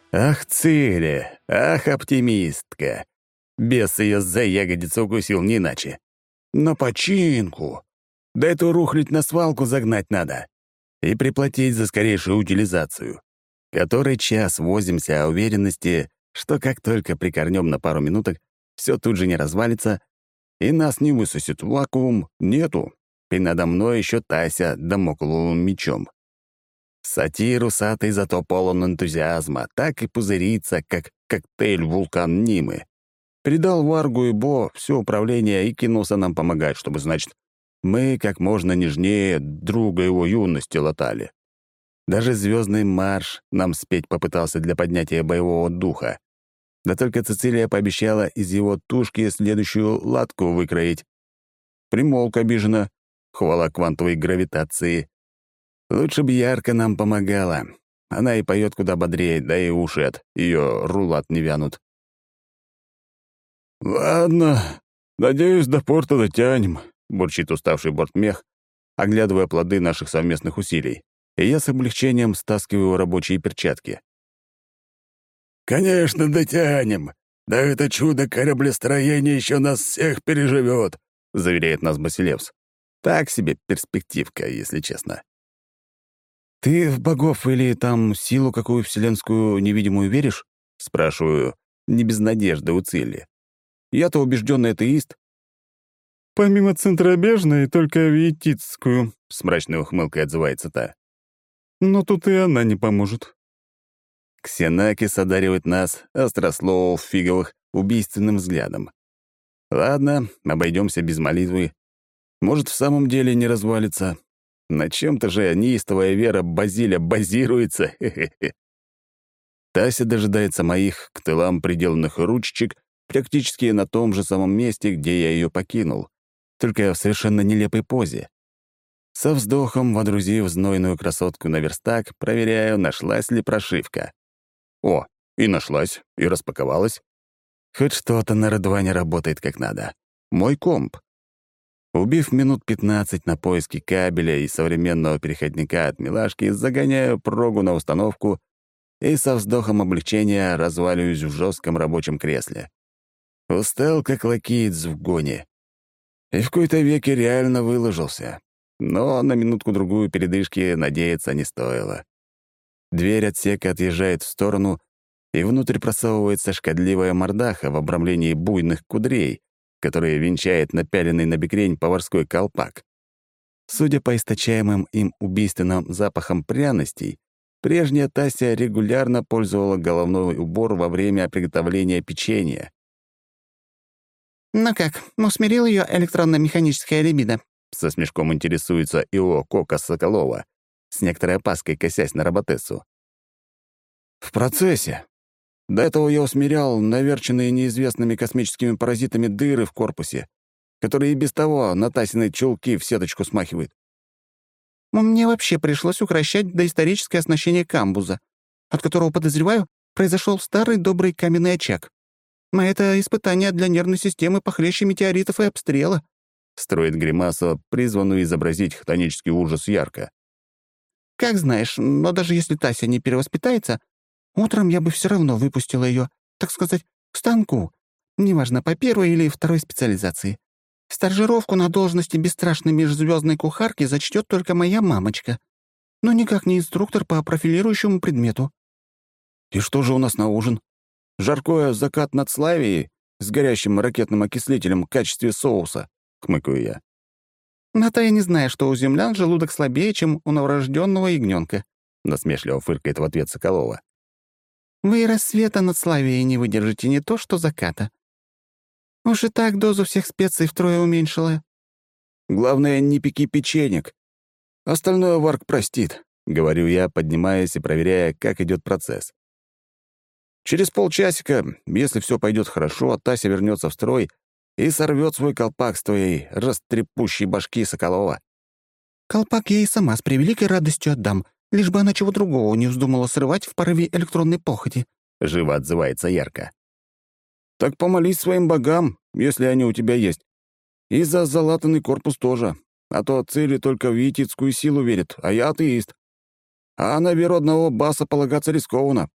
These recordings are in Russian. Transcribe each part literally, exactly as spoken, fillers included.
Ах, Цири, ах, оптимистка. Бес ее за ягодицу укусил не иначе. На починку. Да эту рухлядь на свалку загнать надо. И приплатить за скорейшую утилизацию. Который час возимся о уверенности, что как только прикорнем на пару минуток, все тут же не развалится, и нас не высосет в вакуум, нету. И надо мной еще Тася дамокловым мечом. Сатир усатый, зато полон энтузиазма, так и пузырится, как коктейль «Вулкан Нимы». Передал Варгу и Бо все управление и кинулся нам помогать, чтобы, значит, мы как можно нежнее друга его юности латали. Даже звездный марш нам спеть попытался для поднятия боевого духа. Да только Цицилия пообещала из его тушки следующую латку выкроить. Примолк обиженно, хвала квантовой гравитации. Лучше б Ярко нам помогала. Она и поет куда бодрее, да и уши от ее рулат не вянут. «Ладно, надеюсь, до порта дотянем», — бурчит уставший бортмех, оглядывая плоды наших совместных усилий, и я с облегчением стаскиваю рабочие перчатки. «Конечно, дотянем. Да это чудо кораблестроения еще нас всех переживет», — заверяет нас Басилевс. Так себе перспективка, если честно. «Ты в богов или там силу какую вселенскую невидимую веришь?» — спрашиваю, не без надежды у Цилли. Я-то убежденный атеист. «Помимо центробежной, только виетитскую», — с мрачной ухмылкой отзывается та. «Но тут и она не поможет». Ксенакис одаривает нас, острословов фиговых, убийственным взглядом. Ладно, обойдемся без молитвы. Может, в самом деле не развалится. На чем-то же неистовая вера Базиля базируется. Хе-хе-хе. Тася дожидается моих к тылам приделанных ручечек практически на том же самом месте, где я ее покинул, только в совершенно нелепой позе. Со вздохом, водрузив знойную красотку на верстак, проверяю, нашлась ли прошивка. О, и нашлась, и распаковалась. Хоть что-то на Редване работает как надо. Мой комп. Убив минут пятнадцать на поиски кабеля и современного переходника от милашки, загоняю прогу на установку и со вздохом облегчения разваливаюсь в жестком рабочем кресле. Устал, как лакеец в гоне. И в кои-то веке реально выложился. Но на минутку-другую передышки надеяться не стоило. Дверь отсека отъезжает в сторону, и внутрь просовывается шкодливая мордаха в обрамлении буйных кудрей, которые венчает напяленный на бекрень поварской колпак. Судя по источаемым им убийственным запахам пряностей, прежняя Тася регулярно пользовала головной убор во время приготовления печенья. «Ну как, усмирил ее электронно-механическая либидо?» — со смешком интересуется Ио Кока Соколова, с некоторой опаской косясь на роботессу. «В процессе. До этого я усмирял наверченные неизвестными космическими паразитами дыры в корпусе, которые и без того на Тасиной чулки в сеточку смахивают». «Мне вообще пришлось укращать доисторическое оснащение камбуза, от которого, подозреваю, произошел старый добрый каменный очаг. А это испытание для нервной системы похлеще метеоритов и обстрела», — строит гримасу, призванную изобразить хтонический ужас ярко. «Как знаешь, но даже если Тася не перевоспитается, утром я бы все равно выпустила ее, так сказать, к станку, неважно, по первой или второй специализации. Стажировку на должности бесстрашной межзвездной кухарки зачтет только моя мамочка, но никак не инструктор по профилирующему предмету». «И что же у нас на ужин? Жаркое закат над Славией с горящим ракетным окислителем в качестве соуса», — хмыкаю я. «На-то я не знаю, что у землян желудок слабее, чем у новорожденного ягненка», — насмешливо фыркает в ответ Соколова. «Вы и рассвета над Славией не выдержите, не то что заката. Уж и так дозу всех специй втрое уменьшила». «Главное, не пеки печенек. Остальное Варг простит», — говорю я, поднимаясь и проверяя, как идет процесс. Через полчасика, если все пойдет хорошо, Тася вернется в строй и сорвет свой колпак с твоей растрепущей башки, Соколова. «Колпак я и сама с превеликой радостью отдам, лишь бы она чего другого не вздумала срывать в порыве электронной похоти», — живо отзывается Ярко. «Так помолись своим богам, если они у тебя есть. И за залатанный корпус тоже, а то Цили только в виетитскую силу верит, а я атеист. А на веру одного баса полагаться рискованно»,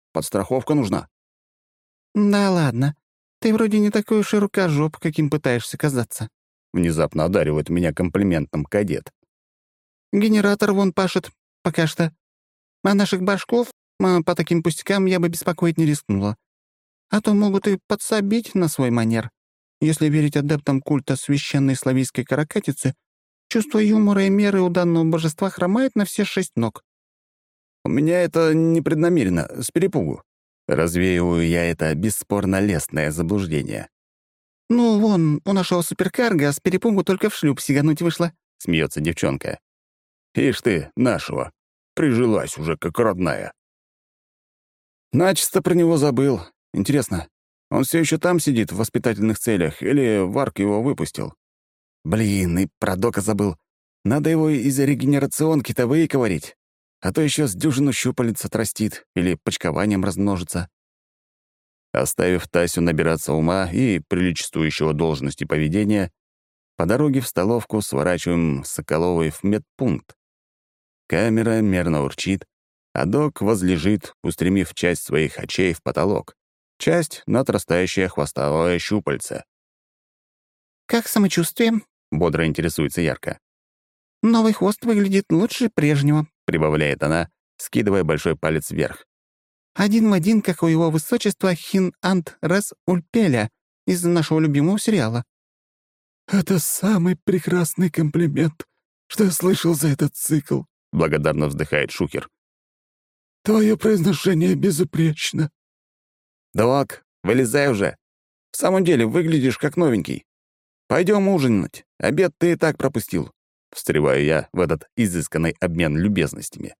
Подстраховка нужна». «Да ладно. Ты вроде не такой уж и рукожоп, каким пытаешься казаться». Внезапно одаривает меня комплиментом кадет. «Генератор вон пашет, пока что. А наших башков а, по таким пустякам я бы беспокоить не рискнула. А то могут и подсобить на свой манер. Если верить адептам культа священной славийской каракатицы, чувство юмора и меры у данного божества хромает на все шесть ног». «У меня это непреднамеренно, с перепугу». Развеиваю я это бесспорно лестное заблуждение. «Ну, вон, у нашего суперкарга с перепугу только в шлюп сигануть вышло», — Смеется девчонка. «Ишь ты, нашего. Прижилась уже как родная». Начисто про него забыл. Интересно, он все еще там сидит в воспитательных целях или Варк его выпустил? Блин, и про Дока забыл. Надо его из регенерационки-то выковырить, а то еще с дюжину щупалец отрастит или почкованием размножится. Оставив Тасю набираться ума и приличествующего должности поведения, по дороге в столовку сворачиваем с Соколовой в медпункт. Камера мерно урчит, а док возлежит, устремив часть своих очей в потолок, часть — на отрастающее хвостовое щупальце. «Как самочувствие?» — бодро интересуется Ярко. «Новый хвост выглядит лучше прежнего», — прибавляет она, скидывая большой палец вверх. «Один в один, как у его высочества Хин-Ант Рес Ульпеля из нашего любимого сериала». «Это самый прекрасный комплимент, что я слышал за этот цикл», — благодарно вздыхает Шухер. «Твое произношение безупречно». «Док, вылезай уже. В самом деле выглядишь как новенький. Пойдем ужинать. Обед ты и так пропустил». Встреваю я в этот изысканный обмен любезностями.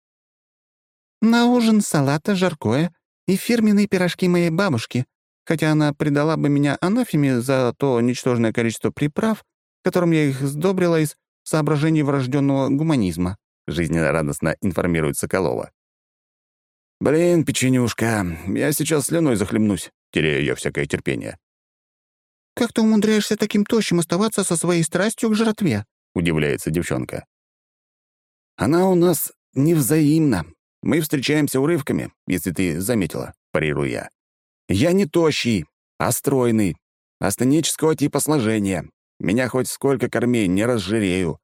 «На ужин салата, жаркое и фирменные пирожки моей бабушки, хотя она предала бы меня анафеме за то ничтожное количество приправ, которым я их сдобрила из соображений врожденного гуманизма», — жизненно радостно информирует Соколова. «Блин, печенюшка, я сейчас слюной захлебнусь», — теряю я всякое терпение. «Как ты умудряешься таким тощим оставаться со своей страстью к жратве?» — удивляется девчонка. «Она у нас невзаимна. Мы встречаемся урывками, если ты заметила», — парирую я. «Я не тощий, а стройный, астенического типа сложения. Меня хоть сколько корми, не разжирею».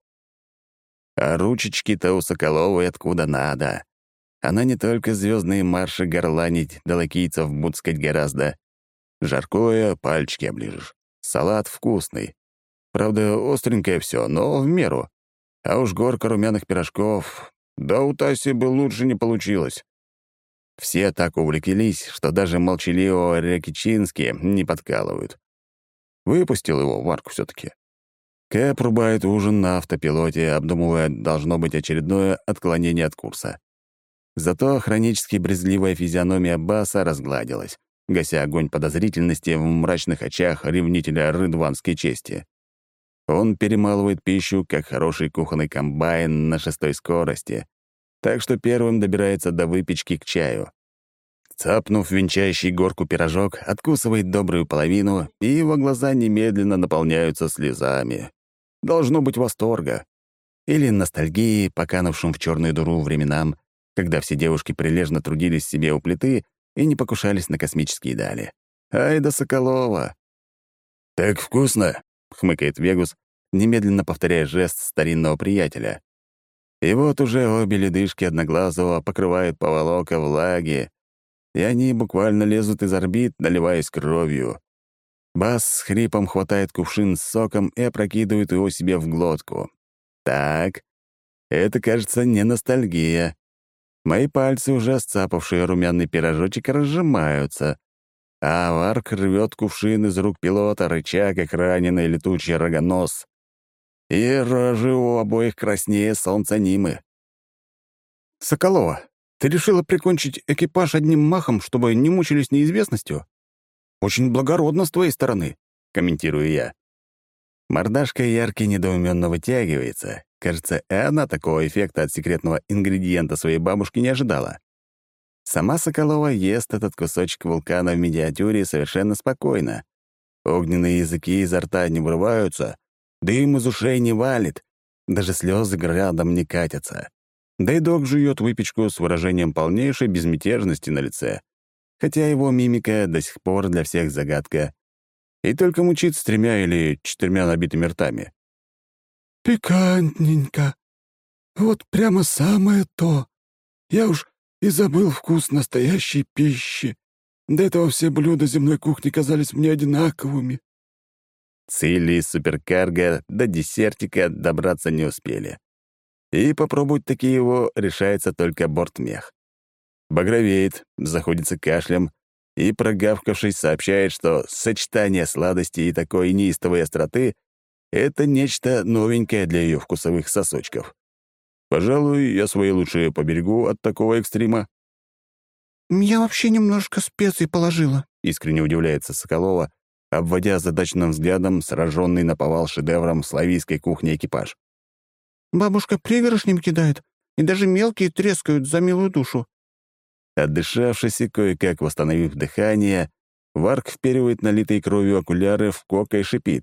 А ручечки-то у Соколовой откуда надо. Она не только звездные марши горланить да лакийцев буцкать гораздо. Жаркое — пальчики оближешь. Салат вкусный. Правда, остренькое все, но в меру. А уж горка румяных пирожков... Да у Таси бы лучше не получилось. Все так увлеклись, что даже молчаливого Рекичински не подкалывают. Выпустил его Варк все-таки. Кэп рубает ужин на автопилоте, обдумывая, должно быть очередное отклонение от курса. Зато хронически брезгливая физиономия Баса разгладилась, гася огонь подозрительности в мрачных очах ревнителя рыдванской чести. Он перемалывает пищу, как хороший кухонный комбайн на шестой скорости, так что первым добирается до выпечки к чаю. Цапнув венчающий горку пирожок, откусывает добрую половину, и его глаза немедленно наполняются слезами. Должно быть восторга. Или ностальгии, поканувшим в черную дыру временам, когда все девушки прилежно трудились себе у плиты и не покушались на космические дали. Ай да Соколова! «Так вкусно!» — хмыкает Вегус, немедленно повторяя жест старинного приятеля. И вот уже обе ледышки Одноглазого покрывают поволока влаги, и они буквально лезут из орбит, наливаясь кровью. Бас с хрипом хватает кувшин с соком и опрокидывает его себе в глотку. Так, это, кажется, не ностальгия. Мои пальцы, уже сцапавшие румяный пирожочек, разжимаются, а Варк рвет кувшин из рук пилота, рыча, как раненый летучий рогонос. И рожи у обоих краснее солнца Нимы. «Соколова, ты решила прикончить экипаж одним махом, чтобы не мучились неизвестностью? Очень благородно с твоей стороны», — комментирую я. Мордашка яркий недоуменно вытягивается. Кажется, и она такого эффекта от секретного ингредиента своей бабушки не ожидала. Сама Соколова ест этот кусочек вулкана в миниатюре совершенно спокойно. Огненные языки изо рта не вырываются, дым из ушей не валит, даже слезы градом не катятся. Да и док жует выпечку с выражением полнейшей безмятежности на лице, хотя его мимика до сих пор для всех загадка, и только мучит с тремя или четырьмя набитыми ртами. «Пикантненько. Вот прямо самое то. Я уж и забыл вкус настоящей пищи. До этого все блюда земной кухни казались мне одинаковыми». Цили из суперкарго до десертика добраться не успели. И попробовать таки его решается только бортмех. Багровеет, заходится кашлем и, прогавкавшись, сообщает, что сочетание сладости и такой неистовой остроты — это нечто новенькое для ее вкусовых сосочков. Пожалуй, я свои лучшие поберегу от такого экстрима. «Я вообще немножко специй положила», — искренне удивляется Соколова, обводя задачным взглядом сраженный наповал шедевром славийской кухни экипаж. «Бабушка пригоршнем кидает, и даже мелкие трескают за милую душу». Отдышавшись и кое-как восстановив дыхание, Варк вперивает налитые кровью окуляры в Кока и шипит.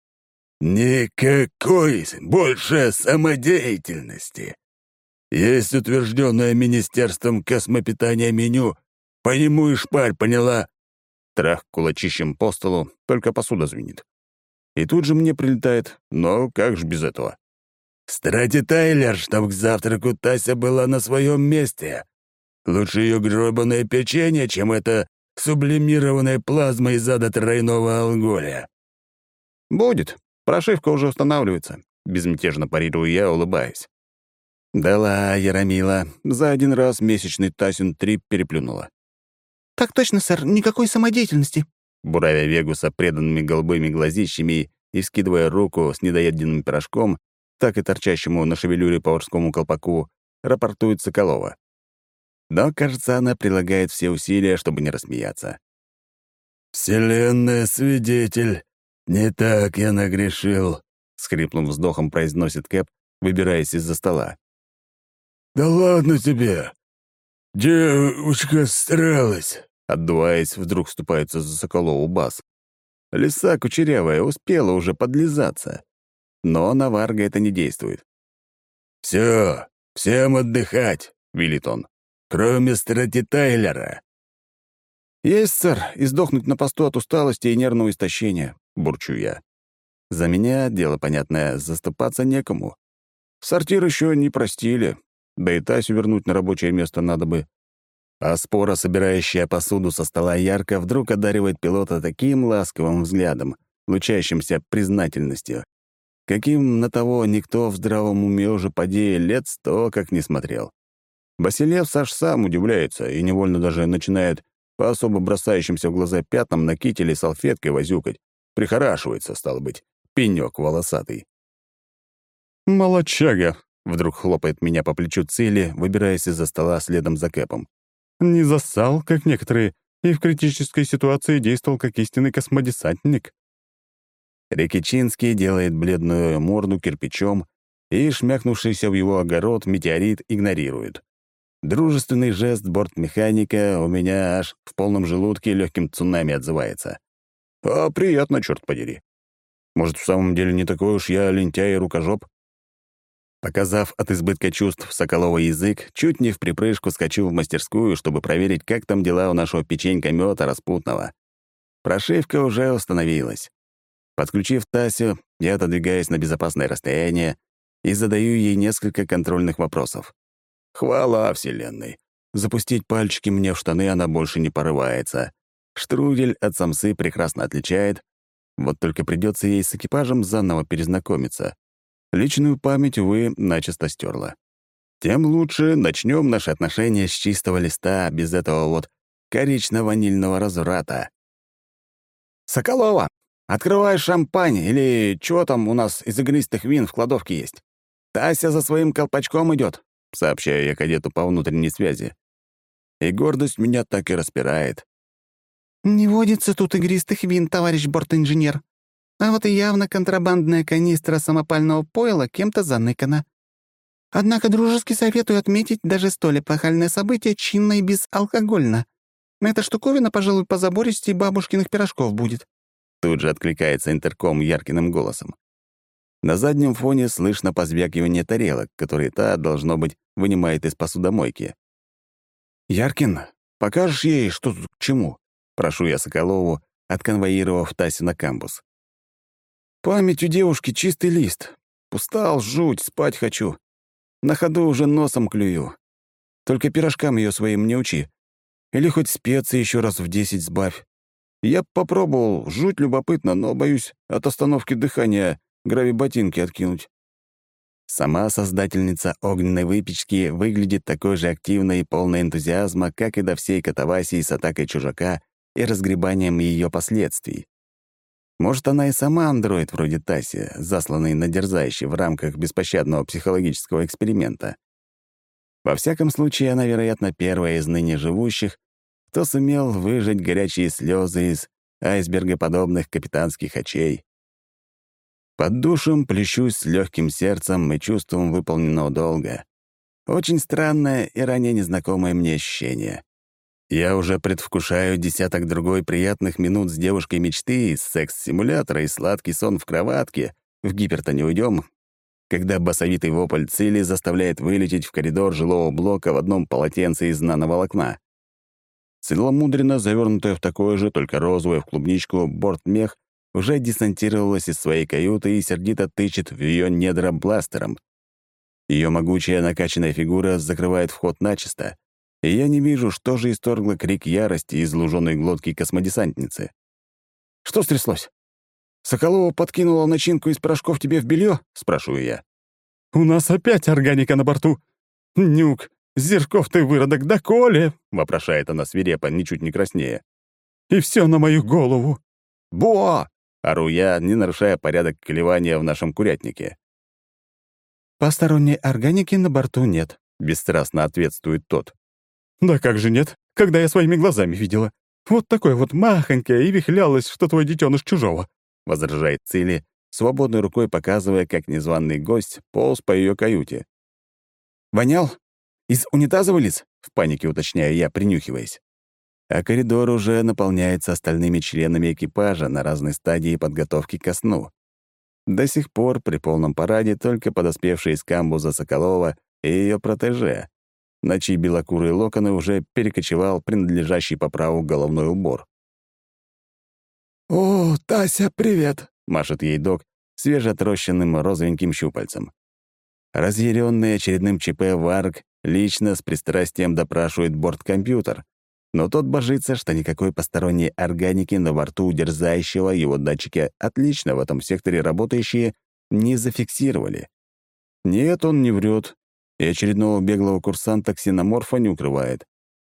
«Никакой больше самодеятельности. Есть утвержденное Министерством космопитания меню. По нему и шпарь, поняла?» Трах кулачищем по столу, только посуда звенит. И тут же мне прилетает, но как ж без этого? «Страти Тайлер, чтоб к завтраку Тася была на своем месте. Лучше ее грёбаное печенье, чем это сублимированная плазма из ада тройного алголя». «Будет. Прошивка уже устанавливается», — безмятежно парирую я, улыбаясь. «Дала, Яромила. За один раз месячный Тасин трип переплюнула». «Так точно, сэр, никакой самодеятельности», буравя Вегуса преданными голубыми глазищами и скидывая руку с недоеденным пирожком, так и торчащему на шевелюре поварскому колпаку, рапортует Соколова. Но, кажется, она прилагает все усилия, чтобы не рассмеяться. «Вселенная свидетель, не так я нагрешил», — с хриплым вздохом произносит Кэп, выбираясь из-за стола. «Да ладно тебе! Девочка старалась!» Отдуваясь, вдруг вступается за Соколову бас. Лиса кучерявая успела уже подлизаться. Но на Варга это не действует. «Все, всем отдыхать», — велит он, — «кроме Страти Тайлера». «Есть, сэр, и сдохнуть на посту от усталости и нервного истощения», — бурчу я. За меня, дело понятное, заступаться некому. Сортир еще не простили, да и Тасю вернуть на рабочее место надо бы. А спора, собирающая посуду со стола ярко, вдруг одаривает пилота таким ласковым взглядом, лучащимся признательностью, каким на того никто в здравом уме уже поди лет сто как не смотрел. Басилев аж сам удивляется и невольно даже начинает по особо бросающимся в глаза пятнам на кителе салфеткой возюкать. Прихорашивается, стало быть, пенёк волосатый. «Молодчага!» — вдруг хлопает меня по плечу Цили, выбираясь из-за стола следом за Кэпом. «Не зассал, как некоторые, и в критической ситуации действовал как истинный космодесантник». Рекичинский делает бледную морду кирпичом и, шмякнувшийся в его огород, метеорит игнорирует. Дружественный жест бортмеханика у меня аж в полном желудке легким цунами отзывается. А приятно, черт подери. Может, в самом деле не такой уж я лентяй и рукожоп? Показав от избытка чувств Соколовый язык, чуть не в припрыжку скочу в мастерскую, чтобы проверить, как там дела у нашего печенька-мёта распутного. Прошивка уже установилась. Подключив Тасю, я отодвигаюсь на безопасное расстояние и задаю ей несколько контрольных вопросов. Хвала Вселенной. Запустить пальчики мне в штаны она больше не порывается. Штрудель от самсы прекрасно отличает. Вот только придется ей с экипажем заново перезнакомиться. Личную память, увы, начисто стерла. Тем лучше начнем наши отношения с чистого листа, без этого вот корично-ванильного разврата. «Соколова, открывай шампань, или чего там у нас из игристых вин в кладовке есть? Тася за своим колпачком идет», — сообщаю я кадету по внутренней связи. И гордость меня так и распирает. «Не водится тут игристых вин, товарищ бортинженер. А вот и явно контрабандная канистра самопального пойла кем-то заныкана. Однако дружески советую отметить даже столь эпохальное событие чинно и безалкогольно. Эта штуковина, пожалуй, по забористей бабушкиных пирожков будет». Тут же откликается интерком Яркиным голосом. На заднем фоне слышно позвякивание тарелок, которые та, должно быть, вынимает из посудомойки. «Яркин, покажешь ей, что тут к чему?» — прошу я Соколову, отконвоировав Тасю на камбус. «Память у девушки чистый лист. Устал, жуть, спать хочу. На ходу уже носом клюю. Только пирожкам ее своим не учи. Или хоть специи еще раз в десять сбавь. Я попробовал, жуть любопытно, но, боюсь, от остановки дыхания грави-ботинки откинуть». Сама создательница огненной выпечки выглядит такой же активной и полной энтузиазма, как и до всей катавасии с атакой чужака и разгребанием ее последствий. Может, она и сама андроид вроде Таси, засланный на дерзающий в рамках беспощадного психологического эксперимента. Во всяком случае, она, вероятно, первая из ныне живущих, кто сумел выжать горячие слезы из айсбергоподобных капитанских очей. Под душем плещусь с легким сердцем и чувством выполненного долга. Очень странное и ранее незнакомое мне ощущение. Я уже предвкушаю десяток другой приятных минут с девушкой мечты, из секс-симулятора и сладкий сон в кроватке. В гипер-то не уйдем, когда басовитый вопль Цили заставляет вылететь в коридор жилого блока в одном полотенце из нановолокна. Целомудренно завернутая в такое же, только розовое в клубничку, бортмех уже десантировалась из своей каюты и сердито тычет в ее недра бластером. Ее могучая накачанная фигура закрывает вход начисто, и я не вижу, что же исторгло крик ярости из луженой глотки космодесантницы. «Что стряслось? Соколова подкинула начинку из порошков тебе в белье?» — спрашиваю я. «У нас опять органика на борту. Нюк, Зерков ты выродок, да коли!» — вопрошает она свирепо, ничуть не краснея. «И все на мою голову!» «Бо!» — ору я, не нарушая порядок клевания в нашем курятнике. «Посторонней органики на борту нет», — бесстрастно ответствует тот. «Да как же нет, когда я своими глазами видела. Вот такое вот махонькое и вихлялось, что твой детеныш чужого», — возражает Цили, свободной рукой показывая, как незваный гость полз по ее каюте. «Вонял? Из унитаза вылез?» — в панике уточняю я, принюхиваясь. А коридор уже наполняется остальными членами экипажа на разной стадии подготовки ко сну. До сих пор при полном параде только подоспевшие из камбуза Соколова и ее протеже, на чьи белокурые локоны уже перекочевал принадлежащий по праву головной убор. «О, Тася, привет!» — машет ей док свежеотрощенным розовеньким щупальцем. Разъяренный очередным ЧП Варг лично с пристрастием допрашивает борткомпьютер, но тот божится, что никакой посторонней органики на борту дерзающего его датчики, отлично в этом секторе работающие, не зафиксировали. Нет, он не врет, и очередного беглого курсанта ксеноморфа не укрывает.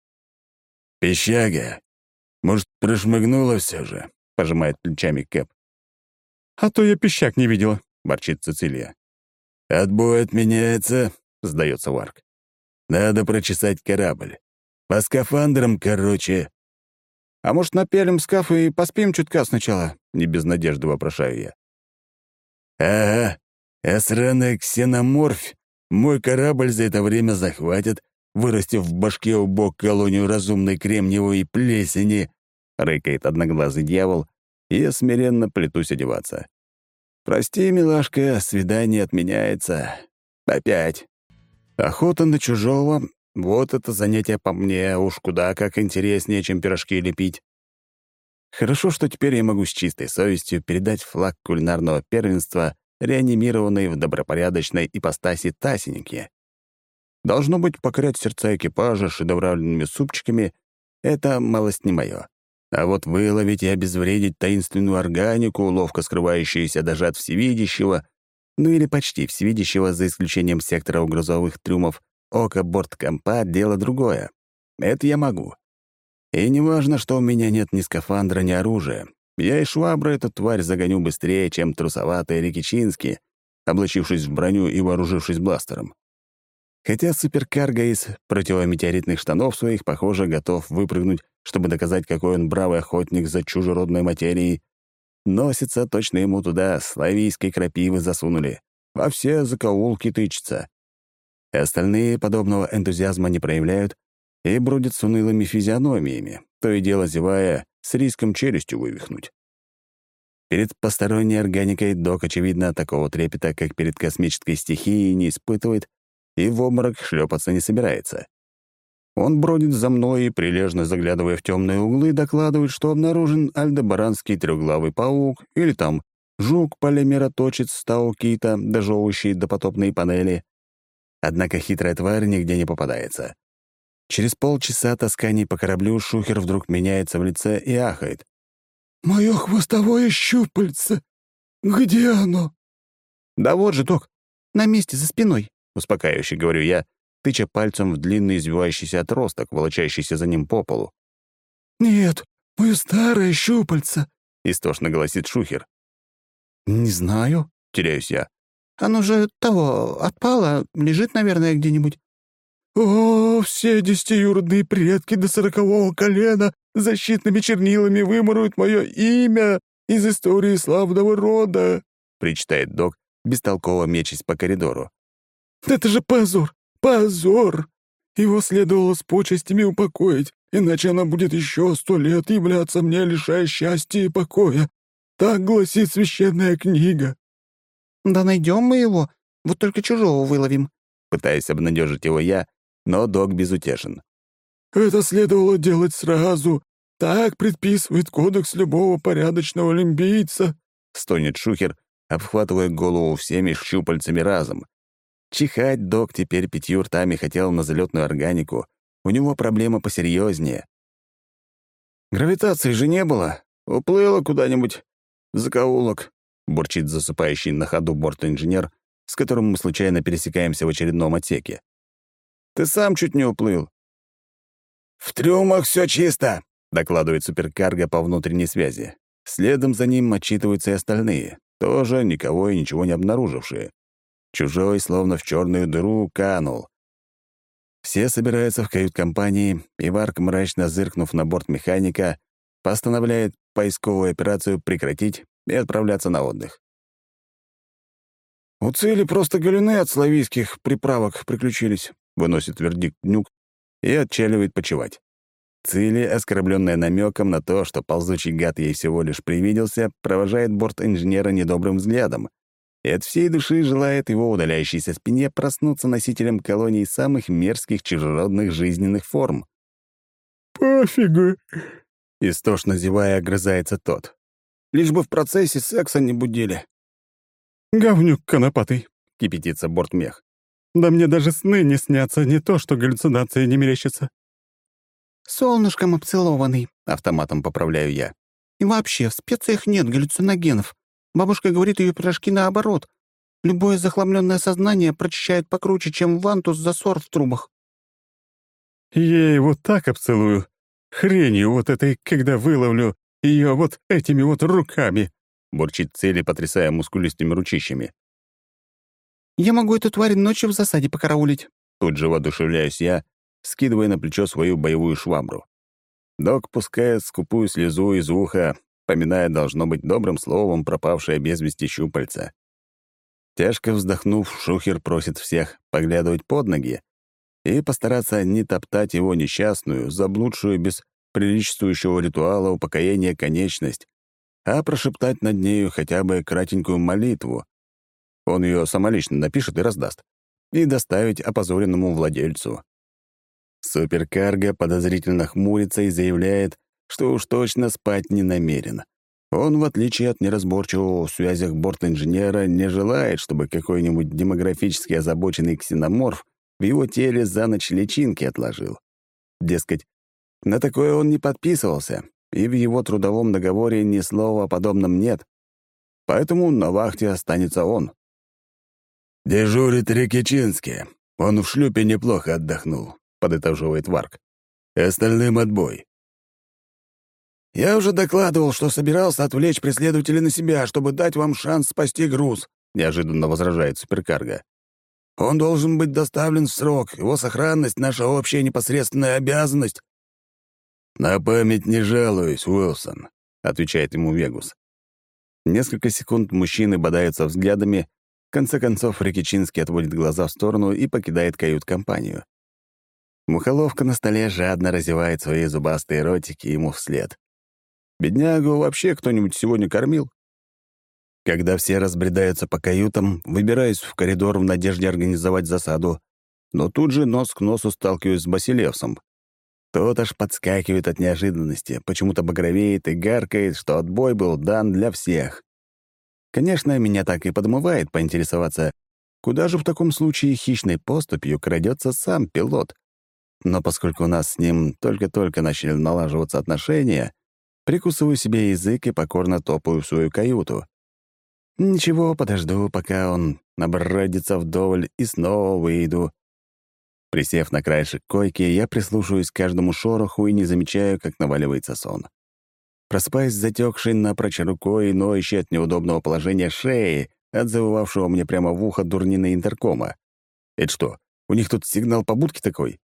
«Пищага, может, прошмыгнула все же?» — пожимает плечами Кэп. «А то я пищак не видела», — ворчит Цицилия. «Отбой отменяется», — сдается Варг. «Надо прочесать корабль. По скафандрам, короче». «А может, напялим скафы и поспим чутка сначала?» — не без надежды вопрошаю я. «Ага, а сраная ксеноморфь мой корабль за это время захватит, вырастив в башке убок колонию разумной кремниевой плесени», — рыкает одноглазый дьявол, и я смиренно плетусь одеваться. «Прости, милашка, свидание отменяется. Опять. Охота на чужого — вот это занятие по мне уж куда как интереснее, чем пирожки лепить. Хорошо, что теперь я могу с чистой совестью передать флаг кулинарного первенства реанимированной в добропорядочной ипостаси Тасеньке. Должно быть, покорять сердца экипажа шедевральными супчиками — это малость не моё. А вот выловить и обезвредить таинственную органику, ловко скрывающуюся даже от всевидящего, ну или почти всевидящего, за исключением сектора у грузовых трюмов, ока борткомпа — дело другое. Это я могу. И не важно, что у меня нет ни скафандра, ни оружия. Я и швабра эту тварь загоню быстрее, чем трусоватые рекичинские, облачившись в броню и вооружившись бластером. Хотя суперкарго из противометеоритных штанов своих, похоже, готов выпрыгнуть, чтобы доказать, какой он бравый охотник за чужеродной материей. Носится, точно ему туда славийской крапивы засунули. Во все закоулки тычется. Остальные подобного энтузиазма не проявляют и бродят с унылыми физиономиями, то и дело зевая, с риском челюстью вывихнуть. Перед посторонней органикой док, очевидно, такого трепета, как перед космической стихией, не испытывает и в обморок шлепаться не собирается. Он бродит за мной и, прилежно заглядывая в темные углы, докладывает, что обнаружен альдебаранский трехглавый паук или там жук-полимероточец стаукита, дожевывающий допотопные панели. Однако хитрая тварь нигде не попадается. Через полчаса тасканий по кораблю Шухер вдруг меняется в лице и ахает. «Мое хвостовое щупальце! Где оно?» «Да вот же, док, на месте, за спиной», — успокаивающе говорю я, тыча пальцем в длинный извивающийся отросток, волочащийся за ним по полу. «Нет, мое старое щупальце!» — истошно голосит Шухер. «Не знаю», — теряюсь я. «Оно же того, отпало, лежит, наверное, где-нибудь». «О, все десятиюродные предки до сорокового колена защитными чернилами выморуют мое имя из истории славного рода», — причитает док, бестолково мечась по коридору. «Это же позор! Позор! Его следовало с почестями упокоить, иначе она будет еще сто лет являться мне, лишая счастья и покоя. Так гласит священная книга». «Да найдем мы его, вот только чужого выловим», — пытаясь обнадежить его я, но док безутешен. «Это следовало делать сразу. Так предписывает кодекс любого порядочного лимбийца», — стонет Шухер, обхватывая голову всеми щупальцами разом. Чихать док теперь пятью ртами хотел на залетную органику. У него проблема посерьезнее. «Гравитации же не было. Уплыла куда-нибудь в закоулок», — бурчит засыпающий на ходу борт-инженер, с которым мы случайно пересекаемся в очередном отсеке. «Ты сам чуть не уплыл». «В трюмах все чисто», — докладывает суперкарго по внутренней связи. Следом за ним отчитываются и остальные, тоже никого и ничего не обнаружившие. Чужой, словно в черную дыру, канул. Все собираются в кают-компании, и Варк, мрачно зыркнув на борт механика, постановляет поисковую операцию прекратить и отправляться на отдых. «У цели просто галюны от славийских приправок приключились», — выносит вердикт Нюк и отчаливает почевать. Цили, оскорбленная намеком на то, что ползучий гад ей всего лишь привиделся, провожает борт-инженера недобрым взглядом и от всей души желает его удаляющейся спине проснуться носителем колонии самых мерзких чужеродных жизненных форм. «Пофигу», — истошно зевая огрызается тот. «Лишь бы в процессе секса не будили». «Говнюк конопатый», — кипятится бортмех. «Да мне даже сны не снятся, не то что галлюцинации не мерещатся». «Солнышком обцелованный», — автоматом поправляю я. «И вообще, в специях нет галлюциногенов. Бабушка говорит, ее пирожки наоборот. Любое захламленное сознание прочищает покруче, чем вантус засор в трубах». «Я его так обцелую. Хренью вот этой, когда выловлю ее вот этими вот руками», — бурчит Цели, потрясая мускулистыми ручищами. «Я могу эту тварь ночью в засаде покараулить». Тут же воодушевляюсь я, скидывая на плечо свою боевую швабру. Док пускает скупую слезу из уха, поминая, должно быть, добрым словом пропавшее без вести щупальца. Тяжко вздохнув, Шухер просит всех поглядывать под ноги и постараться не топтать его несчастную, заблудшую без приличествующего ритуала упокоения конечность, а прошептать над нею хотя бы кратенькую молитву. Он ее самолично напишет и раздаст. И доставить опозоренному владельцу. Суперкарго подозрительно хмурится и заявляет, что уж точно спать не намерен. Он, в отличие от неразборчивого в связях борт-инженера, не желает, чтобы какой-нибудь демографически озабоченный ксеноморф в его теле за ночь личинки отложил. Дескать, на такое он не подписывался, и в его трудовом договоре ни слова о подобном нет. Поэтому на вахте останется он. «Дежурит Рикичинский. Он в шлюпе неплохо отдохнул», — подытоживает Варк. «Остальным отбой». «Я уже докладывал, что собирался отвлечь преследователя на себя, чтобы дать вам шанс спасти груз», — неожиданно возражает суперкарго. «Он должен быть доставлен в срок. Его сохранность — наша общая непосредственная обязанность». «На память не жалуюсь, Уилсон», — отвечает ему Вегус. Несколько секунд мужчины бодаются взглядами. В конце концов, Рикичинский отводит глаза в сторону и покидает кают-компанию. Мухоловка на столе жадно разевает свои зубастые ротики ему вслед. Беднягу вообще кто-нибудь сегодня кормил? Когда все разбредаются по каютам, выбираюсь в коридор в надежде организовать засаду, но тут же нос к носу сталкиваюсь с Басилевсом. Тот аж подскакивает от неожиданности, почему-то багровеет и гаркает, что отбой был дан для всех. Конечно, меня так и подмывает поинтересоваться, куда же в таком случае хищной поступью крадется сам пилот. Но поскольку у нас с ним только-только начали налаживаться отношения, прикусываю себе язык и покорно топаю в свою каюту. Ничего, подожду, пока он набродится вдоволь, и снова выйду. Присев на краешек койки, я прислушиваюсь к каждому шороху и не замечаю, как наваливается сон. Просыпаюсь затекшей напрочь рукой и ноющей от неудобного положения шеи, от завывавшего мне прямо в ухо дурнины интеркома. Это что, у них тут сигнал побудки такой?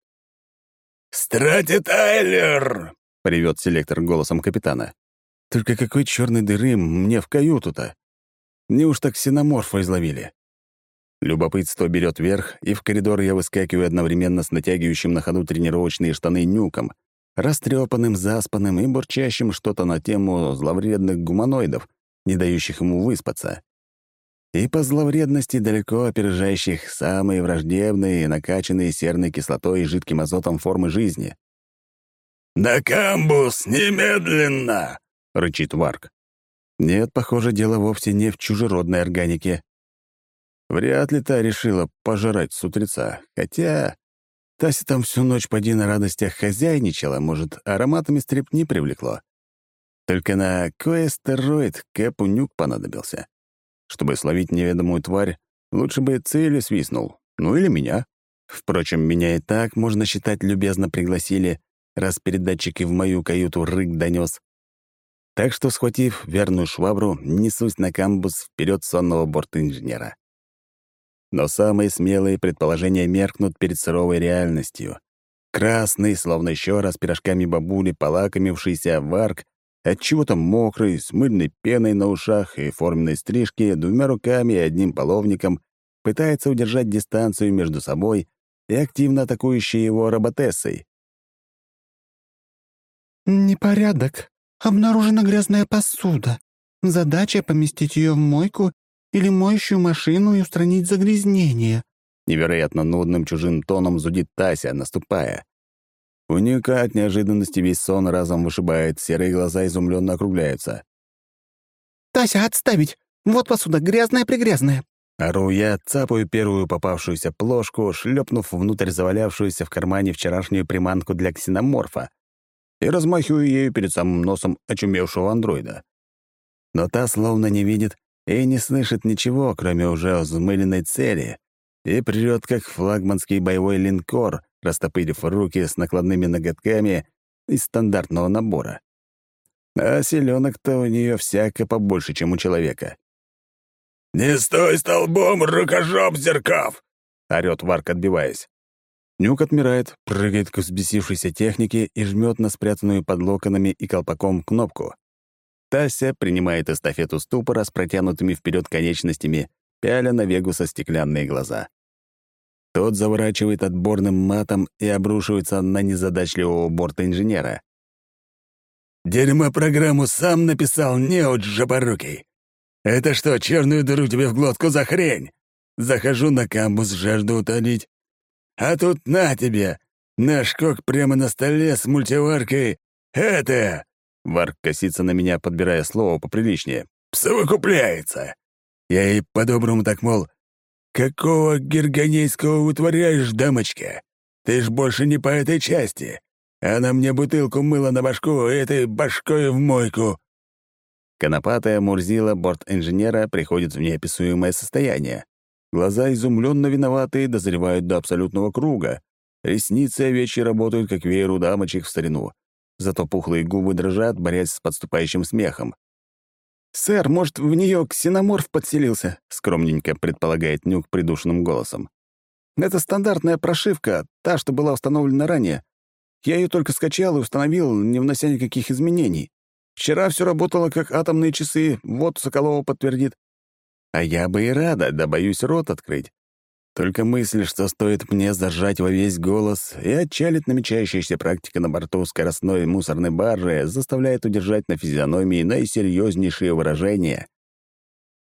«Страти Тайлер!» — привет селектор голосом капитана. Только какой черной дыры мне в каюту-то? Неужто ксеноморфа изловили? Любопытство берет верх, и в коридор я выскакиваю одновременно с натягивающим на ходу тренировочные штаны нюком, растрепанным, заспанным и бурчащим что-то на тему зловредных гуманоидов, не дающих ему выспаться. И по зловредности далеко опережающих самые враждебные, накачанные серной кислотой и жидким азотом формы жизни. «На камбус! Немедленно!» — рычит Варк. Нет, похоже, дело вовсе не в чужеродной органике. Вряд ли та решила пожрать с утреца. Хотя Тася там всю ночь поди на радостях хозяйничала, может, ароматами стрепни привлекло. Только на кой астероид Кэпу нюк понадобился? Чтобы словить неведомую тварь, лучше бы цели свистнул. Ну или меня. Впрочем, меня и так, можно считать, любезно пригласили, раз передатчики в мою каюту рык донес. Так что, схватив верную швабру, несусь на камбус вперед сонного бортинженера. Но самые смелые предположения меркнут перед суровой реальностью. Красный, словно еще раз пирожками бабули, полакомившийся Варк, отчего-то мокрый, с мыльной пеной на ушах и форменной стрижке, двумя руками и одним половником, пытается удержать дистанцию между собой и активно атакующей его роботессой. «Непорядок. Обнаружена грязная посуда. Задача — поместить ее в мойку или моющую машину и устранить загрязнение». Невероятно нудным чужим тоном зудит Тася, наступая. У Ника от неожиданности весь сон разом вышибает, серые глаза изумленно округляются. «Тася, отставить! Вот посуда, грязная-прегрязная!» Ору я, цапаю первую попавшуюся плошку, шлепнув внутрь завалявшуюся в кармане вчерашнюю приманку для ксеноморфа, и размахиваю ею перед самым носом очумевшего андроида. Но та словно не видит и не слышит ничего, кроме уже взмыленной цели, и прет, как флагманский боевой линкор, растопырив руки с накладными ноготками из стандартного набора. А селенок-то у нее всяко побольше, чем у человека. «Не стой столбом, рукожоп зеркав!» — орёт Варк, отбиваясь. Нюк отмирает, прыгает к взбесившейся технике и жмет на спрятанную под локонами и колпаком кнопку. Тася принимает эстафету ступора с протянутыми вперед конечностями, пяля на Вегуса стеклянные глаза. Тот заворачивает отборным матом и обрушивается на незадачливого борта-инженера. «Дерьмо-программу сам написал, неуч жопорукий. Это что, черную дыру тебе в глотку за хрень? Захожу на камбус жажду утолить. А тут на тебе! Наш кок прямо на столе с мультиваркой. Это...» Варк косится на меня, подбирая слово поприличнее. «Совокупляется. Я и по-доброму так, мол, какого гергонейского вытворяешь, дамочка? Ты ж больше не по этой части. Она мне бутылку мыла на башку, и этой башкой в мойку». Конопатая Мурзила борт-инженера приходит в неописуемое состояние. Глаза изумленно виноватые дозревают до абсолютного круга. Ресницы овечьи работают, как веер у дамочек в старину. Зато пухлые губы дрожат, борясь с подступающим смехом. «Сэр, может, в нее ксеноморф подселился?» — скромненько предполагает Нюк придушенным голосом. «Это стандартная прошивка, та, что была установлена ранее. Я ее только скачал и установил, не внося никаких изменений. Вчера все работало как атомные часы, вот Соколова подтвердит». А я бы и рада, да боюсь рот открыть. Только мысль, что стоит мне зажать во весь голос, и отчалит намечающаяся практика на борту скоростной мусорной баржи, заставляет удержать на физиономии наисерьезнейшие выражения.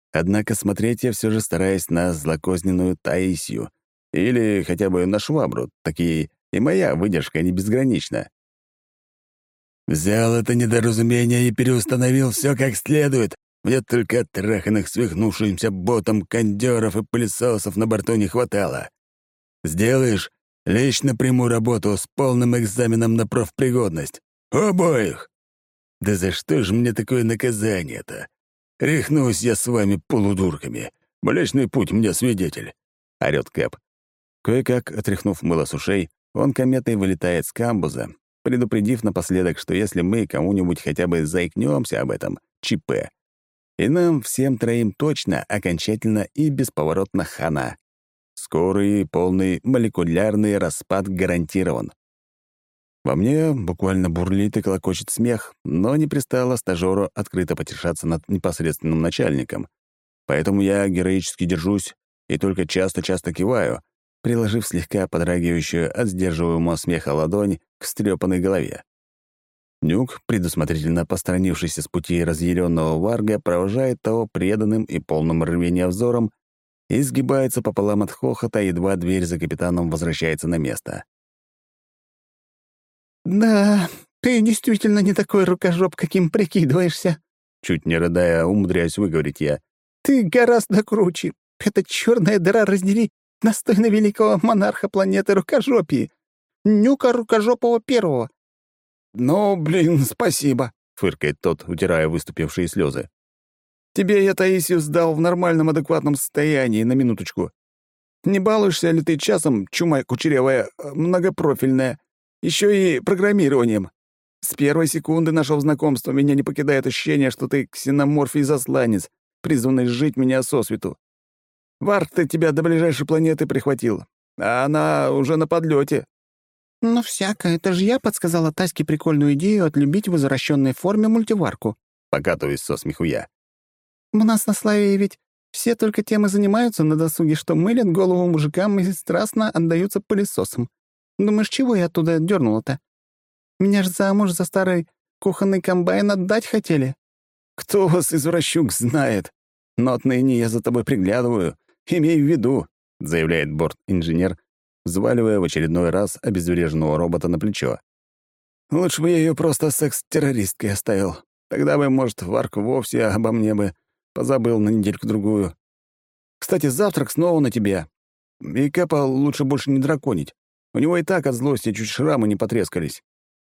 Однако смотреть я все же стараюсь на злокозненную Таисию или хотя бы на швабру, такие и моя выдержка не безгранична. «Взял это недоразумение и переустановил все как следует. Мне только траханных свихнувшимся ботом кондёров и пылесосов на борту не хватало. Сделаешь, лично приму работу с полным экзаменом на профпригодность. Обоих! Да за что же мне такое наказание-то? Рехнусь я с вами полудурками. Млечный путь мне свидетель», — орёт Кэп. Кое-как, отряхнув мыло с ушей, он кометой вылетает с камбуза, предупредив напоследок, что если мы кому-нибудь хотя бы заикнёмся об этом, ЧП. И нам всем троим точно, окончательно и бесповоротно хана. Скорый, полный молекулярный распад гарантирован. Во мне буквально бурлит и клокочет смех, но не пристало стажёру открыто потешаться над непосредственным начальником. Поэтому я героически держусь и только часто-часто киваю, приложив слегка подрагивающую от сдерживаемого смеха ладонь к встрепанной голове. Нюк, предусмотрительно посторонившийся с пути разъяренного варга, провожает того преданным и полным рвения взором и сгибается пополам от хохота, едва дверь за капитаном возвращается на место. «Да, ты действительно не такой рукожоп, каким прикидываешься», чуть не рыдая, умудряюсь выговорить я. «Ты гораздо круче. Эта черная дыра раздели достойно великого монарха планеты рукожопии, Нюка Рукожопого Первого». «Ну, блин, спасибо», — фыркает тот, утирая выступившие слезы. «Тебе я Таисию сдал в нормальном, адекватном состоянии, на минуточку. Не балуешься ли ты часом, чума кучерявая, многопрофильная, еще и программированием? С первой секунды нашего знакомства меня не покидает ощущение, что ты ксеноморфий-засланец, призванный сжить меня сосвету. Варк-то тебя до ближайшей планеты прихватил, а она уже на подлете. «Ну, всяко. Это же я подсказала Таське прикольную идею отлюбить в возвращенной форме мультиварку», — покатываюсь со смеху я. «У нас на Славе ведь все только тем и занимаются на досуге, что мылят голову мужикам и страстно отдаются пылесосам. Думаешь, чего я оттуда дернула-то? Меня ж замуж за старый кухонный комбайн отдать хотели». «Кто вас, извращук, знает? Но отныне я за тобой приглядываю. Имей в виду», — заявляет борт-инженер, взваливая в очередной раз обезвреженного робота на плечо. «Лучше бы я ее просто секс-террористкой оставил. Тогда бы, может, Варк вовсе обо мне бы позабыл на недельку-другую. Кстати, завтрак снова на тебе. И Кэпа лучше больше не драконить. У него и так от злости чуть шрамы не потрескались».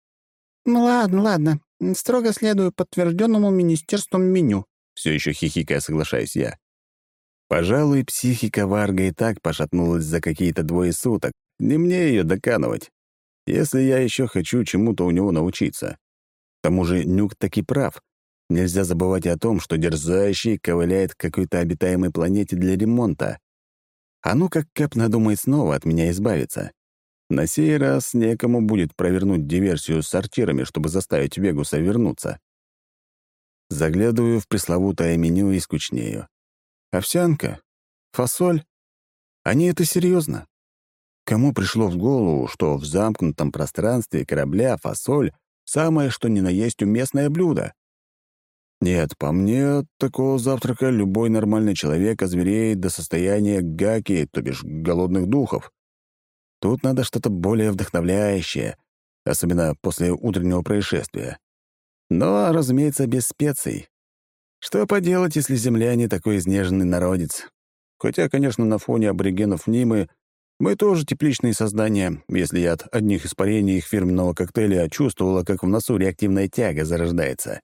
«Ну ладно, ладно. Строго следую подтвержденному министерством меню». Все еще хихикая соглашаюсь я. Пожалуй, психика Варга и так пошатнулась за какие-то двое суток. Не мне ее доканывать, если я еще хочу чему-то у него научиться. К тому же Нюк таки прав. Нельзя забывать и о том, что дерзающий ковыляет к какой-то обитаемой планете для ремонта. А ну как Кэп надумает снова от меня избавиться. На сей раз некому будет провернуть диверсию с сортирами, чтобы заставить Вегуса вернуться. Заглядываю в пресловутое меню и скучнею. Овсянка? Фасоль? Они это серьезно? Кому пришло в голову, что в замкнутом пространстве корабля фасоль — самое что ни на есть уместное блюдо? Нет, по мне, от такого завтрака любой нормальный человек озвереет до состояния гаки, то бишь голодных духов. Тут надо что-то более вдохновляющее, особенно после утреннего происшествия. Но, разумеется, без специй. Что поделать, если земляне такой изнеженный народец? Хотя, конечно, на фоне аборигенов Нимы мы тоже тепличные создания, если я от одних испарений их фирменного коктейля чувствовала, как в носу реактивная тяга зарождается.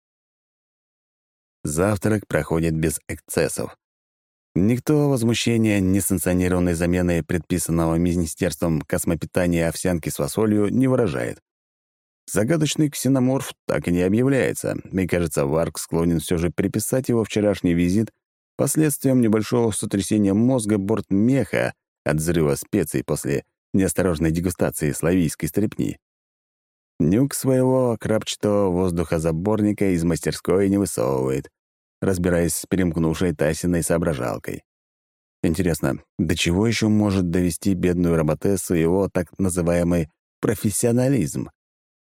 Завтрак проходит без эксцессов. Никто возмущения несанкционированной заменой предписанного Министерством космопитания овсянки с фасолью не выражает. Загадочный ксеноморф так и не объявляется, и, кажется, Варк склонен все же приписать его вчерашний визит последствиям небольшого сотрясения мозга бортмеха от взрыва специй после неосторожной дегустации славийской стрепни. Нюк своего крапчатого воздухозаборника из мастерской не высовывает, разбираясь с перемкнувшей Тасиной соображалкой. Интересно, до чего еще может довести бедную роботессу его так называемый профессионализм?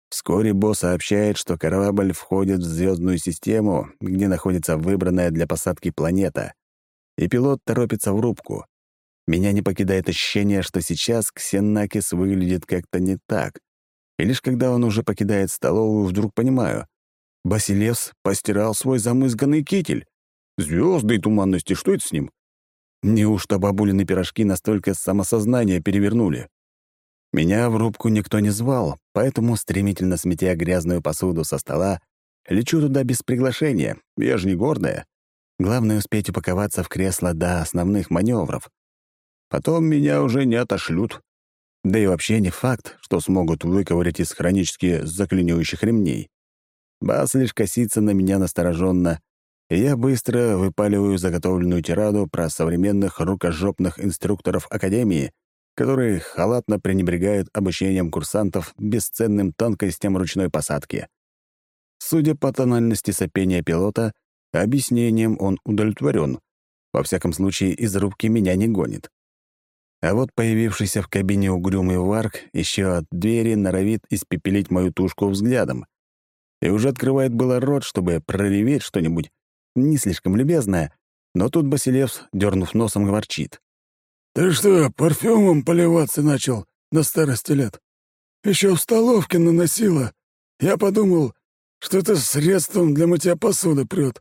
Вскоре босс сообщает, что корабль входит в звездную систему, где находится выбранная для посадки планета, и пилот торопится в рубку. Меня не покидает ощущение, что сейчас Ксенакис выглядит как-то не так. И лишь когда он уже покидает столовую, вдруг понимаю — Басилевс постирал свой замызганный китель. Звезды и туманности, что это с ним? Неужто бабулины пирожки настолько самосознание перевернули? Меня в рубку никто не звал, поэтому, стремительно сметя грязную посуду со стола, лечу туда без приглашения, я же не гордая. Главное — успеть упаковаться в кресло до основных маневров. Потом меня уже не отошлют. Да и вообще не факт, что смогут выковырять из хронически заклинивающих ремней. Бас лишь косится на меня настороженно, и я быстро выпаливаю заготовленную тираду про современных рукожопных инструкторов Академии, которые халатно пренебрегают обучением курсантов бесценным тонкостям ручной посадки. Судя по тональности сопения пилота, объяснением он удовлетворен. Во всяком случае, из рубки меня не гонит. А вот появившийся в кабине угрюмый Варк еще от двери норовит испепелить мою тушку взглядом. И уже открывает было рот, чтобы прореветь что-нибудь не слишком любезное, но тут Басилевс, дернув носом, ворчит. «Ты что, парфюмом поливаться начал на старости лет? Еще в столовке наносила. Я подумал, что это средством для мытья посуды прет».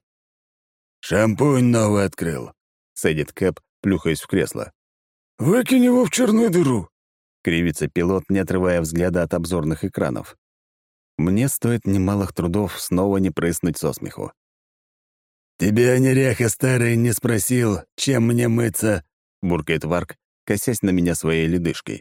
«Шампунь новый открыл», — садит Кэп, плюхаясь в кресло. «Выкинь его в черную дыру», — кривится пилот, не отрывая взгляда от обзорных экранов. Мне стоит немалых трудов снова не прыснуть со смеху. «Тебя, неряха старый, не спросил, чем мне мыться?» — буркает Варк, косясь на меня своей ледышкой.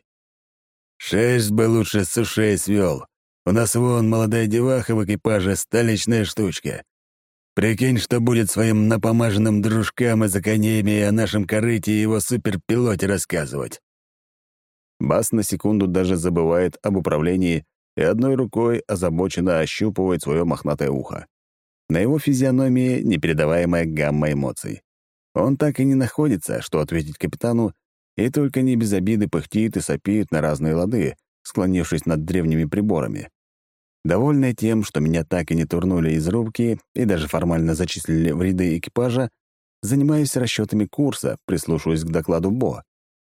«Шесть бы лучше с ушей свел. У нас вон молодая деваха в экипаже, столичная штучка. Прикинь, что будет своим напомаженным дружкам из Академии о нашем корыте и его суперпилоте рассказывать». Бас на секунду даже забывает об управлении и одной рукой озабоченно ощупывает свое мохнатое ухо. На его физиономии непередаваемая гамма эмоций. Он так и не находится, что ответить капитану, и только не без обиды пыхтит и сопит на разные лады, склонившись над древними приборами. Довольная тем, что меня так и не турнули из рубки и даже формально зачислили в ряды экипажа, занимаюсь расчетами курса, прислушиваясь к докладу Бо.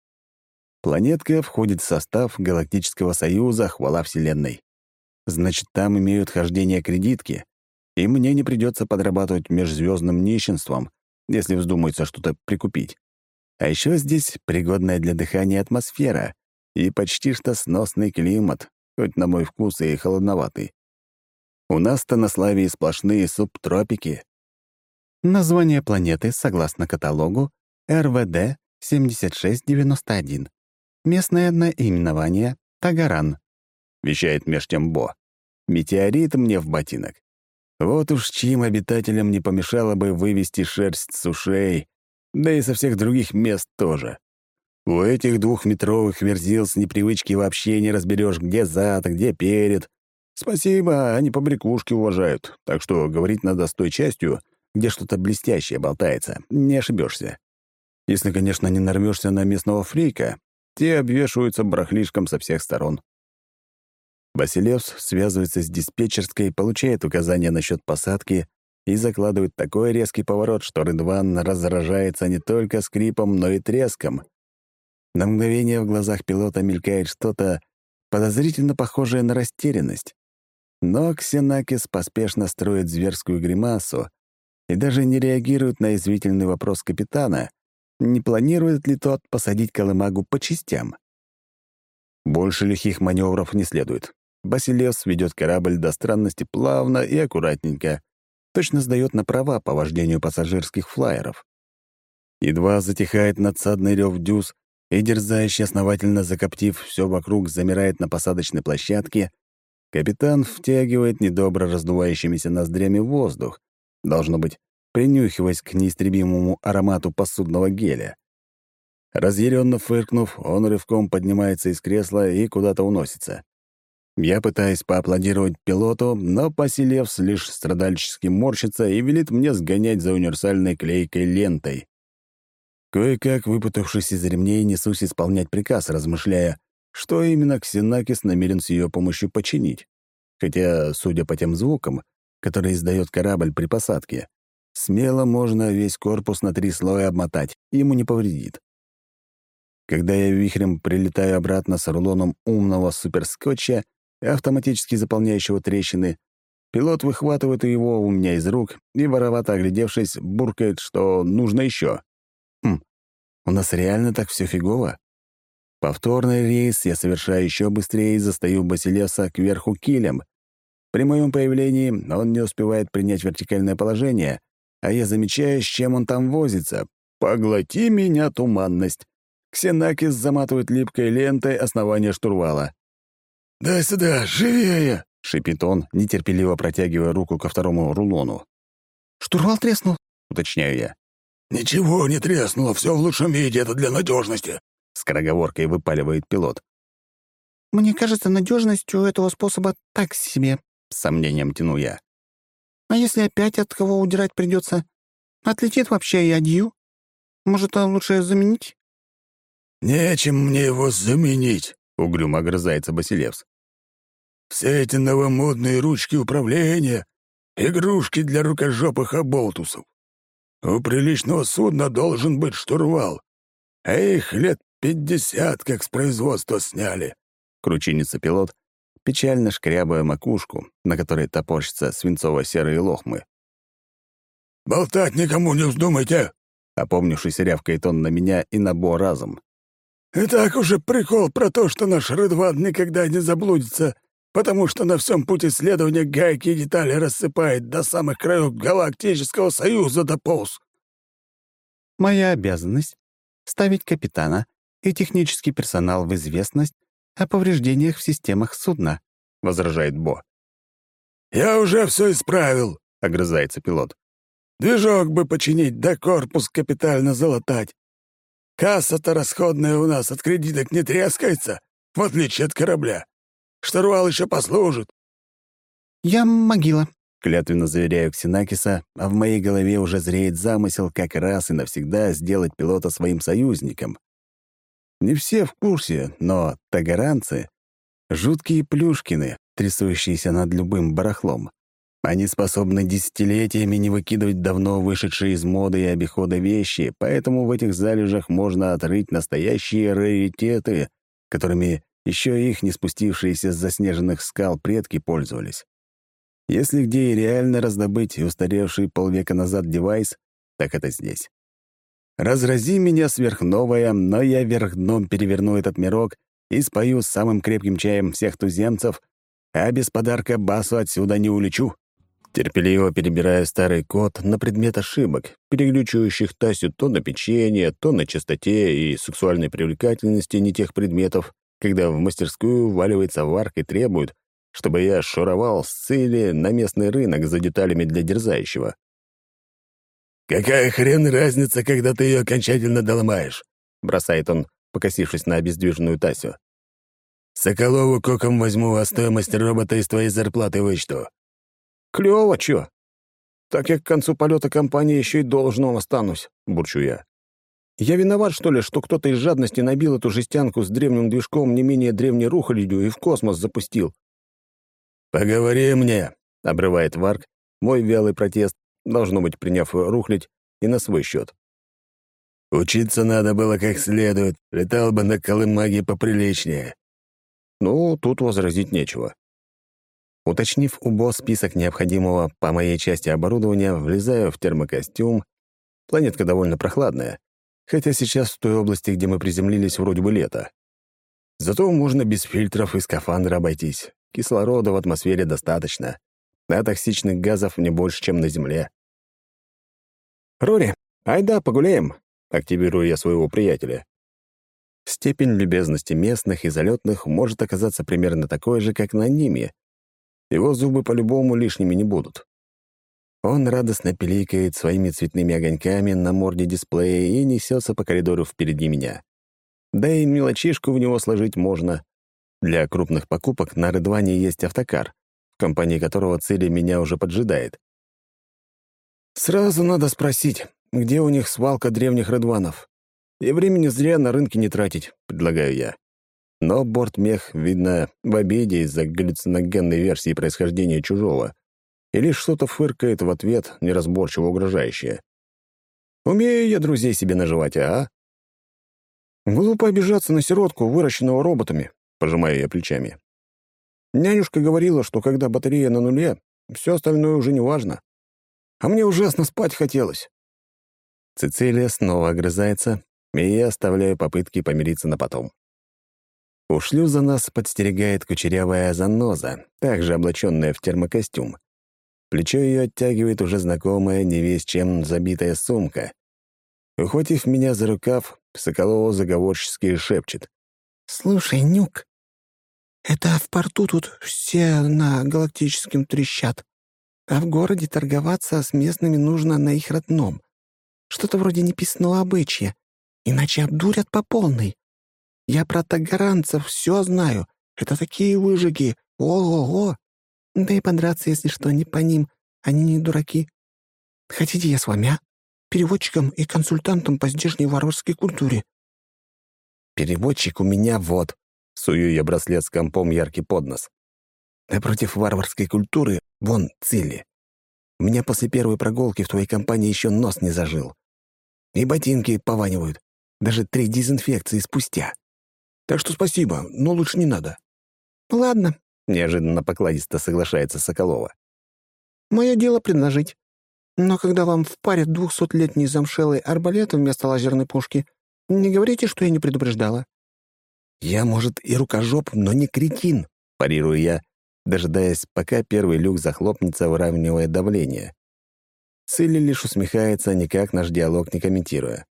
Планетка входит в состав Галактического Союза, хвала Вселенной. Значит, там имеют хождение кредитки, и мне не придется подрабатывать межзвездным нищенством, если вздумается что-то прикупить. А еще здесь пригодная для дыхания атмосфера и почти что сносный климат, хоть на мой вкус и холодноватый. У нас-то на Славии сплошные субтропики. Название планеты, согласно каталогу, эр вэ дэ семьдесят шесть девяносто один. Местное наименование — Тагаран, вещает меж тем Бо. Метеорит мне в ботинок. Вот уж чьим обитателям не помешало бы вывести шерсть с ушей, да и со всех других мест тоже. У этих двухметровых верзил с непривычки вообще не разберешь, где зад, где перед. Спасибо, они побрякушки уважают, так что говорить надо с той частью, где что-то блестящее болтается, не ошибешься. Если, конечно, не нарвешься на местного фрейка, те обвешиваются барахлишком со всех сторон. Басилевс связывается с диспетчерской, получает указания насчет посадки и закладывает такой резкий поворот, что Рыдван разражается не только скрипом, но и треском. На мгновение в глазах пилота мелькает что-то подозрительно похожее на растерянность. Но Ксенакис поспешно строит зверскую гримасу и даже не реагирует на извительный вопрос капитана, не планирует ли тот посадить колымагу по частям. Больше лихих маневров не следует. Басилевс ведет корабль до странности плавно и аккуратненько, точно сдаёт на права по вождению пассажирских флайеров. Едва затихает надсадный рев дюз, и дерзающий, основательно закоптив все вокруг, замирает на посадочной площадке, капитан втягивает недобро раздувающимися ноздрями воздух, должно быть, принюхиваясь к неистребимому аромату посудного геля. Разъяренно фыркнув, он рывком поднимается из кресла и куда-то уносится. Я пытаюсь поаплодировать пилоту, но Басилевс лишь страдальчески морщится и велит мне сгонять за универсальной клейкой лентой. Кое-как, выпутавшись из ремней, несусь исполнять приказ, размышляя, что именно Ксенакис намерен с ее помощью починить. хотя, судя по тем звукам, которые издает корабль при посадке, смело можно весь корпус на три слоя обмотать, ему не повредит. Когда я вихрем прилетаю обратно с рулоном умного суперскотча, автоматически заполняющего трещины, пилот выхватывает его у меня из рук и, воровато оглядевшись, буркает, что нужно еще. Хм, у нас реально так все фигово? Повторный рейс я совершаю еще быстрее и застаю Басилевса кверху килем. При моем появлении он не успевает принять вертикальное положение, а я замечаю, с чем он там возится. Поглоти меня, туманность. Ксенакис заматывает липкой лентой основание штурвала. «Дай сюда, живее!» — шипит он, нетерпеливо протягивая руку ко второму рулону. «Штурвал треснул», — уточняю я. «Ничего не треснуло, все в лучшем виде, это для надежности», — скороговоркой выпаливает пилот. «Мне кажется, надежность у этого способа так себе», — с сомнением тяну я. «А если опять от кого удирать придется? Отлетит вообще и адью? Может, а лучше заменить?» «Нечем мне его заменить», — угрюмо огрызается Басилевс. «Все эти новомодные ручки управления — игрушки для рукожопых оболтусов. У приличного судна должен быть штурвал, а их лет пятьдесят как с производства сняли», — кручинится пилот, печально шкрябая макушку, на которой топорщатся свинцово-серые лохмы. «Болтать никому не вздумайте!» — опомнившись, рявкает он на меня и на Бо разом. «И так уже прикол про то, что наш Рыдван никогда не заблудится, потому что на всем пути следования гайки и детали рассыпает до самых краев Галактического Союза дополз». «Моя обязанность — ставить капитана и технический персонал в известность о повреждениях в системах судна», — возражает Бо. «Я уже все исправил», — огрызается пилот. «Движок бы починить, да корпус капитально залатать. Касса-то расходная у нас от кредиток не трескается, в отличие от корабля. Штурвал еще послужит». «Я могила», — клятвенно заверяю Ксенакиса, а в моей голове уже зреет замысел как раз и навсегда сделать пилота своим союзником. Не все в курсе, но тагаранцы — жуткие плюшкины, трясущиеся над любым барахлом. Они способны десятилетиями не выкидывать давно вышедшие из моды и обихода вещи, поэтому в этих залежах можно отрыть настоящие раритеты, которыми еще их не спустившиеся с заснеженных скал предки пользовались. Если где и реально раздобыть устаревший полвека назад девайс, так это здесь. Разрази меня сверхновая, но я вверх дном переверну этот мирок и спою с самым крепким чаем всех туземцев, а без подарка Басу отсюда не улечу. Терпеливо перебираю старый код на предмет ошибок, переключающих Тасю то на печенье, то на чистоте и сексуальной привлекательности не тех предметов, когда в мастерскую вваливается Варк и требует, чтобы я шуровал с цели на местный рынок за деталями для дерзающего. «Какая хрен разница, когда ты ее окончательно доломаешь?» — бросает он, покосившись на обездвиженную Тасю. «Соколову коком возьму, а стоимость робота из твоей зарплаты вычту». «Клёво, чё? Так я к концу полета компании еще и должным останусь», — бурчу я. «Я виноват, что ли, что кто-то из жадности набил эту жестянку с древним движком не менее древней рухлядью и в космос запустил?» «Поговори мне», — обрывает Варк мой вялый протест, должно быть, приняв рухлядь и на свой счет. «Учиться надо было как следует, летал бы на колымаге поприличнее». Ну, тут возразить нечего. Уточнив у Бо список необходимого по моей части оборудования, влезаю в термокостюм. Планетка довольно прохладная, хотя сейчас в той области, где мы приземлились, вроде бы лето. Зато можно без фильтров и скафандра обойтись. Кислорода в атмосфере достаточно, а токсичных газов не больше, чем на Земле. «Рори, айда погуляем», — активирую я своего приятеля. Степень любезности местных и залетных может оказаться примерно такой же, как на Ниме. Его зубы по-любому лишними не будут. Он радостно пиликает своими цветными огоньками на морде дисплея и несется по коридору впереди меня. Да и мелочишку в него сложить можно. Для крупных покупок на Рыдване есть автокар, в компании которого Цири меня уже поджидает. Сразу надо спросить, где у них свалка древних Рыдванов. И времени зря на рынке не тратить, предлагаю я. Но бортмех, видно, в обиде из-за галлюциногенной версии происхождения чужого, и лишь что-то фыркает в ответ, неразборчиво угрожающее. Умею я друзей себе наживать, а? Глупо обижаться на сиротку, выращенного роботами, пожимаю я плечами. Нянюшка говорила, что когда батарея на нуле, все остальное уже не важно. А мне ужасно спать хотелось. Цицилия снова огрызается, и я оставляю попытки помириться на потом. У шлюза нас подстерегает кучерявая заноза, также облаченная в термокостюм. Плечо ее оттягивает уже знакомая, не весь чем забитая сумка. Ухватив меня за рукав, Соколова заговорчески шепчет. «Слушай, Нюк, это в порту тут все на галактическом трещат, а в городе торговаться с местными нужно на их родном. Что-то вроде неписаного обычая, иначе обдурят по полной. Я про тагаранцев все знаю, это такие выжиги, ого-го. Да и подраться, если что, не по ним, они не дураки. Хотите, я с вами, а? Переводчиком и консультантом по здешней варварской культуре». «Переводчик у меня вот», — сую я браслет с компом яркий под нос. «Напротив варварской культуры вон Цилли. У меня после первой прогулки в твоей компании еще нос не зажил. И ботинки пованивают, даже три дезинфекции спустя. Так что спасибо, но лучше не надо». «Ладно», — неожиданно покладисто соглашается Соколова. «Мое дело предложить. Но когда вам впарят двухсотлетний замшелый арбалет вместо лазерной пушки, не говорите, что я не предупреждала». «Я, может, и рукожоп, но не кретин», — парирую я, дожидаясь, пока первый люк захлопнется, выравнивая давление. Цилли лишь усмехается, никак наш диалог не комментируя.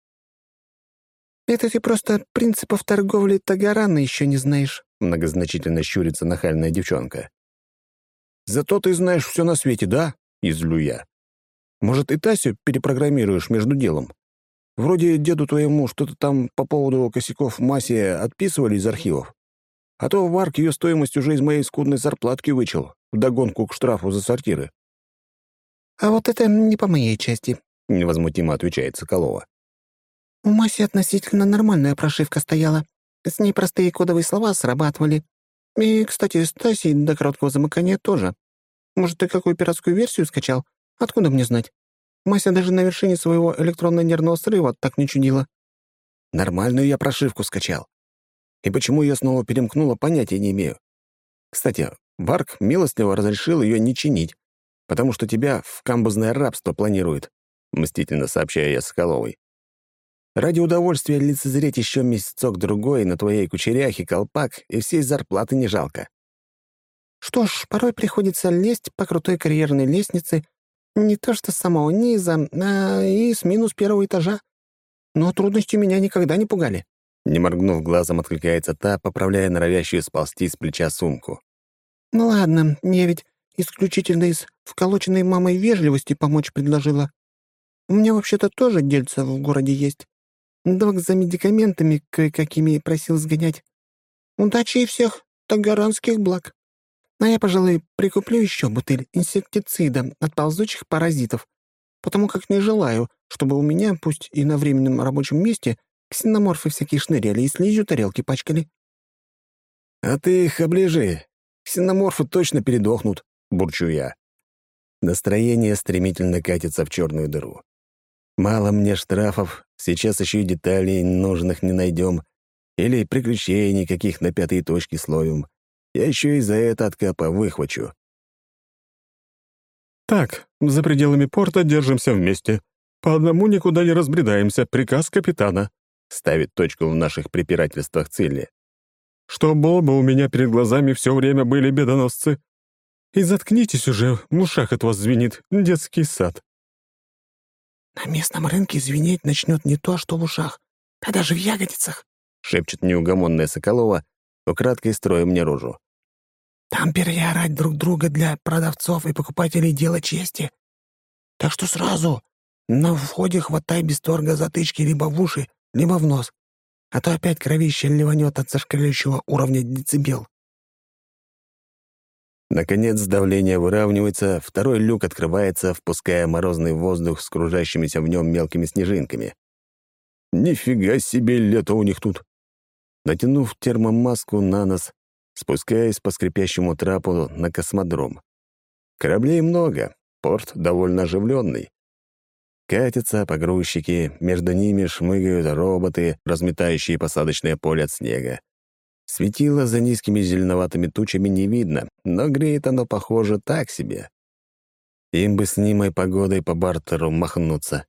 «Это ты просто принципов торговли Тагарана еще не знаешь», — многозначительно щурится нахальная девчонка. «Зато ты знаешь все на свете, да?» — излю я. «Может, и Тасю перепрограммируешь между делом? Вроде деду твоему что-то там по поводу косяков Маси отписывали из архивов. А то Варк ее стоимость уже из моей скудной зарплатки вычел, вдогонку к штрафу за сортиры». «А вот это не по моей части», — невозмутимо отвечает Соколова. «У Маси относительно нормальная прошивка стояла. С ней простые кодовые слова срабатывали. И, кстати, с Тасей до короткого замыкания тоже. Может, ты какую пиратскую версию скачал? Откуда мне знать? Мася даже на вершине своего электронно-нервного срыва так не чудила». «Нормальную я прошивку скачал. И почему ее снова перемкнуло, понятия не имею. Кстати, Варк милостливо разрешил ее не чинить, потому что тебя в камбузное рабство планирует», — мстительно сообщаю я Соколовой. «Ради удовольствия лицезреть еще месяцок-другой на твоей кучеряхе колпак и всей зарплаты не жалко». «Что ж, порой приходится лезть по крутой карьерной лестнице не то что с самого низа, а и с минус первого этажа. Но трудности меня никогда не пугали». Не моргнув глазом, откликается та, поправляя норовящую сползти с плеча сумку. «Ну ладно, я ведь исключительно из вколоченной мамой вежливости помочь предложила. У меня вообще-то тоже дельца в городе есть. Док за медикаментами кое-какими просил сгонять. Удачи и всех тагаранских благ. А я, пожалуй, прикуплю еще бутыль инсектицида от ползучих паразитов, потому как не желаю, чтобы у меня, пусть и на временном рабочем месте, ксеноморфы всякие шныряли и слизью тарелки пачкали». «А ты их оближи. Ксеноморфы точно передохнут», — бурчу я. Настроение стремительно катится в черную дыру. Мало мне штрафов, сейчас еще и деталей нужных не найдем, или приключений каких на пятые точки словим. Я еще и за это от Капа выхвачу. «Так, за пределами порта держимся вместе. По одному никуда не разбредаемся. Приказ капитана», — ставит точку в наших препирательствах Цилли. «Что Боба у меня перед глазами все время были бедоносцы. И заткнитесь уже, в ушах от вас звенит детский сад». «На местном рынке звенеть начнет не то, что в ушах, а даже в ягодицах», — шепчет неугомонная Соколова, украдкой строя мне рожу. «Там переорать друг друга для продавцов и покупателей дело чести. Так что сразу на входе хватай без торга затычки либо в уши, либо в нос, а то опять кровище ливанет от зашкаляющего уровня децибел». Наконец давление выравнивается, второй люк открывается, впуская морозный воздух с кружащимися в нем мелкими снежинками. Нифига себе лето у них тут. Натянув термомаску на нос, спускаясь по скрипящему трапу на космодром. Кораблей много, порт довольно оживленный. Катятся погрузчики, между ними шмыгают роботы, разметающие посадочное поле от снега. Светило за низкими зеленоватыми тучами не видно, но греет оно, похоже, так себе. Им бы с немой погодой по бартеру махнуться.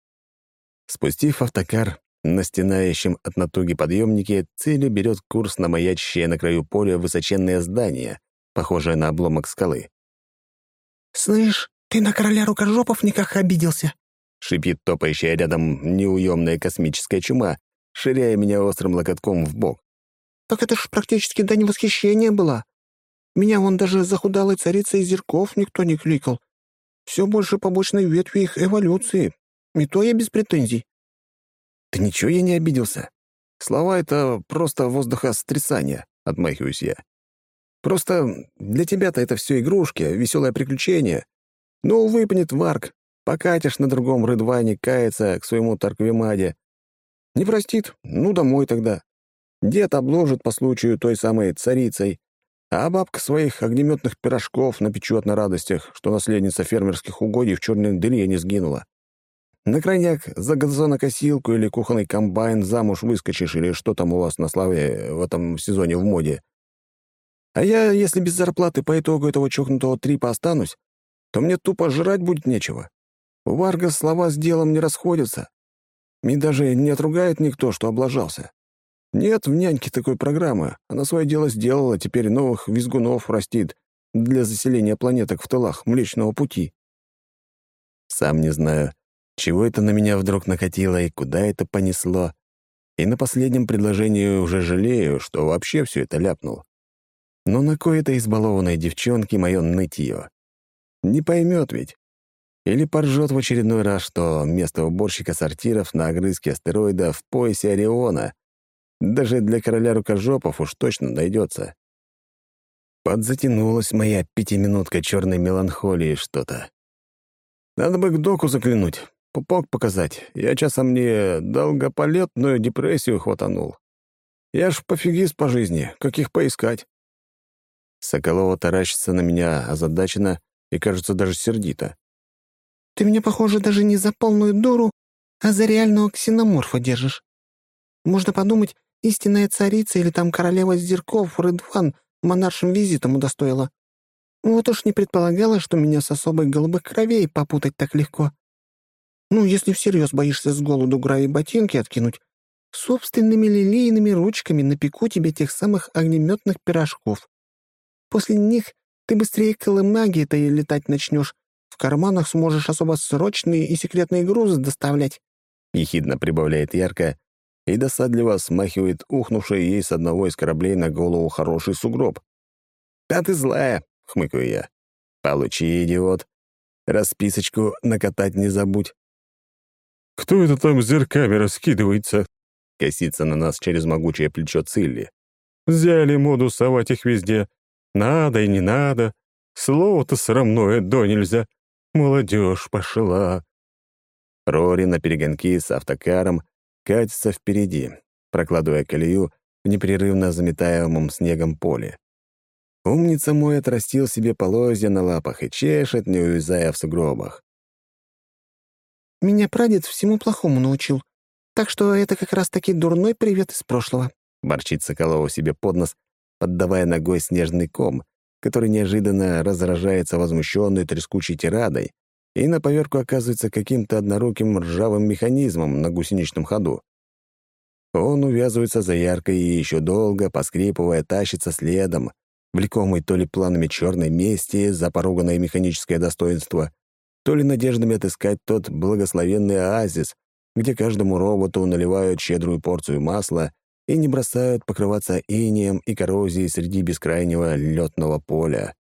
Спустив автокар, на стенающем от натуги подъемнике Цели берет курс на маячащее на краю поля высоченное здание, похожее на обломок скалы. «Слышь, ты на короля рукожопов никак обиделся?» — шипит топающая рядом неуемная космическая чума, ширяя меня острым локотком в бок. «Так это ж практически дань восхищения была. Меня вон даже захудалой царицей зерков никто не кликал. Все больше побочной ветви их эволюции. И то я без претензий». «Да ничего я не обиделся. Слова — это просто воздухострясание», — отмахиваюсь я. «Просто для тебя-то это все игрушки, веселое приключение. Ну, выпнет Варк, покатишь на другом рыдване каяться к своему Тарквимаде. Не простит? Ну, домой тогда. Дед обложит по случаю той самой царицей, а бабка своих огнеметных пирожков напечет на радостях, что наследница фермерских угодий в черной дыре не сгинула. На крайняк за газонокосилку или кухонный комбайн замуж выскочишь, или что там у вас на славе в этом сезоне в моде. А я, если без зарплаты по итогу этого чокнутого трипа останусь, то мне тупо жрать будет нечего. У Варга слова с делом не расходятся. И даже не отругает никто, что облажался. Нет в няньке такой программы. Она свое дело сделала, теперь новых визгунов растит для заселения планеток в тылах Млечного Пути. Сам не знаю, чего это на меня вдруг накатило и куда это понесло. И на последнем предложении уже жалею, что вообще все это ляпнул. Но на кое-то избалованной девчонке мое нытье. Не поймет ведь. Или поржет в очередной раз, что место уборщика сортиров на огрызке астероида в поясе Ориона даже для короля рукожопов уж точно найдется. Подзатянулась моя пятиминутка черной меланхолии что-то. Надо бы к доку заглянуть, пупок показать. Я часом не долгополетную депрессию хватанул. Я ж пофигист по жизни, как их поискать? Соколова таращится на меня озадаченно и, кажется, даже сердито. «Ты меня, похоже, даже не за полную дуру, а за реального ксеноморфа держишь. Можно подумать, истинная царица или там королева зерков Рыдван монаршим визитом удостоила. Вот уж не предполагала, что меня с особой голубых кровей попутать так легко. Ну, если всерьез боишься с голоду граи ботинки откинуть, собственными лилейными ручками напеку тебе тех самых огнеметных пирожков. После них ты быстрее колымаги-то и летать начнешь. В карманах сможешь особо срочные и секретные грузы доставлять», — ехидно прибавляет ярко и досадливо смахивает ухнувший ей с одного из кораблей на голову хороший сугроб. «Да ты злая!» — хмыкаю я. «Получи, идиот. Расписочку накатать не забудь». «Кто это там зерками раскидывается?» — косится на нас через могучее плечо Цилли. «Взяли моду совать их везде. Надо и не надо. Слово-то срамное до нельзя. Молодежь пошла». Рори на перегонки с автокаром катится впереди, прокладывая колею в непрерывно заметаемом снегом поле. Умница мой отрастил себе полозья на лапах и чешет, не увязая в сугробах. «Меня прадед всему плохому научил, так что это как раз-таки дурной привет из прошлого», — борчит Соколова себе под нос, поддавая ногой снежный ком, который неожиданно разражается возмущенной трескучей тирадой и на поверку оказывается каким-то одноруким ржавым механизмом на гусеничном ходу. Он увязывается за яркой и еще долго, поскрипывая, тащится следом, влекомый то ли планами черной мести за поруганное механическое достоинство, то ли надеждами отыскать тот благословенный оазис, где каждому роботу наливают щедрую порцию масла и не бросают покрываться инеем и коррозией среди бескрайнего лётного поля.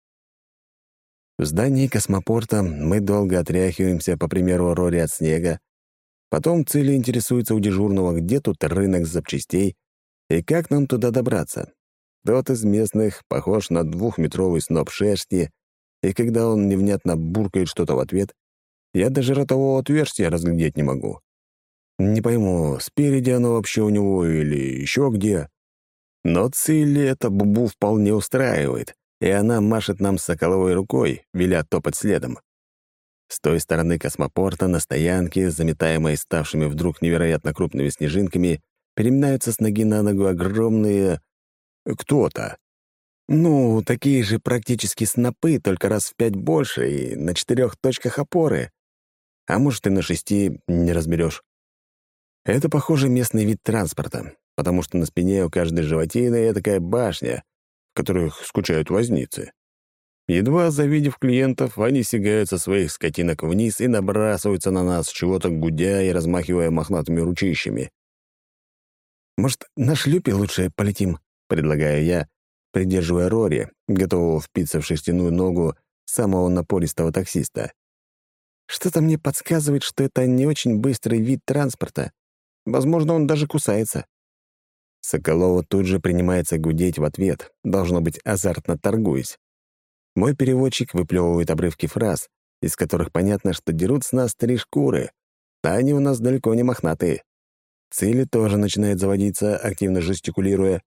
В здании космопорта мы долго отряхиваемся, по примеру Рори, от снега. Потом Цили интересуется у дежурного, где тут рынок запчастей и как нам туда добраться. Тот из местных похож на двухметровый сноп шерсти, и когда он невнятно буркает что-то в ответ, я даже ротового отверстия разглядеть не могу. Не пойму, спереди оно вообще у него или еще где. Но Цилли эта Бубу вполне устраивает, и она машет нам соколовой рукой, веля топать следом. С той стороны космопорта на стоянке, заметаемой ставшими вдруг невероятно крупными снежинками, переминаются с ноги на ногу огромные... кто-то. Ну, такие же практически снопы, только раз в пять больше и на четырех точках опоры. А может, и на шести, не разберешь. Это, похоже, местный вид транспорта, потому что на спине у каждой животины такая башня, в которых скучают возницы. Едва завидев клиентов, они сигают со своих скотинок вниз и набрасываются на нас, чего-то гудя и размахивая мохнатыми ручищами. «Может, на шлюпе лучше полетим?» — предлагаю я, придерживая Рори, готового впиться в шерстяную ногу самого напористого таксиста. Что-то мне подсказывает, что это не очень быстрый вид транспорта. Возможно, он даже кусается. Соколова тут же принимается гудеть в ответ, должно быть, азартно торгуясь. Мой переводчик выплевывает обрывки фраз, из которых понятно, что дерут с нас три шкуры, а они у нас далеко не мохнатые. Цилли тоже начинает заводиться, активно жестикулируя.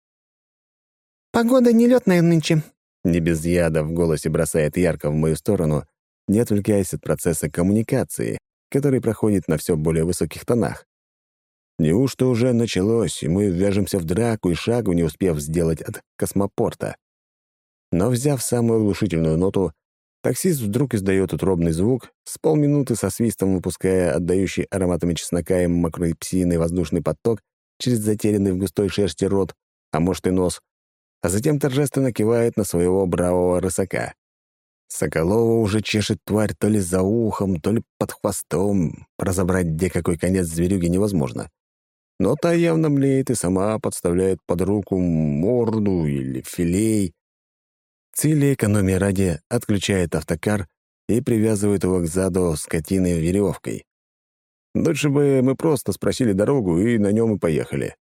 «Погода нелётная нынче», — не без яда в голосе бросает ярко в мою сторону, не отвлекаясь от процесса коммуникации, который проходит на все более высоких тонах. Неужто уже началось, и мы ввяжемся в драку и шагу, не успев сделать от космопорта? Но, взяв самую оглушительную ноту, таксист вдруг издает утробный звук, с полминуты со свистом выпуская отдающий ароматами чеснока и мокрой псиной воздушный поток через затерянный в густой шерсти рот, а может и нос, а затем торжественно кивает на своего бравого рысака. Соколова уже чешет тварь то ли за ухом, то ли под хвостом. Разобрать, где какой конец зверюги, невозможно. Но та явно млеет и сама подставляет под руку морду или филей. Цилли, экономия ради, отключает автокар и привязывает его к заду скотины веревкой. Лучше бы мы просто спросили дорогу и на нем и поехали.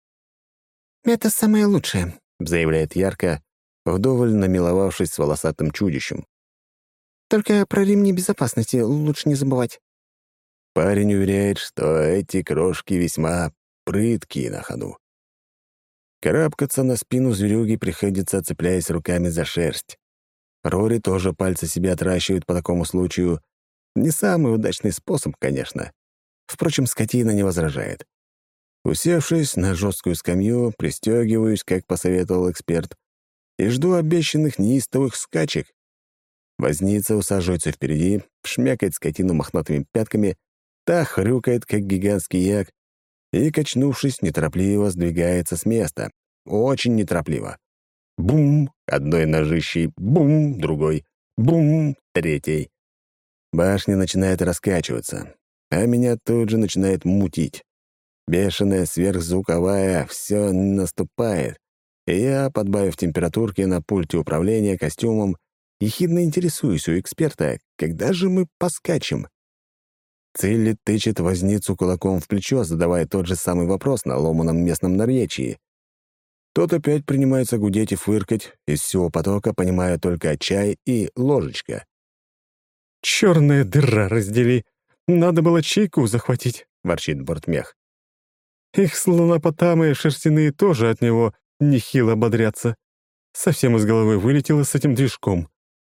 «Это самое лучшее», — заявляет ярко, вдоволь намиловавшись с волосатым чудищем. «Только про ремни безопасности лучше не забывать». Парень уверяет, что эти крошки весьма прыткие на ходу. Карабкаться на спину зверюги приходится, цепляясь руками за шерсть. Рори тоже пальцы себе отращивает по такому случаю. Не самый удачный способ, конечно. Впрочем, скотина не возражает. Усевшись на жесткую скамью, пристегиваюсь, как посоветовал эксперт, и жду обещанных неистовых скачек. Возница усаживается впереди, шмякает скотину мохнатыми пятками, та хрюкает, как гигантский як, и, качнувшись, неторопливо сдвигается с места. Очень неторопливо. Бум! Одной ножищей, бум! Другой, бум! Третий. Башня начинает раскачиваться, а меня тут же начинает мутить. Бешеная сверхзвуковая все наступает, и я, подбавив температурки на пульте управления костюмом, ехидно интересуюсь у эксперта, когда же мы поскачем. Цилли тычет возницу кулаком в плечо, задавая тот же самый вопрос на ломаном местном наречии. Тот опять принимается гудеть и фыркать, из всего потока понимаю только чай и ложечка. «Чёрная дыра раздели! Надо было чайку захватить», — ворчит бортмех. «Их слонопотамы шерстяные тоже от него нехило бодрятся. Совсем из головы вылетело с этим движком».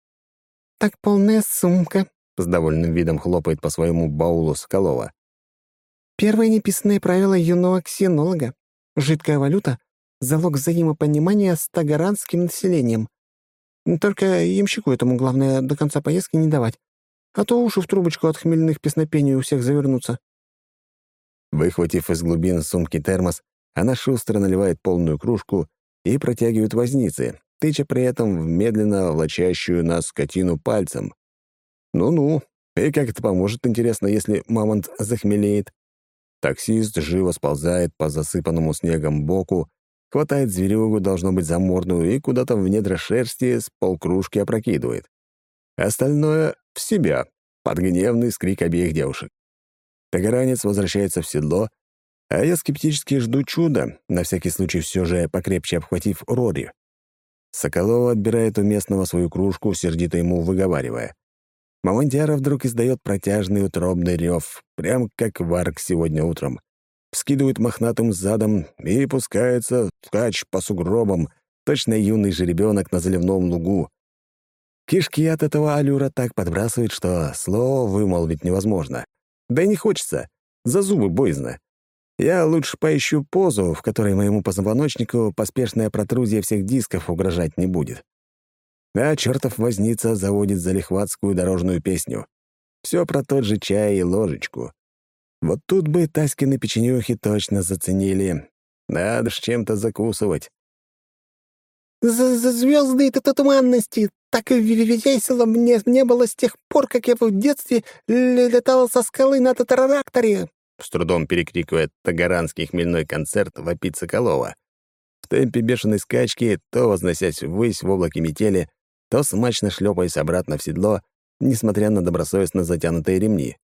«Так полная сумка», — с довольным видом хлопает по своему баулу Соколова. «Первое неписанное правило юного ксенолога. Жидкая валюта — залог взаимопонимания с тагаранским населением. Только ямщику этому главное до конца поездки не давать, а то уши в трубочку от хмельных песнопений у всех завернутся». Выхватив из глубин сумки термос, она шустро наливает полную кружку и протягивает вознице, тыча при этом в медленно влачащую нас скотину пальцем. Ну-ну, и как это поможет, интересно, если мамонт захмелеет? Таксист живо сползает по засыпанному снегом боку, хватает зверюгу, должно быть, за морду, и куда-то в недра шерсти с полкружки опрокидывает. Остальное — в себя, под гневный скрик обеих девушек. Тагаранец возвращается в седло, а я скептически жду чуда, на всякий случай все же покрепче обхватив Рори. Соколова отбирает у местного свою кружку, сердито ему выговаривая. Мамонтяра вдруг издает протяжный утробный рев, прям как Варк сегодня утром. Вскидывает мохнатым задом и пускается вскачь по сугробам, точно юный жеребенок на заливном лугу. Кишки от этого аллюра так подбрасывает, что слово вымолвить невозможно. Да и не хочется, за зубы боязно. Я лучше поищу позу, в которой моему позвоночнику поспешная протрузия всех дисков угрожать не будет. А чертов возница заводит залихватскую дорожную песню. Все про тот же чай и ложечку. Вот тут бы Таськины печенюхи точно заценили. Надо ж чем-то закусывать. За, за звезды это туманности. Так и весело мне не было с тех пор, как я в детстве летал со скалы на татаракторе. С трудом перекрикивая тагаранский хмельной концерт, вопит Соколова. В темпе бешеной скачки, то возносясь ввысь в облаке метели, то смачно шлепаясь обратно в седло, несмотря на добросовестно затянутые ремни.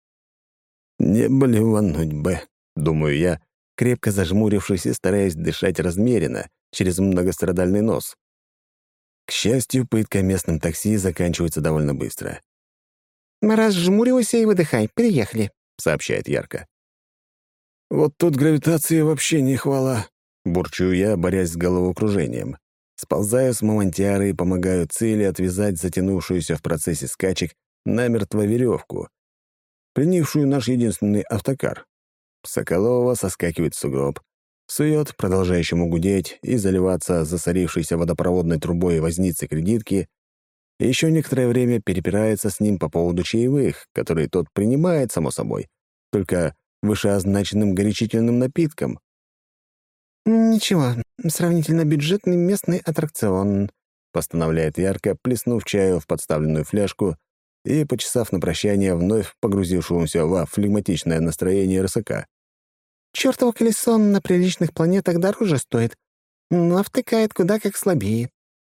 «Не блевануть бы», — думаю я, крепко зажмурившись и стараясь дышать размеренно, через многострадальный нос. К счастью, пытка местным такси заканчивается довольно быстро. «Разжмуривайся и выдыхай. Приехали», — сообщает Ярко. «Вот тут гравитации вообще не хвала», — бурчу я, борясь с головокружением. Сползаю с мамонтяры и помогаю цели отвязать затянувшуюся в процессе скачек намертво веревку, пленившую наш единственный автокар. Соколова соскакивает в сугроб, сует продолжающему гудеть и заливаться засорившейся водопроводной трубой возницы кредитки, и еще некоторое время перепирается с ним по поводу чаевых, которые тот принимает, само собой, только вышеозначенным горячительным напитком. «Ничего, сравнительно бюджетный местный аттракцион», — постановляет Ярко, плеснув чаю в подставленную фляжку и, почесав на прощание вновь погрузившемуся во флегматичное настроение рысака. «Чёртово колесо на приличных планетах дороже стоит, но втыкает куда как слабее».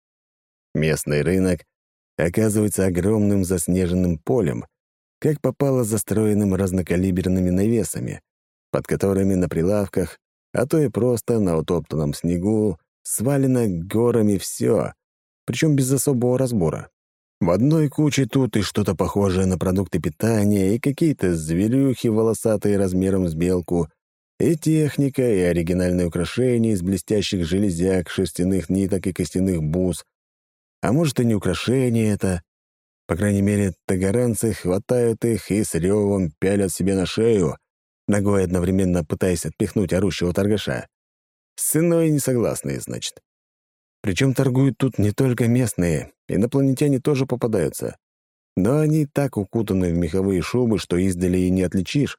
Местный рынок оказывается огромным заснеженным полем, как попало застроенным разнокалиберными навесами, под которыми на прилавках, а то и просто на утоптанном снегу, свалено горами все, причем без особого разбора. В одной куче тут и что-то похожее на продукты питания, и какие-то зверюхи волосатые размером с белку, и техника, и оригинальные украшения из блестящих железяк, шерстяных ниток и костяных бус. А может, и не украшения это. По крайней мере, тагаранцы хватают их и с ревом пялят себе на шею, ногой одновременно пытаясь отпихнуть орущего торгаша. С ценой несогласные, значит. Причем торгуют тут не только местные, инопланетяне тоже попадаются. Но они так укутаны в меховые шубы, что издали и не отличишь.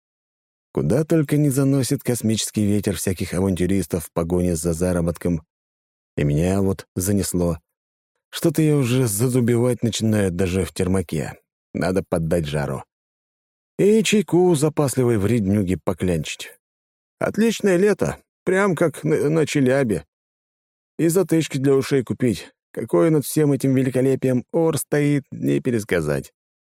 Куда только не заносит космический ветер всяких авантюристов в погоне за заработком. И меня вот занесло. Что-то я уже задубевать начинаю даже в термаке. Надо поддать жару. И чайку запасливой в реднюге поклянчить. Отличное лето, прям как на, на Челябе. И затычки для ушей купить. Какой над всем этим великолепием ор стоит, не пересказать.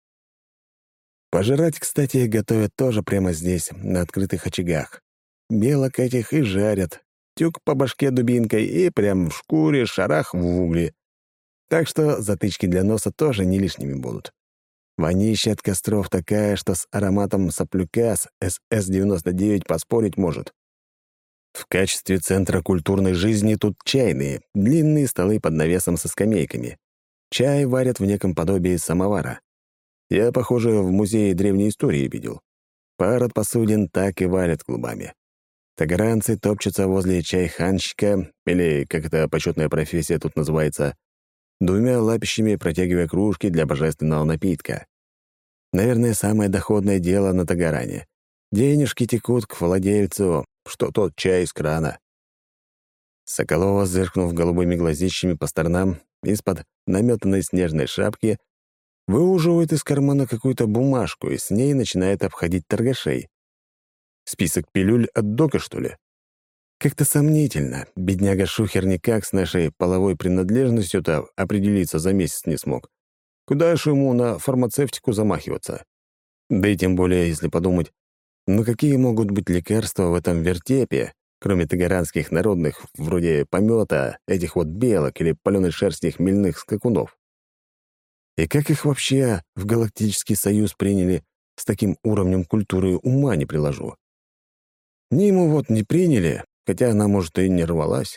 Пожрать, кстати, готовят тоже прямо здесь, на открытых очагах. Белок этих и жарят. Тюк по башке дубинкой и прям в шкуре шарах в угли. Так что затычки для носа тоже не лишними будут. Вонища от костров такая, что с ароматом соплюка с эс эс девяносто девять поспорить может. В качестве центра культурной жизни тут чайные, длинные столы под навесом со скамейками. Чай варят в неком подобии самовара. Я, похоже, в музее древней истории видел. Пар от посудин так и варят клубами. Тагаранцы топчутся возле чайханщика, или, как эта почетная профессия тут называется, двумя лапищами протягивая кружки для божественного напитка. Наверное, самое доходное дело на Тагаране. Денежки текут к владельцу, что тот чай из крана. Соколова, зыркнув голубыми глазищами по сторонам, из-под наметанной снежной шапки, выуживает из кармана какую-то бумажку и с ней начинает обходить торгашей. Список пилюль от дока, что ли? Как-то сомнительно. Бедняга Шухер никак с нашей половой принадлежностью-то определиться за месяц не смог. Куда ж ему на фармацевтику замахиваться? Да и тем более, если подумать, ну какие могут быть лекарства в этом вертепе, кроме тагаранских народных, вроде помета, этих вот белок или паленой шерсти хмельных скакунов? И как их вообще в Галактический Союз приняли, с таким уровнем культуры ума не приложу. Ниму вот не приняли, хотя она, может, и не рвалась.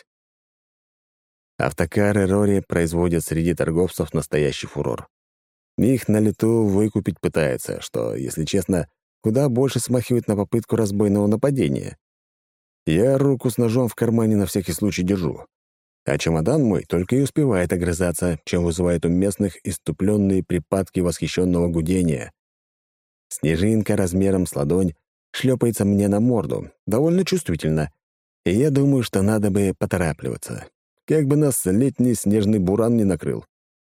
Автокары Рори производят среди торговцев настоящий фурор. Их на лету выкупить пытаются, что, если честно, куда больше смахивает на попытку разбойного нападения. Я руку с ножом в кармане на всякий случай держу. А чемодан мой только и успевает огрызаться, чем вызывает у местных иступленные припадки восхищенного гудения. Снежинка размером с ладонь шлепается мне на морду, довольно чувствительно, и я думаю, что надо бы поторапливаться, как бы нас летний снежный буран не накрыл.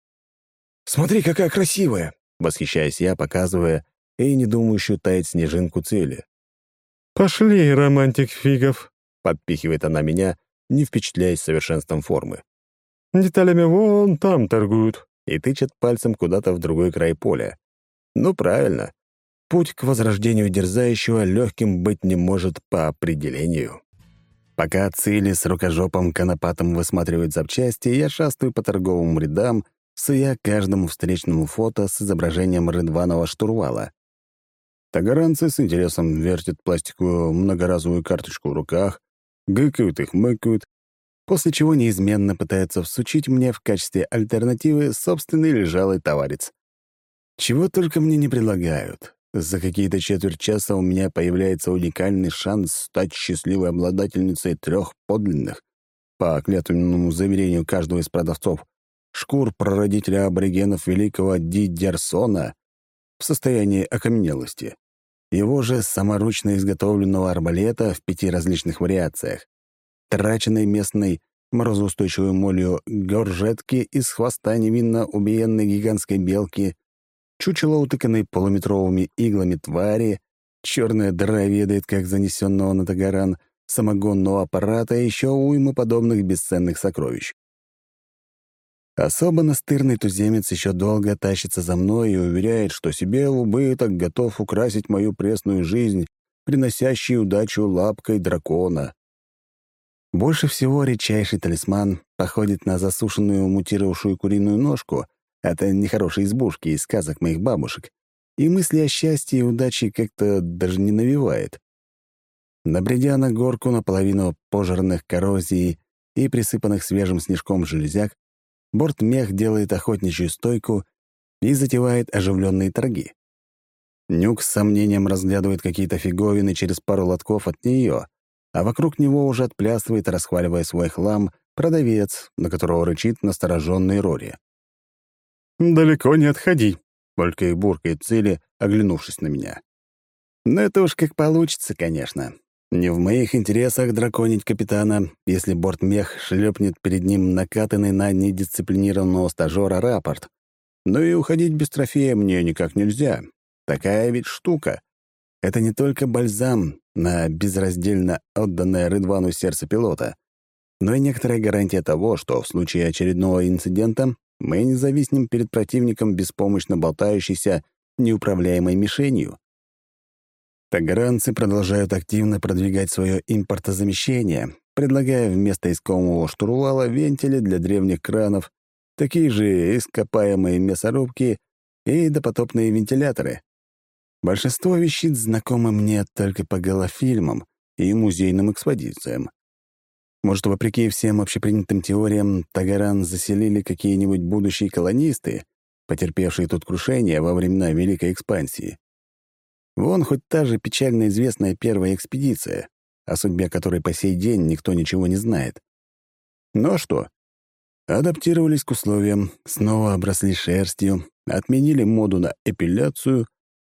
«Смотри, какая красивая!» — восхищаюсь я, показывая и не думающую таять снежинку цели. «Пошли, романтик фигов!» — подпихивает она меня, не впечатляясь совершенством формы. «Деталями вон там торгуют!» И тычет пальцем куда-то в другой край поля. Ну, правильно. Путь к возрождению дерзающего легким быть не может по определению. Пока Цили с рукожопом конопатом высматривают запчасти, я шастаю по торговым рядам, суя каждому встречному фото с изображением рыдваного штурвала. Тагаранцы с интересом вертят пластиковую многоразовую карточку в руках, гыкают и хмыкают, после чего неизменно пытаются всучить мне в качестве альтернативы собственный лежалый товарец. Чего только мне не предлагают. За какие-то четверть часа у меня появляется уникальный шанс стать счастливой обладательницей трех подлинных, по клятвенному заверению каждого из продавцов, шкур прародителя аборигенов великого Дидерсона в состоянии окаменелости, его же саморучно изготовленного арбалета в пяти различных вариациях, траченной местной морозоустойчивой молью горжетки из хвоста невинно убиенной гигантской белки, чучело, утыканной полуметровыми иглами твари, черная дыра ведает, как занесенного на Тагаран самогонного аппарата и еще уйма подобных бесценных сокровищ. Особо настырный туземец еще долго тащится за мной и уверяет, что себе в убыток готов украсить мою пресную жизнь, приносящей удачу лапкой дракона. Больше всего редчайший талисман походит на засушенную мутировавшую куриную ножку от нехорошей избушки из сказок моих бабушек, и мысли о счастье и удаче как-то даже не навевает. Набредя на горку наполовину пожранных коррозией и присыпанных свежим снежком железяк, бортмех делает охотничью стойку и затевает оживленные торги. Нюк с сомнением разглядывает какие-то фиговины через пару лотков от нее, а вокруг него уже отплясывает, расхваливая свой хлам, продавец, на которого рычит настороженный Рори. «Далеко не отходи», — только и буркает Цили, оглянувшись на меня. «Ну это уж как получится, конечно. Не в моих интересах драконить капитана, если бортмех шлепнет перед ним накатанный на недисциплинированного стажера рапорт. Но и уходить без трофея мне никак нельзя. Такая ведь штука. Это не только бальзам на безраздельно отданное Рыдвану сердце пилота, но и некоторая гарантия того, что в случае очередного инцидента мы не зависнем перед противником беспомощно болтающейся неуправляемой мишенью. Тагаранцы продолжают активно продвигать свое импортозамещение, предлагая вместо искомого штурвала вентили для древних кранов, такие же ископаемые мясорубки и допотопные вентиляторы. Большинство вещиц знакомы мне только по голофильмам и музейным экспозициям. Может, вопреки всем общепринятым теориям, Тагаран заселили какие-нибудь будущие колонисты, потерпевшие тут крушение во времена Великой экспансии. Вон хоть та же печально известная первая экспедиция, о судьбе которой по сей день никто ничего не знает. Ну а что? Адаптировались к условиям, снова обросли шерстью, отменили моду на эпиляцию.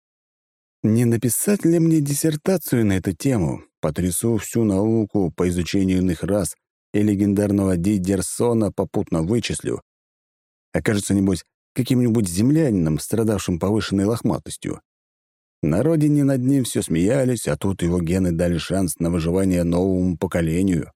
Не написать ли мне диссертацию на эту тему? Потрясу всю науку по изучению иных рас и легендарного Дидерсона попутно вычислю. Окажется, небось, каким-нибудь землянином, страдавшим повышенной лохматостью. На родине над ним все смеялись, а тут его гены дали шанс на выживание новому поколению.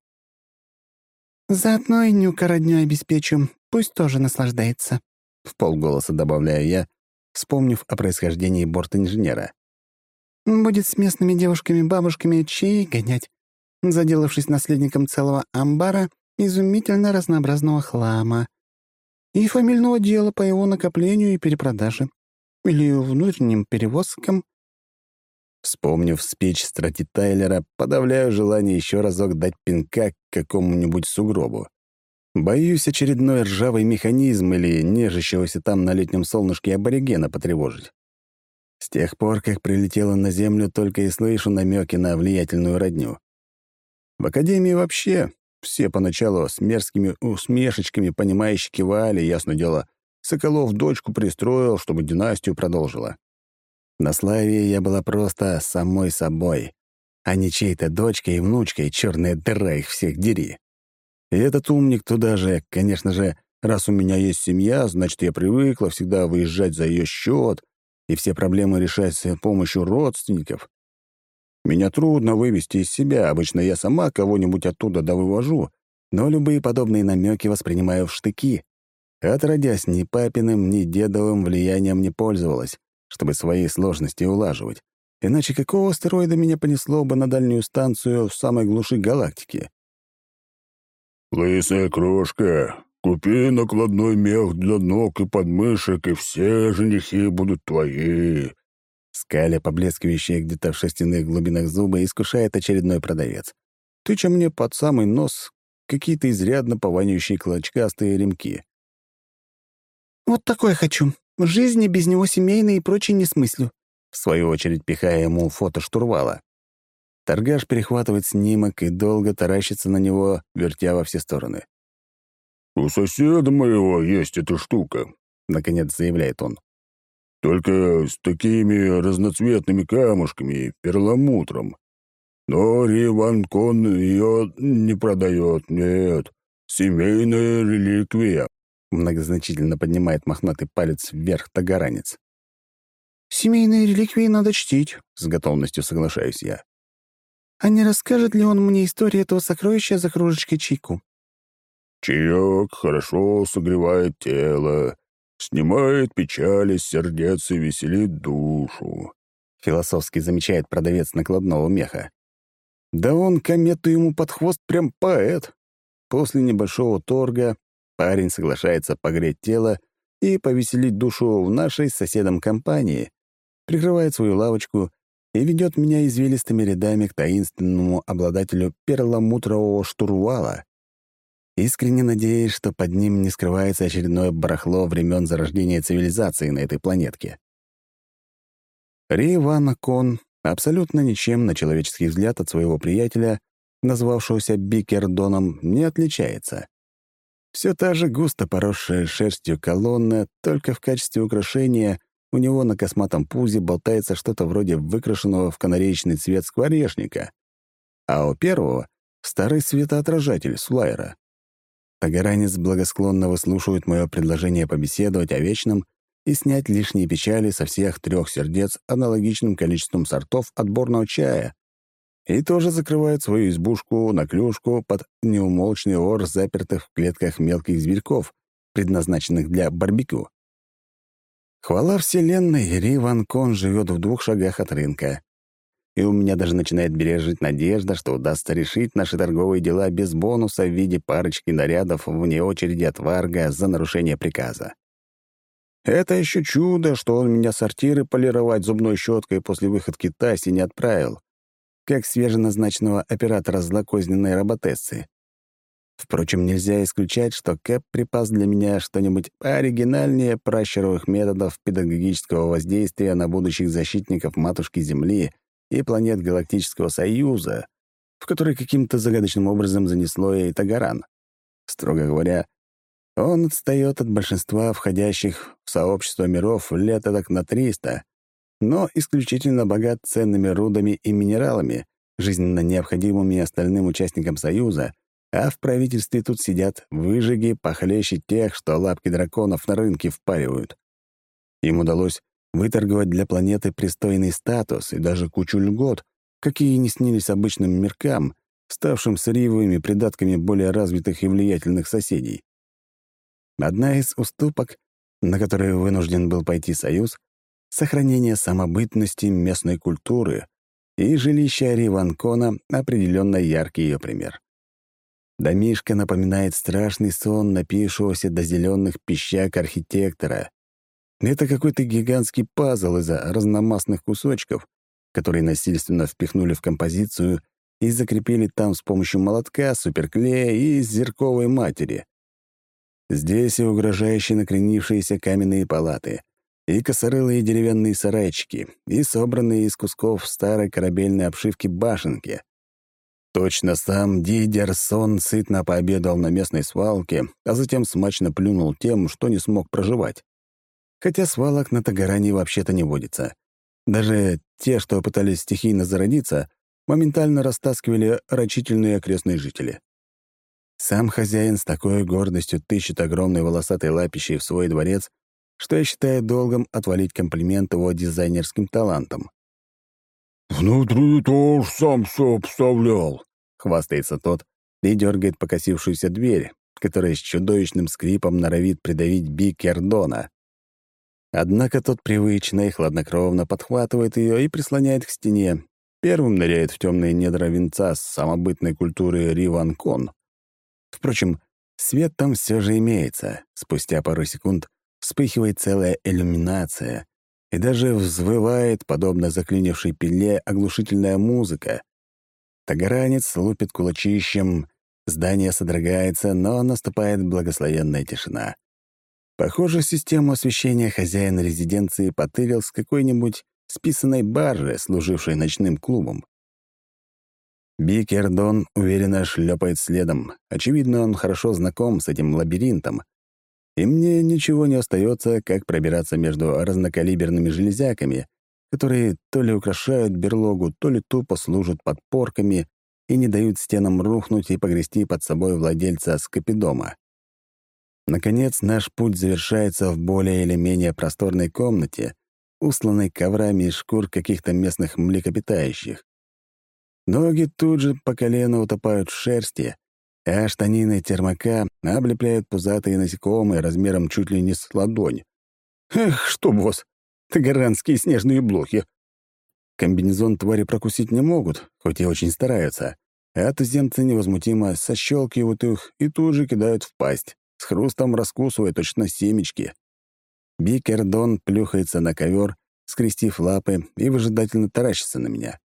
«Заодно и Нюка родню обеспечу, пусть тоже наслаждается», — вполголоса добавляю я, вспомнив о происхождении бортинженера. «Будет с местными девушками-бабушками чаи гонять, заделавшись наследником целого амбара изумительно разнообразного хлама. и фамильного дела по его накоплению и перепродаже. Или внутренним перевозкам». Вспомнив спич Страти Тайлера, подавляю желание еще разок дать пинка к какому-нибудь сугробу. Боюсь очередной ржавый механизм или нежащегося там на летнем солнышке аборигена потревожить. С тех пор, как прилетела на Землю, только и слышу намеки на влиятельную родню. В Академии вообще все поначалу с мерзкими усмешечками понимающе кивали, ясно дело, Соколов дочку пристроил, чтобы династию продолжила. На Славии я была просто самой собой, а не чьей-то дочкой и внучкой, черная дыра их всех дери. И этот умник туда же, конечно же, раз у меня есть семья, значит, я привыкла всегда выезжать за ее счет и все проблемы решать с помощью родственников. Меня трудно вывести из себя, обычно я сама кого-нибудь оттуда довывожу, но любые подобные намеки воспринимаю в штыки. Отродясь, ни папиным, ни дедовым влиянием не пользовалась, чтобы свои сложности улаживать. Иначе какого астероида меня понесло бы на дальнюю станцию в самой глуши галактики? «Лысая крошка, купи накладной мех для ног и подмышек, и все женихи будут твои». Скаля, поблескивающие где-то в шерстяных глубинах зубы, искушает очередной продавец. Тыча мне под самый нос какие-то изрядно пованивающие клочкастые ремки. «Вот такое хочу. Жизни без него семейной и прочее не смыслю», в свою очередь пихая ему фото штурвала. Торгаш перехватывает снимок и долго таращится на него, вертя во все стороны. «У соседа моего есть эта штука», — наконец заявляет он. «Только с такими разноцветными камушками и перламутром. Но Риванкон ее не продает, нет. Семейная реликвия». Многозначительно поднимает мохнатый палец вверх тагаранец. «Семейные реликвии надо чтить», — с готовностью соглашаюсь я. «А не расскажет ли он мне историю этого сокровища за кружечкой чайку?» «Чаек хорошо согревает тело, снимает печали с сердец и веселит душу», — философски замечает продавец накладного меха. «Да он комету ему под хвост прям поэт». После небольшого торга парень соглашается погреть тело и повеселить душу в нашей с соседом компании, прикрывает свою лавочку и ведет меня извилистыми рядами к таинственному обладателю перламутрового штурвала. Искренне надеюсь, что под ним не скрывается очередное барахло времен зарождения цивилизации на этой планетке. Риван Кон абсолютно ничем, на человеческий взгляд, от своего приятеля, назвавшегося Бикердоном, не отличается. Все та же густо поросшая шерстью колонна, только в качестве украшения у него на косматом пузе болтается что-то вроде выкрашенного в канареечный цвет скворечника, а у первого — старый светоотражатель с флайера. Тагаранец благосклонно выслушивает мое предложение побеседовать о вечном и снять лишние печали со всех трех сердец аналогичным количеством сортов отборного чая, и тоже закрывает свою избушку на клюшку под неумолчный ор запертых в клетках мелких зверьков, предназначенных для барбекю. Хвала вселенной, Риван Кон живет в двух шагах от рынка. И у меня даже начинает бережить надежда, что удастся решить наши торговые дела без бонуса в виде парочки нарядов вне очереди от Варга за нарушение приказа. Это еще чудо, что он меня сортиры полировать зубной щеткой после выходки Таси не отправил, как свеженазначенного оператора злокозненной роботессы. Впрочем, нельзя исключать, что Кэп припас для меня что-нибудь оригинальнее пращуровых методов педагогического воздействия на будущих защитников Матушки Земли и планет Галактического Союза, в который каким-то загадочным образом занесло и Тагаран. Строго говоря, он отстает от большинства входящих в сообщество миров лет эдак на триста, но исключительно богат ценными рудами и минералами, жизненно необходимыми остальным участникам Союза, а в правительстве тут сидят выжиги похлеще тех, что лапки драконов на рынке впаривают. Им удалось выторговать для планеты пристойный статус и даже кучу льгот, какие не снились обычным миркам, ставшим сырьевыми придатками более развитых и влиятельных соседей. Одна из уступок, на которые вынужден был пойти Союз, — сохранение самобытности местной культуры, и жилище Риванкона определенно яркий ее пример. Домишко напоминает страшный сон напившегося до зеленых пищак архитектора. Это какой-то гигантский пазл из разномастных кусочков, которые насильственно впихнули в композицию и закрепили там с помощью молотка, суперклея и зерковой матери. Здесь и угрожающе накренившиеся каменные палаты, и косорылые деревянные сарайчики, и собранные из кусков старой корабельной обшивки башенки. Точно сам Дидерсон сытно пообедал на местной свалке, а затем смачно плюнул тем, что не смог проживать. Хотя свалок на Тагаране вообще-то не водится. Даже те, что пытались стихийно зародиться, моментально растаскивали рачительные окрестные жители. Сам хозяин с такой гордостью тыщет огромной волосатой лапищей в свой дворец, что я считаю долгом отвалить комплимент его дизайнерским талантам. «Внутри тоже сам все обставлял», — хвастается тот и дергает покосившуюся дверь, которая с чудовищным скрипом норовит придавить Бикердона. Однако тот привычно и хладнокровно подхватывает ее и прислоняет к стене. Первым ныряет в темные недра венца с самобытной культуры Риванкон. Впрочем, свет там все же имеется. Спустя пару секунд вспыхивает целая иллюминация, и даже взвывает, подобно заклинившей пиле, оглушительная музыка. Тагаранец лупит кулачищем, здание содрогается, но наступает благословенная тишина. Похоже, систему освещения хозяин резиденции потырил с какой-нибудь списанной баржи, служившей ночным клубом. Бикердон уверенно шлепает следом. Очевидно, он хорошо знаком с этим лабиринтом. И мне ничего не остается, как пробираться между разнокалиберными железяками, которые то ли украшают берлогу, то ли тупо служат подпорками и не дают стенам рухнуть и погрести под собой владельца скопидома. Наконец, наш путь завершается в более или менее просторной комнате, устланной коврами из шкур каких-то местных млекопитающих. Ноги тут же по колено утопают в шерсти, а штанины термака облепляют пузатые насекомые размером чуть ли не с ладонь. Эх, чтоб вас! Тагаранские снежные блохи! Комбинезон твари прокусить не могут, хоть и очень стараются, а туземцы невозмутимо сощелкивают их и тут же кидают в пасть, с хрустом раскусывая точно семечки. Бикердон плюхается на ковер, скрестив лапы и выжидательно таращится на меня.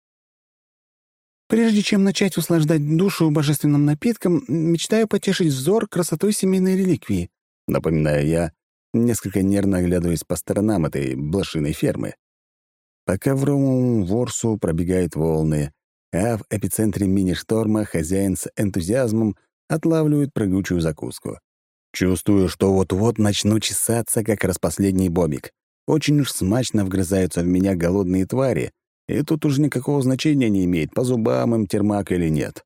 Прежде чем начать услаждать душу божественным напитком, мечтаю потешить взор красотой семейной реликвии», — напоминаю я, несколько нервно оглядываясь по сторонам этой блошиной фермы. По ковровому ворсу пробегают волны, а в эпицентре мини-шторма хозяин с энтузиазмом отлавливает прыгучую закуску. Чувствую, что вот-вот начну чесаться, как распоследний бобик. Очень уж смачно вгрызаются в меня голодные твари, и тут уж никакого значения не имеет, по зубам им термак или нет.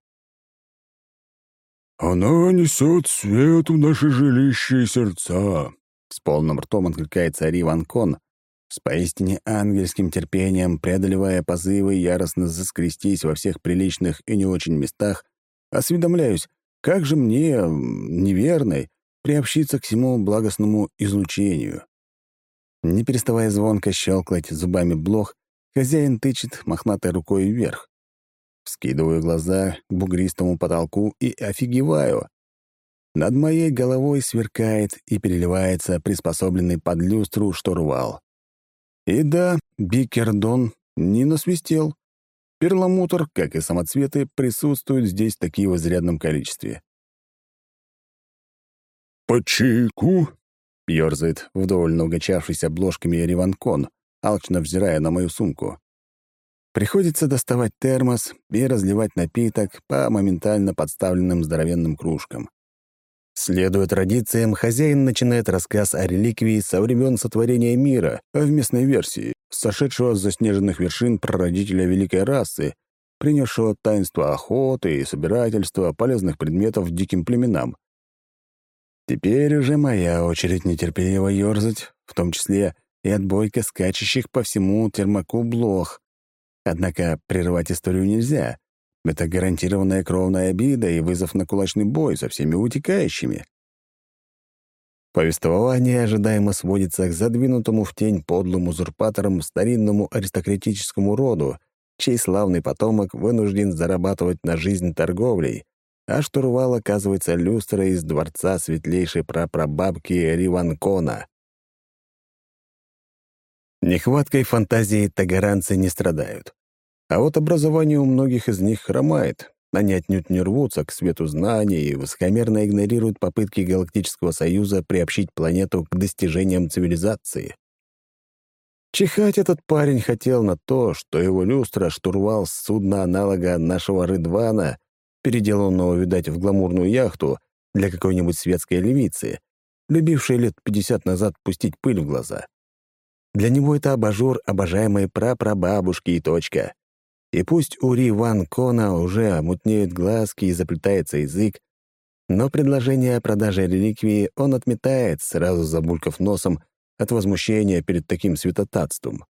«Она несет свет в наше жилище и сердца», — с полным ртом откликается Риванкон, с поистине ангельским терпением, преодолевая позывы, яростно заскрестись во всех приличных и не очень местах, осведомляюсь, как же мне, неверной, приобщиться к всему благостному излучению. Не переставая звонко щелкать зубами блох, хозяин тычет мохнатой рукой вверх. Вскидываю глаза к бугристому потолку и офигеваю. Над моей головой сверкает и переливается приспособленный под люстру штурвал. И да, Бикердон не насвистел. Перламутр, как и самоцветы, присутствуют здесь в таки в изрядном количестве. «По чайку?» — ёрзает вдоволь наугачавшийся обложками Риванкон, алчно взирая на мою сумку. Приходится доставать термос и разливать напиток по моментально подставленным здоровенным кружкам. Следуя традициям, хозяин начинает рассказ о реликвии со времен сотворения мира, в местной версии, сошедшего с заснеженных вершин прародителя великой расы, принесшего таинство охоты и собирательства полезных предметов диким племенам. Теперь уже моя очередь нетерпеливо ёрзать, в том числе и от бойко скачущих по всему термаку блох. Однако прерывать историю нельзя. Это гарантированная кровная обида и вызов на кулачный бой со всеми утекающими. Повествование ожидаемо сводится к задвинутому в тень подлым узурпаторам старинному аристократическому роду, чей славный потомок вынужден зарабатывать на жизнь торговлей, а штурвал оказывается люстра из дворца светлейшей прапрабабки Риванкона. Нехваткой фантазии тагаранцы не страдают. А вот образование у многих из них хромает. Они отнюдь не рвутся к свету знаний и высокомерно игнорируют попытки Галактического Союза приобщить планету к достижениям цивилизации. Чихать этот парень хотел на то, что его люстра — штурвал судна аналога нашего Рыдвана, переделанного, видать, в гламурную яхту для какой-нибудь светской левицы, любившей лет пятьдесят назад пустить пыль в глаза. Для него это абажур обожаемой прапрабабушки и точка. И пусть у Ри Ван Кона уже мутнеют глазки и заплетается язык, но предложение о продаже реликвии он отметает, сразу забулькав носом от возмущения перед таким святотатством.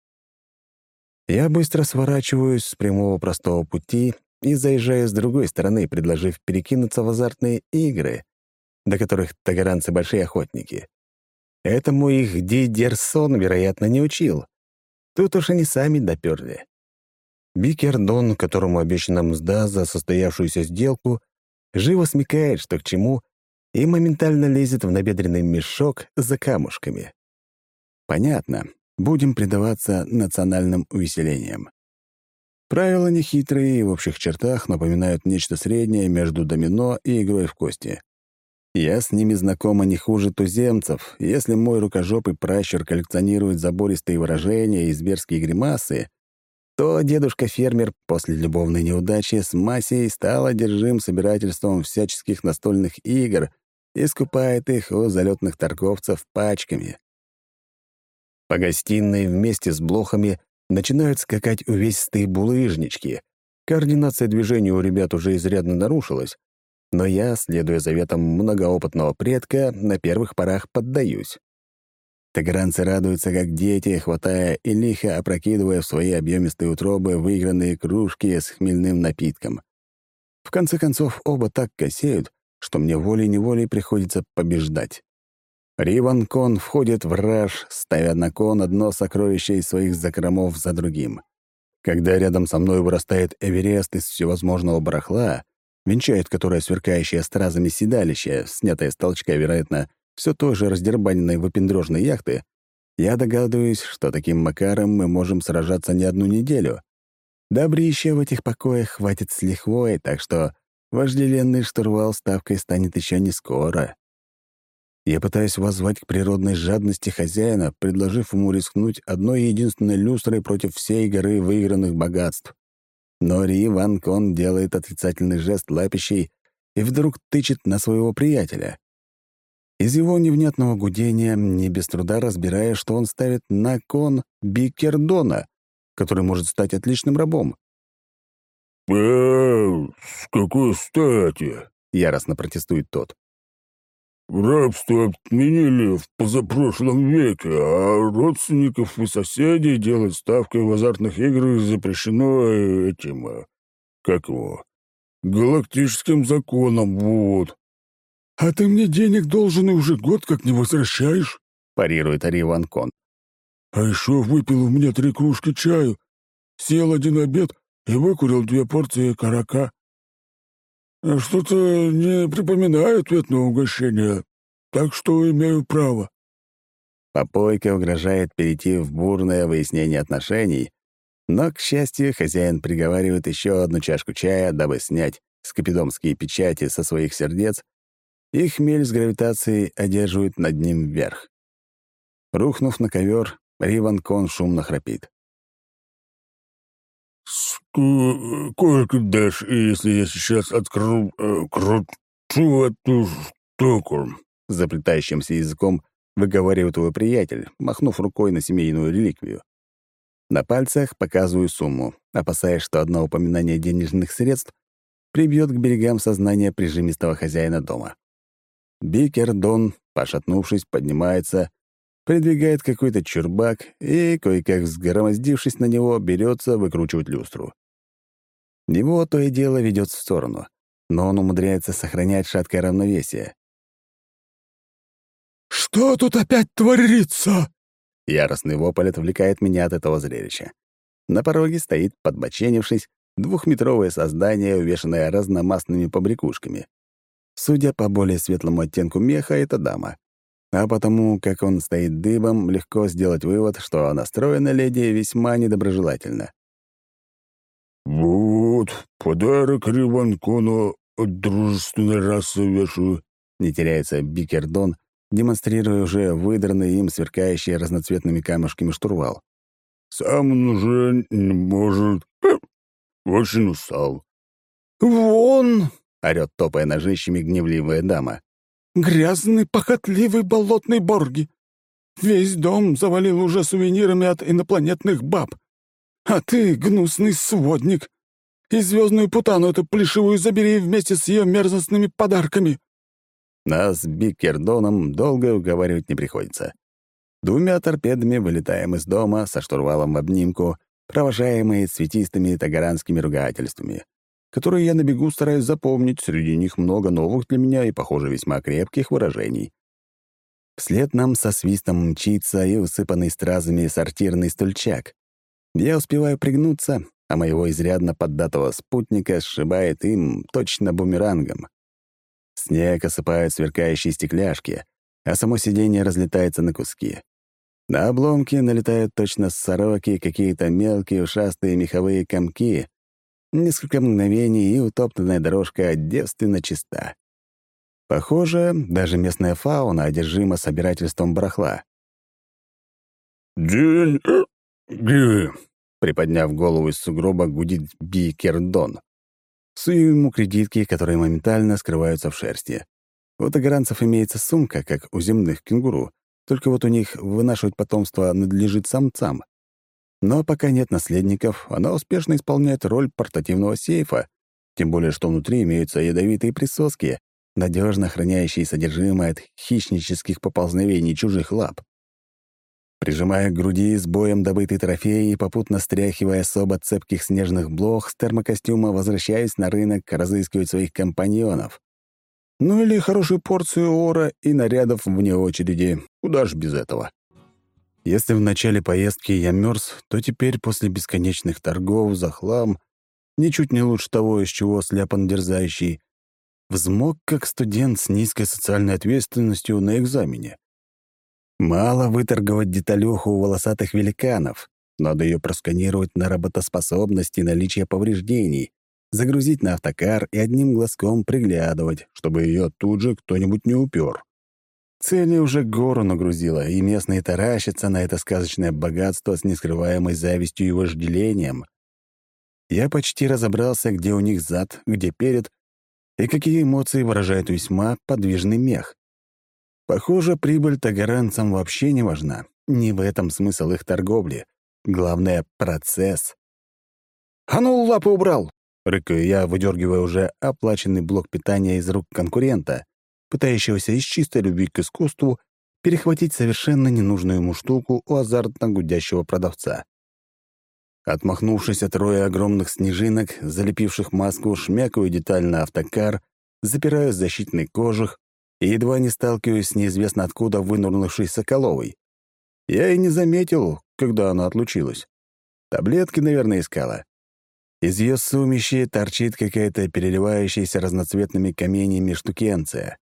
Я быстро сворачиваюсь с прямого простого пути и заезжаю с другой стороны, предложив перекинуться в азартные игры, до которых тагаранцы — большие охотники. Этому их Дидерсон, вероятно, не учил. Тут уж они сами доперли. Бикердон, которому обещана мзда за состоявшуюся сделку, живо смекает, что к чему, и моментально лезет в набедренный мешок за камушками. Понятно, будем предаваться национальным увеселениям. Правила нехитрые и в общих чертах напоминают нечто среднее между домино и игрой в кости. Я с ними знакома не хуже туземцев. Если мой рукожопый пращур коллекционирует забористые выражения и зверские гримасы, то дедушка-фермер после любовной неудачи с Масей стал одержим собирательством всяческих настольных игр и скупает их у залетных торговцев пачками. По гостиной вместе с блохами начинают скакать увесистые булыжнички. Координация движений у ребят уже изрядно нарушилась, но я, следуя заветам многоопытного предка, на первых порах поддаюсь. Тагаранцы радуются, как дети, хватая и лихо опрокидывая в свои объемистые утробы выигранные кружки с хмельным напитком. В конце концов, оба так косеют, что мне волей-неволей приходится побеждать. Риванкон входит в раж, ставя на кон одно сокровище из своих закромов за другим. Когда рядом со мной вырастает Эверест из всевозможного барахла, венчает которое сверкающее стразами седалище, снятое с толчка, вероятно, все той же раздербаненной выпендрёжной яхты, я догадываюсь, что таким макаром мы можем сражаться не одну неделю. Добрища в этих покоях хватит с лихвой, так что вожделенный штурвал ставкой станет еще не скоро. Я пытаюсь воззвать к природной жадности хозяина, предложив ему рискнуть одной единственной люстрой против всей горы выигранных богатств. Но Ри Ван Кон делает отрицательный жест лапищей и вдруг тычет на своего приятеля. Из его невнятного гудения не без труда разбирая, что он ставит на кон Бикердона, который может стать отличным рабом. «Э, с какой стати?» — яростно протестует тот. «Рабство отменили в позапрошлом веке, а родственников и соседей делать ставкой в азартных играх запрещено этим, э, как его, галактическим законом, вот». «А ты мне денег должен и уже год как не возвращаешь?» — парирует Ри Ван Кон. «А еще выпил у меня три кружки чаю, съел один обед и выкурил две порции карака. А что-то не припоминаю ответного угощения, так что имею право». Попойка угрожает перейти в бурное выяснение отношений, но, к счастью, хозяин приговаривает еще одну чашку чая, дабы снять скопидомские печати со своих сердец, и хмель с гравитацией одерживает над ним вверх. Рухнув на ковер, Ри Ван Кон шумно храпит. «Сколько дашь, если я сейчас откру... Э, кручу эту штуку?» — заплетающимся языком выговаривает его приятель, махнув рукой на семейную реликвию. На пальцах показываю сумму, опасаясь, что одно упоминание денежных средств прибьет к берегам сознания прижимистого хозяина дома. Бикердон, пошатнувшись, поднимается, придвигает какой-то чурбак и, кое-как взгромоздившись на него, берется выкручивать люстру. Его то и дело ведет в сторону, но он умудряется сохранять шаткое равновесие. «Что тут опять творится?» Яростный вопль отвлекает меня от этого зрелища. На пороге стоит, подбоченившись, двухметровое создание, увешанное разномастными побрякушками. Судя по более светлому оттенку меха, это дама. А потому, как он стоит дыбом, легко сделать вывод, что настроена леди весьма недоброжелательно. «Вот, подарок Риванкону от дружественной расы вешаю», — не теряется Бикердон, демонстрируя уже выдранный им сверкающий разноцветными камушками штурвал. «Сам он уже не может. Очень устал». «Вон!» — орёт, топая ножищами, гневливая дама. «Грязный, похотливый болотный борги! Весь дом завалил уже сувенирами от инопланетных баб. А ты, гнусный сводник, и звездную путану эту плешивую забери вместе с ее мерзостными подарками!» Нас с Бикердоном долго уговаривать не приходится. Двумя торпедами вылетаем из дома со штурвалом в обнимку, провожаемые цветистыми тагаранскими ругательствами, которые я на бегу стараюсь запомнить, среди них много новых для меня и, похоже, весьма крепких выражений. Вслед нам со свистом мчится и усыпанный стразами сортирный стульчак. Я успеваю пригнуться, а моего изрядно поддатого спутника сшибает им точно бумерангом. Снег осыпают сверкающие стекляшки, а само сиденье разлетается на куски. На обломки налетают точно с сороки какие-то мелкие ушастые меховые комки. Несколько мгновений, и утоптанная дорожка девственно чиста. Похоже, даже местная фауна одержима собирательством барахла. «День... Ги...» Приподняв голову из сугроба, гудит Бикердон. Сую ему кредитки, которые моментально скрываются в шерсти. У тагаранцев имеется сумка, как у земных кенгуру, только вот у них вынашивать потомство надлежит самцам. Но пока нет наследников, она успешно исполняет роль портативного сейфа, тем более что внутри имеются ядовитые присоски, надежно охраняющие содержимое от хищнических поползновений чужих лап. Прижимая к груди с боем добытый трофей и попутно стряхивая особо цепких снежных блох с термокостюма, возвращаюсь на рынок разыскивать своих компаньонов. Ну или хорошую порцию ора и нарядов вне очереди. Куда ж без этого? Если в начале поездки я мерз, то теперь после бесконечных торгов за хлам, ничуть не лучше того, из чего сляпан дерзающий, взмок как студент с низкой социальной ответственностью на экзамене. Мало выторговать деталюху у волосатых великанов. Надо ее просканировать на работоспособность и наличие повреждений, загрузить на автокар и одним глазком приглядывать, чтобы ее тут же кто-нибудь не упер. Цели уже гору нагрузила, и местные таращатся на это сказочное богатство с нескрываемой завистью и вожделением. Я почти разобрался, где у них зад, где перед, и какие эмоции выражает весьма подвижный мех. Похоже, прибыль тагаранцам вообще не важна. Не в этом смысл их торговли. Главное — процесс. «А ну, лапы убрал!» — рыкаю я, выдергивая уже оплаченный блок питания из рук конкурента, пытающегося из чистой любви к искусству перехватить совершенно ненужную ему штуку у азартно гудящего продавца. Отмахнувшись от роя огромных снежинок, залепивших маску, шмякаю деталь на автокар, запираю защитный кожух и едва не сталкиваюсь с неизвестно откуда вынурнувшей Соколовой. Я и не заметил, когда она отлучилась. Таблетки, наверное, искала. Из ее сумищи торчит какая-то переливающаяся разноцветными каменьями штукенция.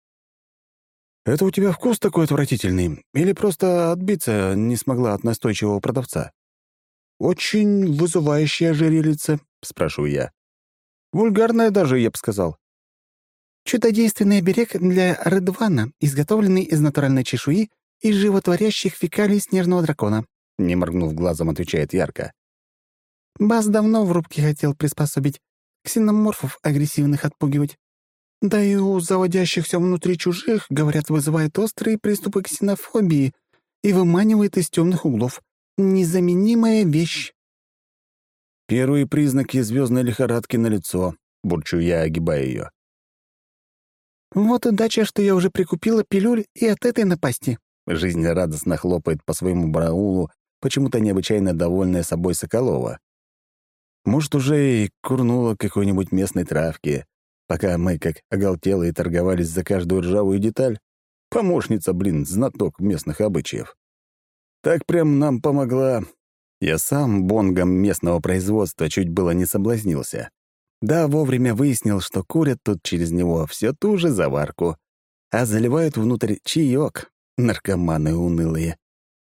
«Это у тебя вкус такой отвратительный? Или просто отбиться не смогла от настойчивого продавца?» «Очень вызывающая ожерельица», — спрашиваю я. «Вульгарная даже, я бы сказал». «Чудодейственный оберег для Редвана, изготовленный из натуральной чешуи и животворящих фекалий снежного дракона», — не моргнув глазом, отвечает Ярко. «Бас давно в рубке хотел приспособить, ксеноморфов агрессивных отпугивать. Да и у заводящихся внутри чужих, говорят, вызывает острые приступы ксенофобии и выманивает из темных углов. Незаменимая вещь». «Первые признаки звездной лихорадки налицо», — бурчу я, огибая ее. «Вот удача, что я уже прикупила пилюль и от этой напасти». Жизнь радостно хлопает по своему браулу, почему-то необычайно довольная собой Соколова. Может, уже и курнула какой-нибудь местной травки, пока мы, как оголтелые, торговались за каждую ржавую деталь. Помощница, блин, знаток местных обычаев. Так прям нам помогла. Я сам бонгом местного производства чуть было не соблазнился. Да, вовремя выяснил, что курят тут через него все ту же заварку, а заливают внутрь чаек, наркоманы унылые.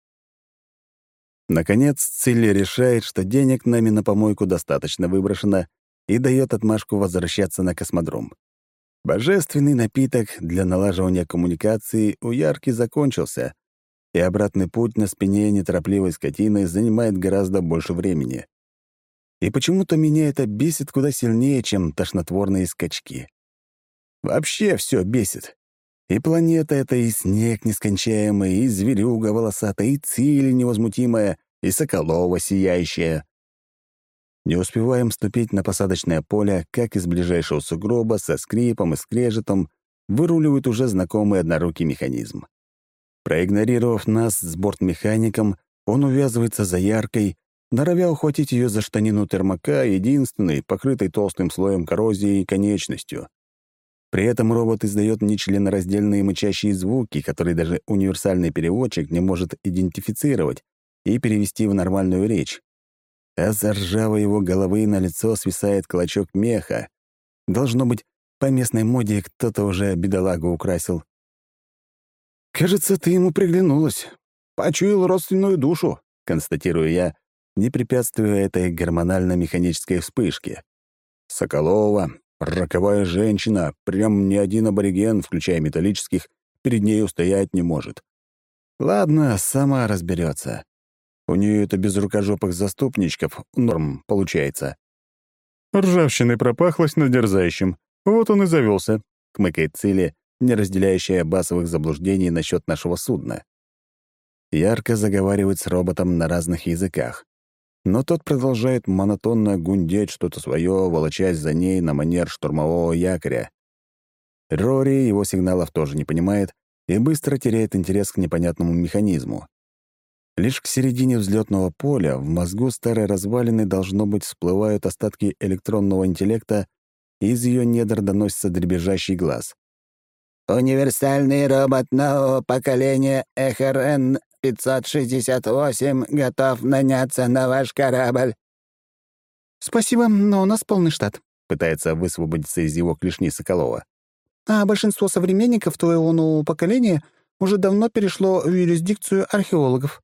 Наконец, Цилли решает, что денег нами на помойку достаточно выброшено, и дает отмашку возвращаться на космодром. Божественный напиток для налаживания коммуникации у Ярки закончился, и обратный путь на спине неторопливой скотины занимает гораздо больше времени. И почему-то меня это бесит куда сильнее, чем тошнотворные скачки. Вообще все бесит. И планета эта, и снег нескончаемый, и зверюга волосатая, и Циль невозмутимая, и Соколова сияющая. Не успеваем ступить на посадочное поле, как из ближайшего сугроба со скрипом и скрежетом выруливает уже знакомый однорукий механизм. Проигнорировав нас с бортмехаником, он увязывается за Яркой, норовя ухватить ее за штанину термока, единственной, покрытой толстым слоем коррозии и конечностью. При этом робот издает нечленораздельные мычащие звуки, которые даже универсальный переводчик не может идентифицировать и перевести в нормальную речь. А с ржавой его головы на лицо свисает клочок меха. Должно быть, по местной моде кто-то уже бедолагу украсил. «Кажется, ты ему приглянулась. Почуял родственную душу», — констатирую я, не препятствуя этой гормонально-механической вспышке. Соколова — роковая женщина, прям ни один абориген, включая металлических, перед ней устоять не может. Ладно, сама разберется. У нее это без рукожопых заступничков норм получается. Ржавчиной пропахлось над дерзающим. Вот он и завелся, хмыкает Цилли, не разделяющая басовых заблуждений насчет нашего судна. Ярко заговаривает с роботом на разных языках. Но тот продолжает монотонно гундеть что-то свое, волочась за ней на манер штурмового якоря. Рори его сигналов тоже не понимает и быстро теряет интерес к непонятному механизму. Лишь к середине взлетного поля в мозгу старой развалины, должно быть, всплывают остатки электронного интеллекта, и из ее недр доносится дребезжащий глаз. «Универсальный робот нового поколения Эх Эр Эн пятьсот шестьдесят восемь готов наняться на ваш корабль». «Спасибо, но у нас полный штат», — пытается высвободиться из его клешни Соколова. «А большинство современников твоего нового поколения уже давно перешло в юрисдикцию археологов».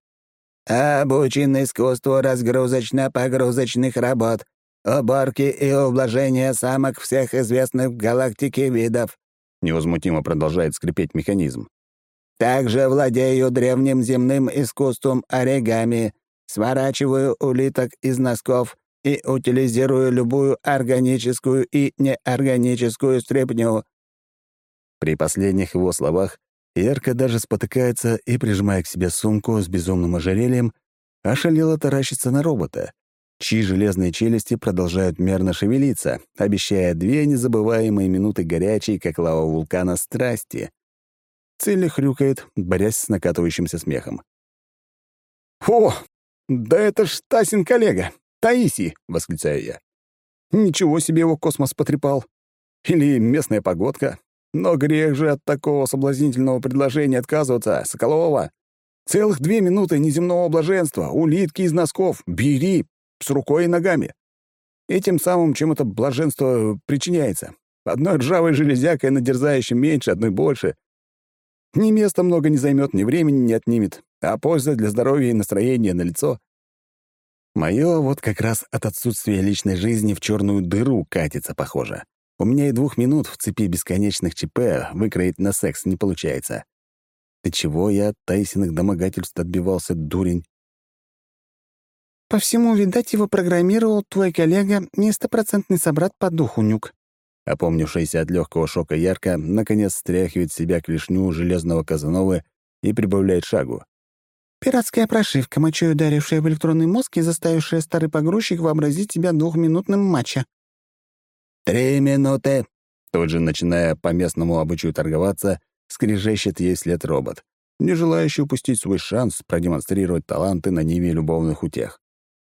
«Обучен искусству разгрузочно-погрузочных работ, уборки и ублажения самок всех известных в галактике видов», — невозмутимо продолжает скрипеть механизм. «Также владею древним земным искусством оригами, сворачиваю улиток из носков и утилизирую любую органическую и неорганическую стряпню». При последних его словах Ярко даже спотыкается и, прижимая к себе сумку с безумным ожерельем, ошалело таращится на робота, чьи железные челюсти продолжают мерно шевелиться, обещая две незабываемые минуты горячей, как лава вулкана, страсти. Цилли хрюкает, борясь с накатывающимся смехом. «О, да это ж Тасин коллега, Таисий!» — восклицаю я. «Ничего себе его космос потрепал! Или местная погодка! Но грех же от такого соблазнительного предложения отказываться, Соколова! Целых две минуты неземного блаженства, улитки из носков, бери, с рукой и ногами. И тем самым, чем это блаженство причиняется. Одной ржавой железякой на дерзающем меньше, одной больше. Ни места много не займет, ни времени не отнимет, а польза для здоровья и настроения налицо. Мое вот как раз от отсутствия личной жизни в черную дыру катится, похоже. У меня и двух минут в цепи бесконечных ЧП выкроить на секс не получается. Ты чего я от Таисиных домогательств отбивался, дурень? «По всему, видать, его программировал твой коллега и стопроцентный собрат по духу, Нюк». Опомнившаяся от легкого шока Ярко наконец стряхивает с себя клешню железного Казановы и прибавляет шагу. «Пиратская прошивка, мочой ударившая в электронный мозг и заставившая старый погрузчик вообразить себя двухминутным матча». «Три минуты», — тут же, начиная по-местному обычаю торговаться, скрежещет ей след робот, не желающий упустить свой шанс продемонстрировать таланты на ниве любовных утех.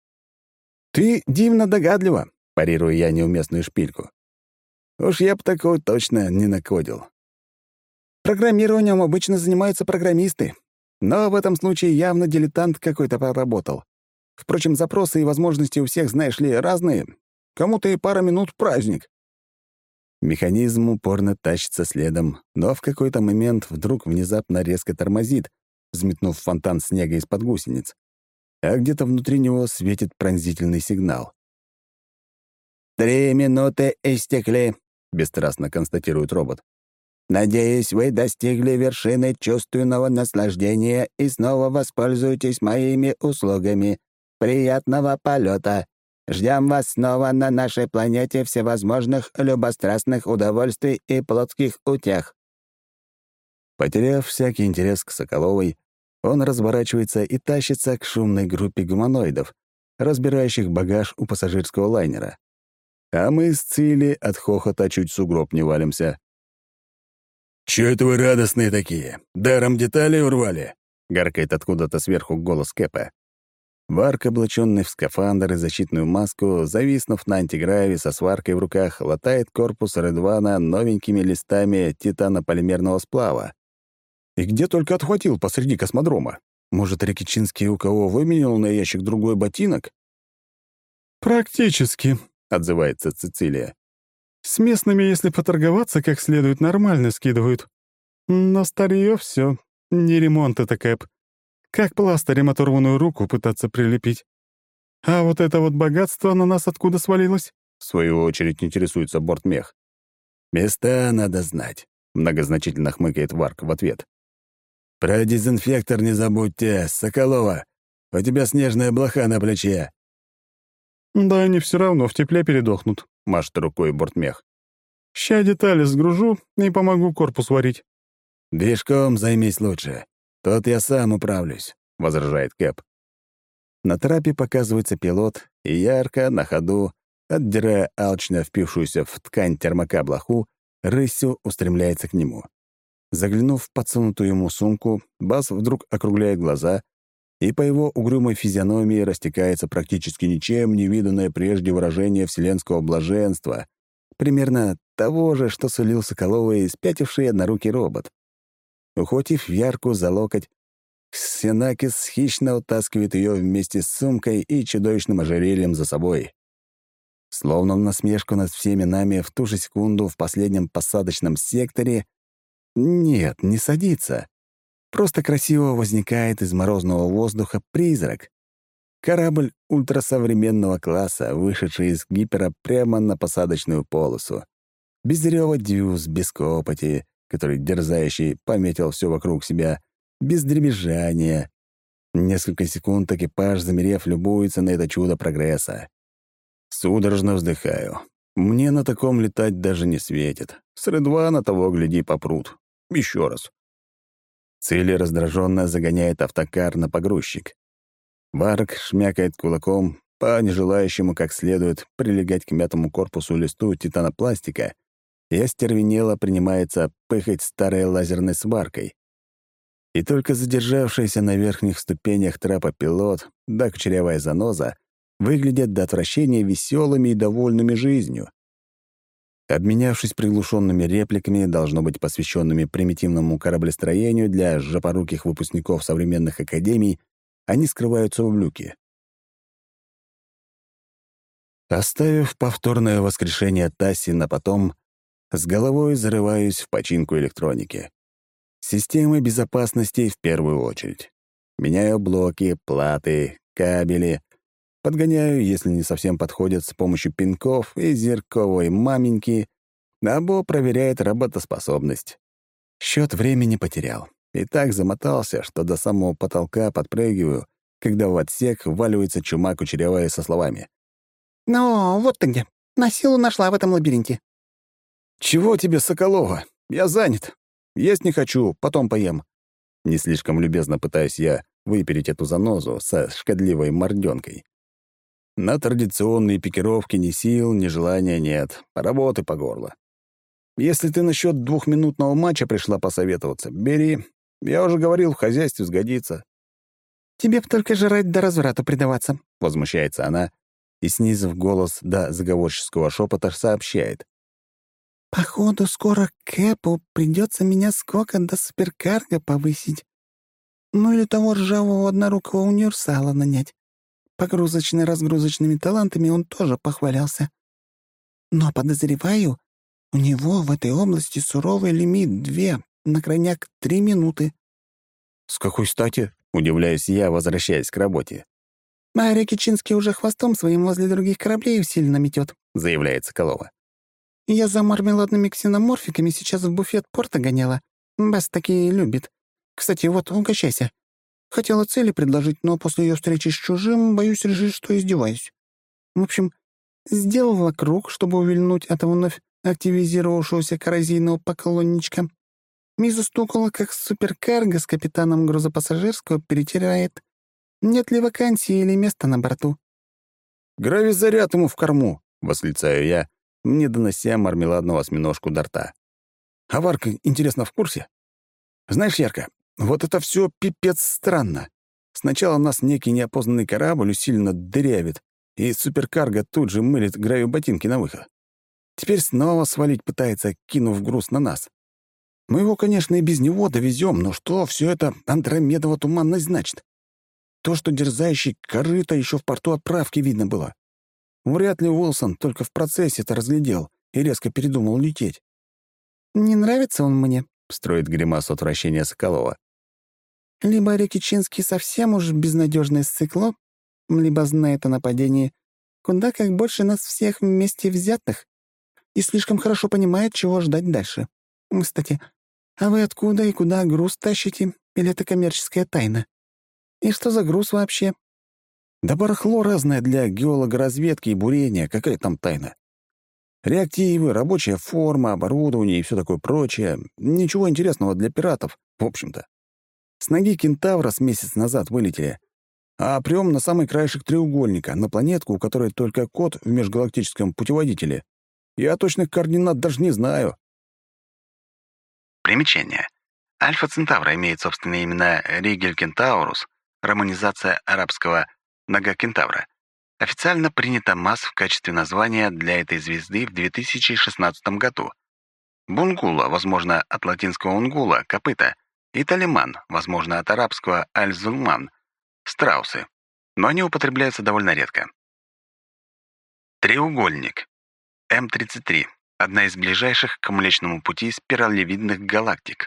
«Ты дивно догадлива», — парирую я неуместную шпильку. «Уж я б такого точно не накодил. Программированием обычно занимаются программисты, но в этом случае явно дилетант какой-то поработал. Впрочем, запросы и возможности у всех, знаешь ли, разные. Кому-то и пара минут — праздник». Механизм упорно тащится следом, но в какой-то момент вдруг внезапно резко тормозит, взметнув фонтан снега из-под гусениц, а где-то внутри него светит пронзительный сигнал. «Три минуты истекли», — бесстрастно констатирует робот. «Надеюсь, вы достигли вершины чувственного наслаждения и снова воспользуетесь моими услугами. Приятного полета! Ждем вас снова на нашей планете всевозможных любострастных удовольствий и плотских утех». Потеряв всякий интерес к Соколовой, он разворачивается и тащится к шумной группе гуманоидов, разбирающих багаж у пассажирского лайнера. А мы с Цили от хохота чуть в сугроб не валимся. «Чё это вы радостные такие? Даром детали урвали?» — гаркает откуда-то сверху голос Кэпа. Варк, облаченный в скафандр и защитную маску, зависнув на антиграве со сваркой в руках, латает корпус Редвана новенькими листами титанополимерного сплава. И где только отхватил посреди космодрома? Может, Рикичинский у кого выменял на ящик другой ботинок? «Практически», — отзывается Цицилия. «С местными, если поторговаться как следует, нормально скидывают. Но старье все, не ремонт это, Кэп. Как пластырем оторванную руку пытаться прилепить. А вот это вот богатство на нас откуда свалилось?» В свою очередь интересуется бортмех. «Места надо знать», — многозначительно хмыкает Варк в ответ. «Про дезинфектор не забудьте, Соколова. У тебя снежная блоха на плече». «Да они все равно в тепле передохнут», — машет рукой бортмех. «Ща детали сгружу и помогу корпус варить». «Движком займись лучше. Тут я сам управлюсь», — возражает Кэп. На трапе показывается пилот, и ярко, на ходу, отдирая алчно впившуюся в ткань термока блоху, рысью устремляется к нему. Заглянув в подсунутую ему сумку, Бас вдруг округляет глаза, и по его угрюмой физиономии растекается практически ничем не виданное прежде выражение вселенского блаженства, примерно того же, что сулил Соколовой спятивший однорукий робот. Ухватив Ярку за локоть, Ксенакис хищно утаскивает ее вместе с сумкой и чудовищным ожерельем за собой. Словно в насмешку над всеми нами в ту же секунду в последнем посадочном секторе нет, не садится. Просто красиво возникает из морозного воздуха призрак. Корабль ультрасовременного класса, вышедший из гипера прямо на посадочную полосу. Без рёва дюз, без копоти, который дерзающий пометил все вокруг себя, без дребезжания. Несколько секунд экипаж, замерев, любуется на это чудо прогресса. Судорожно вздыхаю. Мне на таком летать даже не светит. С Редвана того, гляди, попрут. Еще раз. Цили раздраженно загоняет автокар на погрузчик. Варк шмякает кулаком по нежелающему как следует прилегать к мятому корпусу листу титанопластика и остервенело принимается пыхать старой лазерной сваркой. И только задержавшийся на верхних ступенях трапа пилот, да кучерявая заноза, выглядят до отвращения веселыми и довольными жизнью. Обменявшись приглушенными репликами, должно быть посвященными примитивному кораблестроению для жопоруких выпускников современных академий, они скрываются в люке. Оставив повторное воскрешение Тасси на потом, с головой зарываюсь в починку электроники. Системы безопасности в первую очередь. Меняю блоки, платы, кабели, подгоняю, если не совсем подходят, с помощью пинков и зерковой маменьки, Або проверяет работоспособность. Счет времени потерял. И так замотался, что до самого потолка подпрыгиваю, когда в отсек вваливается чума кучерявая со словами. «Ну, вот ты где. На силу нашла в этом лабиринте». «Чего тебе, Соколова? Я занят. Есть не хочу, потом поем». Не слишком любезно пытаюсь я выпереть эту занозу со шкодливой мордёнкой. На традиционные пикировки ни сил, ни желания нет. Работы по горло. Если ты насчет двухминутного матча пришла посоветоваться, бери. Я уже говорил, в хозяйстве сгодится. «Тебе б только жрать до разврата предаваться», — возмущается она и, снизив голос до заговорческого шепота, сообщает. «Походу, скоро Кэпу придется меня скока до суперкарго повысить. Ну или того ржавого однорукого универсала нанять. Погрузочно-разгрузочными талантами он тоже похвалялся. Но, подозреваю, у него в этой области суровый лимит две, на крайняк три минуты. «С какой стати?» — удивляюсь я, возвращаясь к работе. «А Рекичинский уже хвостом своим возле других кораблей усиленно метет», — заявляет Соколова. «Я за мармеладными ксеноморфиками сейчас в буфет порта гоняла. Бас такие любит. Кстати, вот, угощайся. Хотела цели предложить, но после ее встречи с чужим, боюсь, решить, что издеваюсь. В общем, сделала круг, чтобы увильнуть от вновь активизировавшегося коррозийного поклонничка. И застукала, как суперкарго с капитаном грузопассажирского перетирает. Нет ли вакансии или места на борту?» «Гравизаряд ему в корму!» — восклицаю я, не донося мармеладного осьминожку до рта. «А Варка, интересно, в курсе? Знаешь, Ярко, вот это все пипец странно. Сначала нас некий неопознанный корабль усиленно дырявит, и суперкарго тут же мылит гравиботинки на выход. Теперь снова свалить пытается, кинув груз на нас. Мы его, конечно, и без него довезем, но что все это Андромедова туманность значит? То, что дерзающий корыто еще в порту отправки видно было. Вряд ли Уилсон только в процессе это разглядел и резко передумал лететь. «Не нравится он мне», — строит гримасу отвращения Соколова. «Либо Рекичинский совсем уж безнадежное сцикло, либо знает о нападении куда как больше нас всех вместе взятых и слишком хорошо понимает, чего ждать дальше. Кстати, а вы откуда и куда груз тащите? Или это коммерческая тайна? И что за груз вообще?» «Да барахло разное для геологоразведки и бурения, какая там тайна? Реактивы, рабочая форма, оборудование и все такое прочее. Ничего интересного для пиратов, в общем-то. С ноги кентавра с месяц назад вылетели, а прям на самый краешек треугольника, на планетку, у которой только код в межгалактическом путеводителе. Я точных координат даже не знаю». Примечание. Альфа Центавра имеет собственные имена Ригель Кентаурус, романизация арабского Нога Кентавра. Официально принята Масс в качестве названия для этой звезды в две тысячи шестнадцатом году. Бунгула, возможно, от латинского унгула, копыта, и Талиман, возможно, от арабского аль-Зулман, страусы, но они употребляются довольно редко. Треугольник. эм тридцать три. Одна из ближайших к Млечному пути спиралевидных галактик.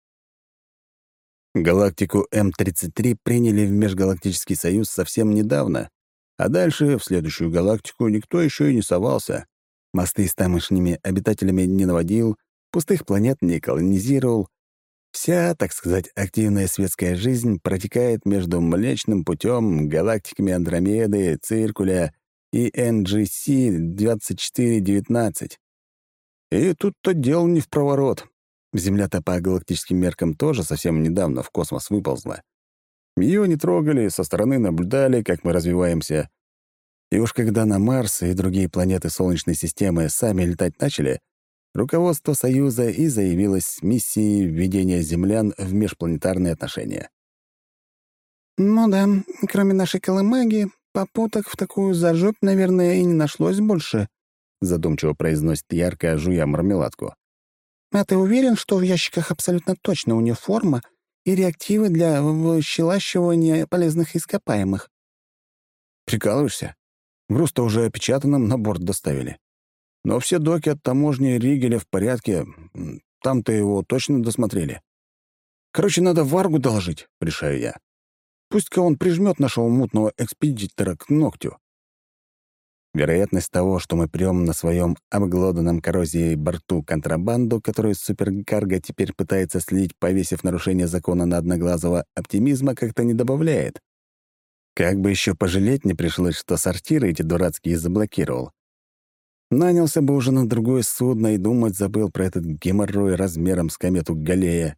Галактику эм тридцать три приняли в Межгалактический союз совсем недавно, а дальше в следующую галактику никто еще и не совался. Мосты с тамошними обитателями не наводил, пустых планет не колонизировал. Вся, так сказать, активная светская жизнь протекает между Млечным путем, галактиками Андромеды, Циркуля и эн джи си двадцать четыре девятнадцать. И тут-то дело не в проворот. Земля-то по галактическим меркам тоже совсем недавно в космос выползла. Ее не трогали, со стороны наблюдали, как мы развиваемся. И уж когда на Марс и другие планеты Солнечной системы сами летать начали, руководство Союза и заявилось с миссией введения землян в межпланетарные отношения. «Ну да, кроме нашей колымаги, попуток в такую зажопь, наверное, и не нашлось больше», задумчиво произносит Ярко, жуя мармеладку. «А ты уверен, что в ящиках абсолютно точно у нее форма и реактивы для выщелачивания полезных ископаемых?» «Прикалываешься? Груз-то уже опечатанным на борт доставили. Но все доки от таможни Ригеля в порядке. Там-то его точно досмотрели. Короче, надо Варгу доложить, решаю я. Пусть-ка он прижмет нашего мутного экспедитора к ногтю». Вероятность того, что мы прём на своем обглоданном коррозией борту контрабанду, которую суперкарго теперь пытается слить, повесив нарушение закона на одноглазого, оптимизма как-то не добавляет. Как бы еще пожалеть не пришлось, что сортиры эти дурацкие заблокировал. Нанялся бы уже на другое судно и думать забыл про этот геморрой размером с комету Галлея.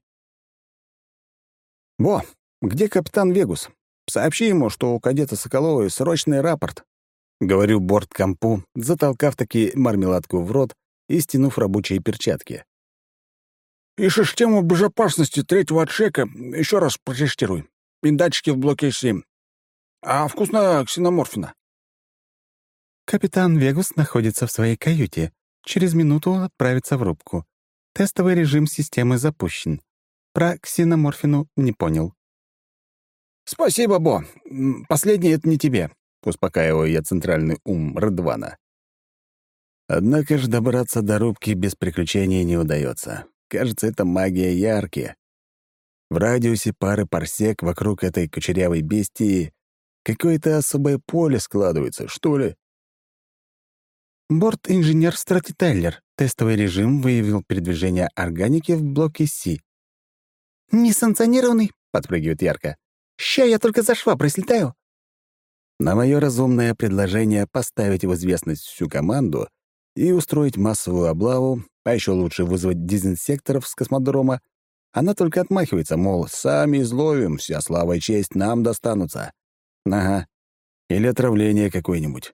«Во, где капитан Вегус? Сообщи ему, что у кадета Соколовой срочный рапорт», — говорю борткомпу, затолкав-таки мармеладку в рот и стянув рабочие перчатки. «И систему безопасности третьего отсека еще раз протестируй. И датчики в блоке семь. А вкусно ксеноморфина». «Капитан Вегус находится в своей каюте. Через минуту отправится в рубку. Тестовый режим системы запущен. Про ксеноморфину не понял». «Спасибо, Бо. Последнее — это не тебе. успокаиваю я центральный ум Рыдвана. Однако же добраться до рубки без приключений не удается. Кажется, это магия яркие. В радиусе пары парсек вокруг этой кучерявой бестии какое-то особое поле складывается, что ли. Борт-инженер Стратитайлер. Тестовый режим выявил передвижение органики в блоке Си. «Несанкционированный?» — подпрыгивает Ярко. «Ща я только за шваброй слетаю». На мое разумное предложение поставить в известность всю команду и устроить массовую облаву, а еще лучше вызвать дезинсекторов с космодрома, она только отмахивается, мол, сами изловим, вся слава и честь нам достанутся. Ага. Или отравление какое-нибудь.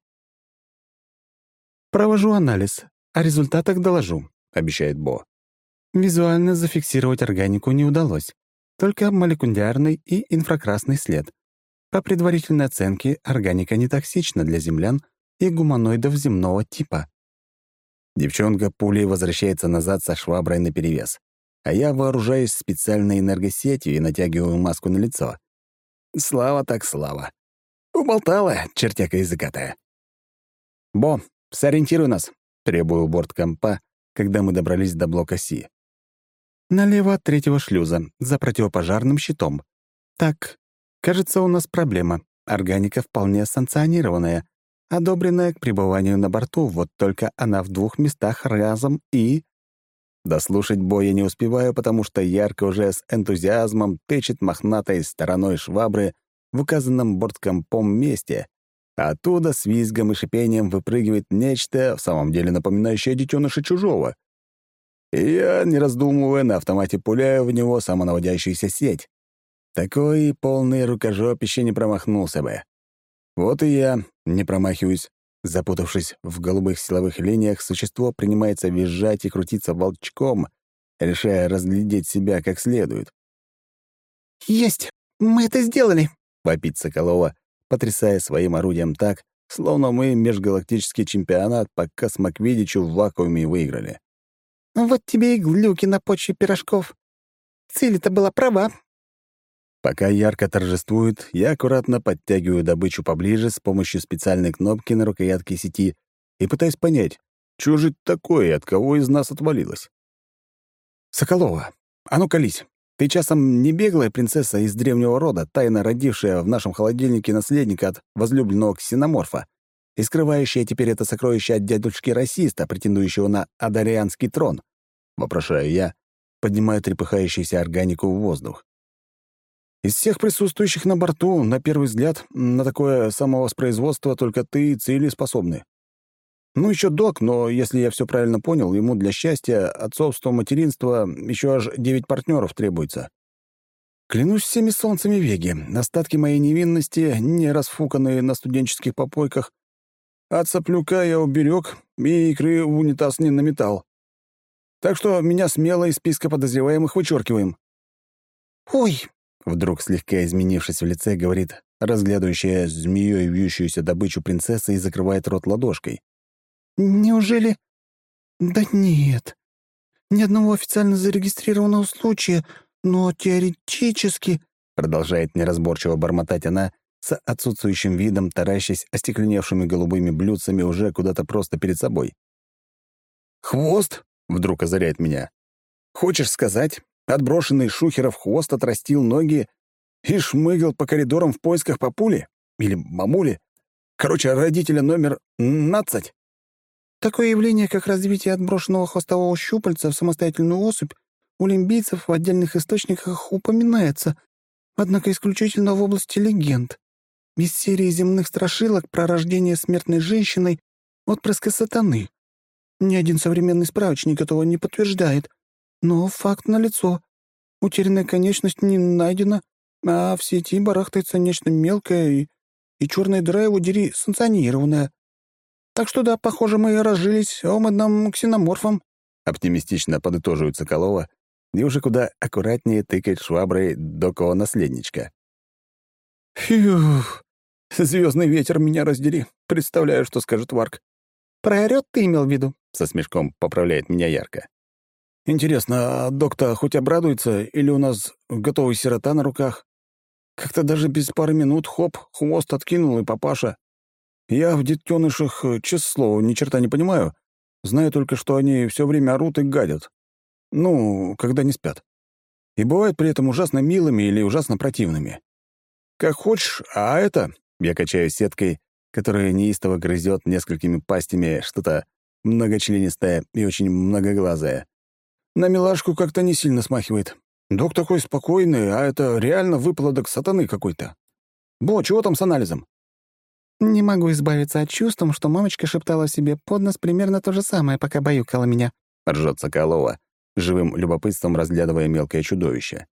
«Провожу анализ. О результатах доложу», — обещает Бо. Визуально зафиксировать органику не удалось. Только молекулярный и инфракрасный след. По предварительной оценке, органика не токсична для землян и гуманоидов земного типа. Девчонка пулей возвращается назад со шваброй наперевес, а я вооружаюсь специальной энергосетью и натягиваю маску на лицо. Слава так слава. Уболтала, чертяка языкатая. «Бо, сориентируй нас», — требую борткомпа, когда мы добрались до блока Си. «Налево от третьего шлюза, за противопожарным щитом. Так, кажется, у нас проблема. Органика вполне санкционированная, одобренная к пребыванию на борту, вот только она в двух местах разом и...» Дослушать бой я не успеваю, потому что Ярко уже с энтузиазмом тычет мохнатой стороной швабры в указанном борткомпом месте, а оттуда с визгом и шипением выпрыгивает нечто, в самом деле напоминающее детеныша чужого. И я, не раздумывая, на автомате пуляю в него самонаводящуюся сеть. Такой полный рукожопище не промахнулся бы. Вот и я не промахиваюсь. Запутавшись в голубых силовых линиях, существо принимается визжать и крутиться волчком, решая разглядеть себя как следует. «Есть! Мы это сделали!» — вопит Соколова, потрясая своим орудием так, словно мы межгалактический чемпионат по космоквиддичу в вакууме выиграли. «Вот тебе и глюки на почве пирожков. Цель-то была права». Пока Ярко торжествует, я аккуратно подтягиваю добычу поближе с помощью специальной кнопки на рукоятке сети и пытаюсь понять, что же это такое и от кого из нас отвалилось. «Соколова, а ну колись, ты часом не беглая принцесса из древнего рода, тайно родившая в нашем холодильнике наследника от возлюбленного ксеноморфа и скрывающая теперь это сокровище от дядюшки-расиста, претендующего на адарианский трон?» — вопрошаю я, поднимая трепыхающуюся органику в воздух. «Из всех присутствующих на борту, на первый взгляд, на такое самовоспроизводство только ты и Цили способны. Ну, еще док, но, если я все правильно понял, ему для счастья, отцовства, материнства еще аж девять партнеров требуется. Клянусь всеми солнцами Веги, остатки моей невинности, не расфуканные на студенческих попойках, от соплюка я уберег и икры в унитаз не наметал. Так что меня смело из списка подозреваемых вычеркиваем». «Ой!» — вдруг слегка изменившись в лице, говорит разглядывающая змеей вьющуюся добычу принцесса и закрывает рот ладошкой. «Неужели...» «Да нет. Ни одного официально зарегистрированного случая, но теоретически...» Продолжает неразборчиво бормотать она, с отсутствующим видом, таращась остекленевшими голубыми блюдцами уже куда-то просто перед собой. «Хвост?» — вдруг озаряет меня. «Хочешь сказать, отброшенный Шухеров хвост отрастил ноги и шмыгал по коридорам в поисках папули? Или мамули? Короче, родителя номер нацать?» Такое явление, как развитие отброшенного хвостового щупальца в самостоятельную особь, у лимбийцев в отдельных источниках упоминается, однако исключительно в области легенд. Из серии земных страшилок про рождение смертной женщиной отпрыска сатаны. Ни один современный справочник этого не подтверждает, но факт налицо. Утерянная конечность не найдена, а в сети барахтается нечто мелкое, и, и черная дыра его дери санкционированная. Так что да, похоже, мы разжились омадным ксеноморфом. Оптимистично подытоживает Соколова и уже куда аккуратнее тыкает шваброй докового наследничка. Фух, Звездный ветер, меня раздери. Представляю, что скажет Варк. Проорёт ты имел в виду? Со смешком поправляет меня Ярко. Интересно, а док-то хоть обрадуется, или у нас готовый сирота на руках? Как-то даже без пары минут, хоп, хвост откинул, и папаша. Я в детенышах, честное слово, ни черта не понимаю. Знаю только, что они все время орут и гадят. Ну, когда не спят. И бывают при этом ужасно милыми или ужасно противными. Как хочешь, а это... Я качаю сеткой, которая неистово грызет несколькими пастями что-то многочленистое и очень многоглазое. На милашку как-то не сильно смахивает. Док такой спокойный, а это реально выплодок сатаны какой-то. Бо, чего там с анализом? Не могу избавиться от чувства, что мамочка шептала себе под нос примерно то же самое, пока баюкала меня. Ржет Соколова, живым любопытством разглядывая мелкое чудовище.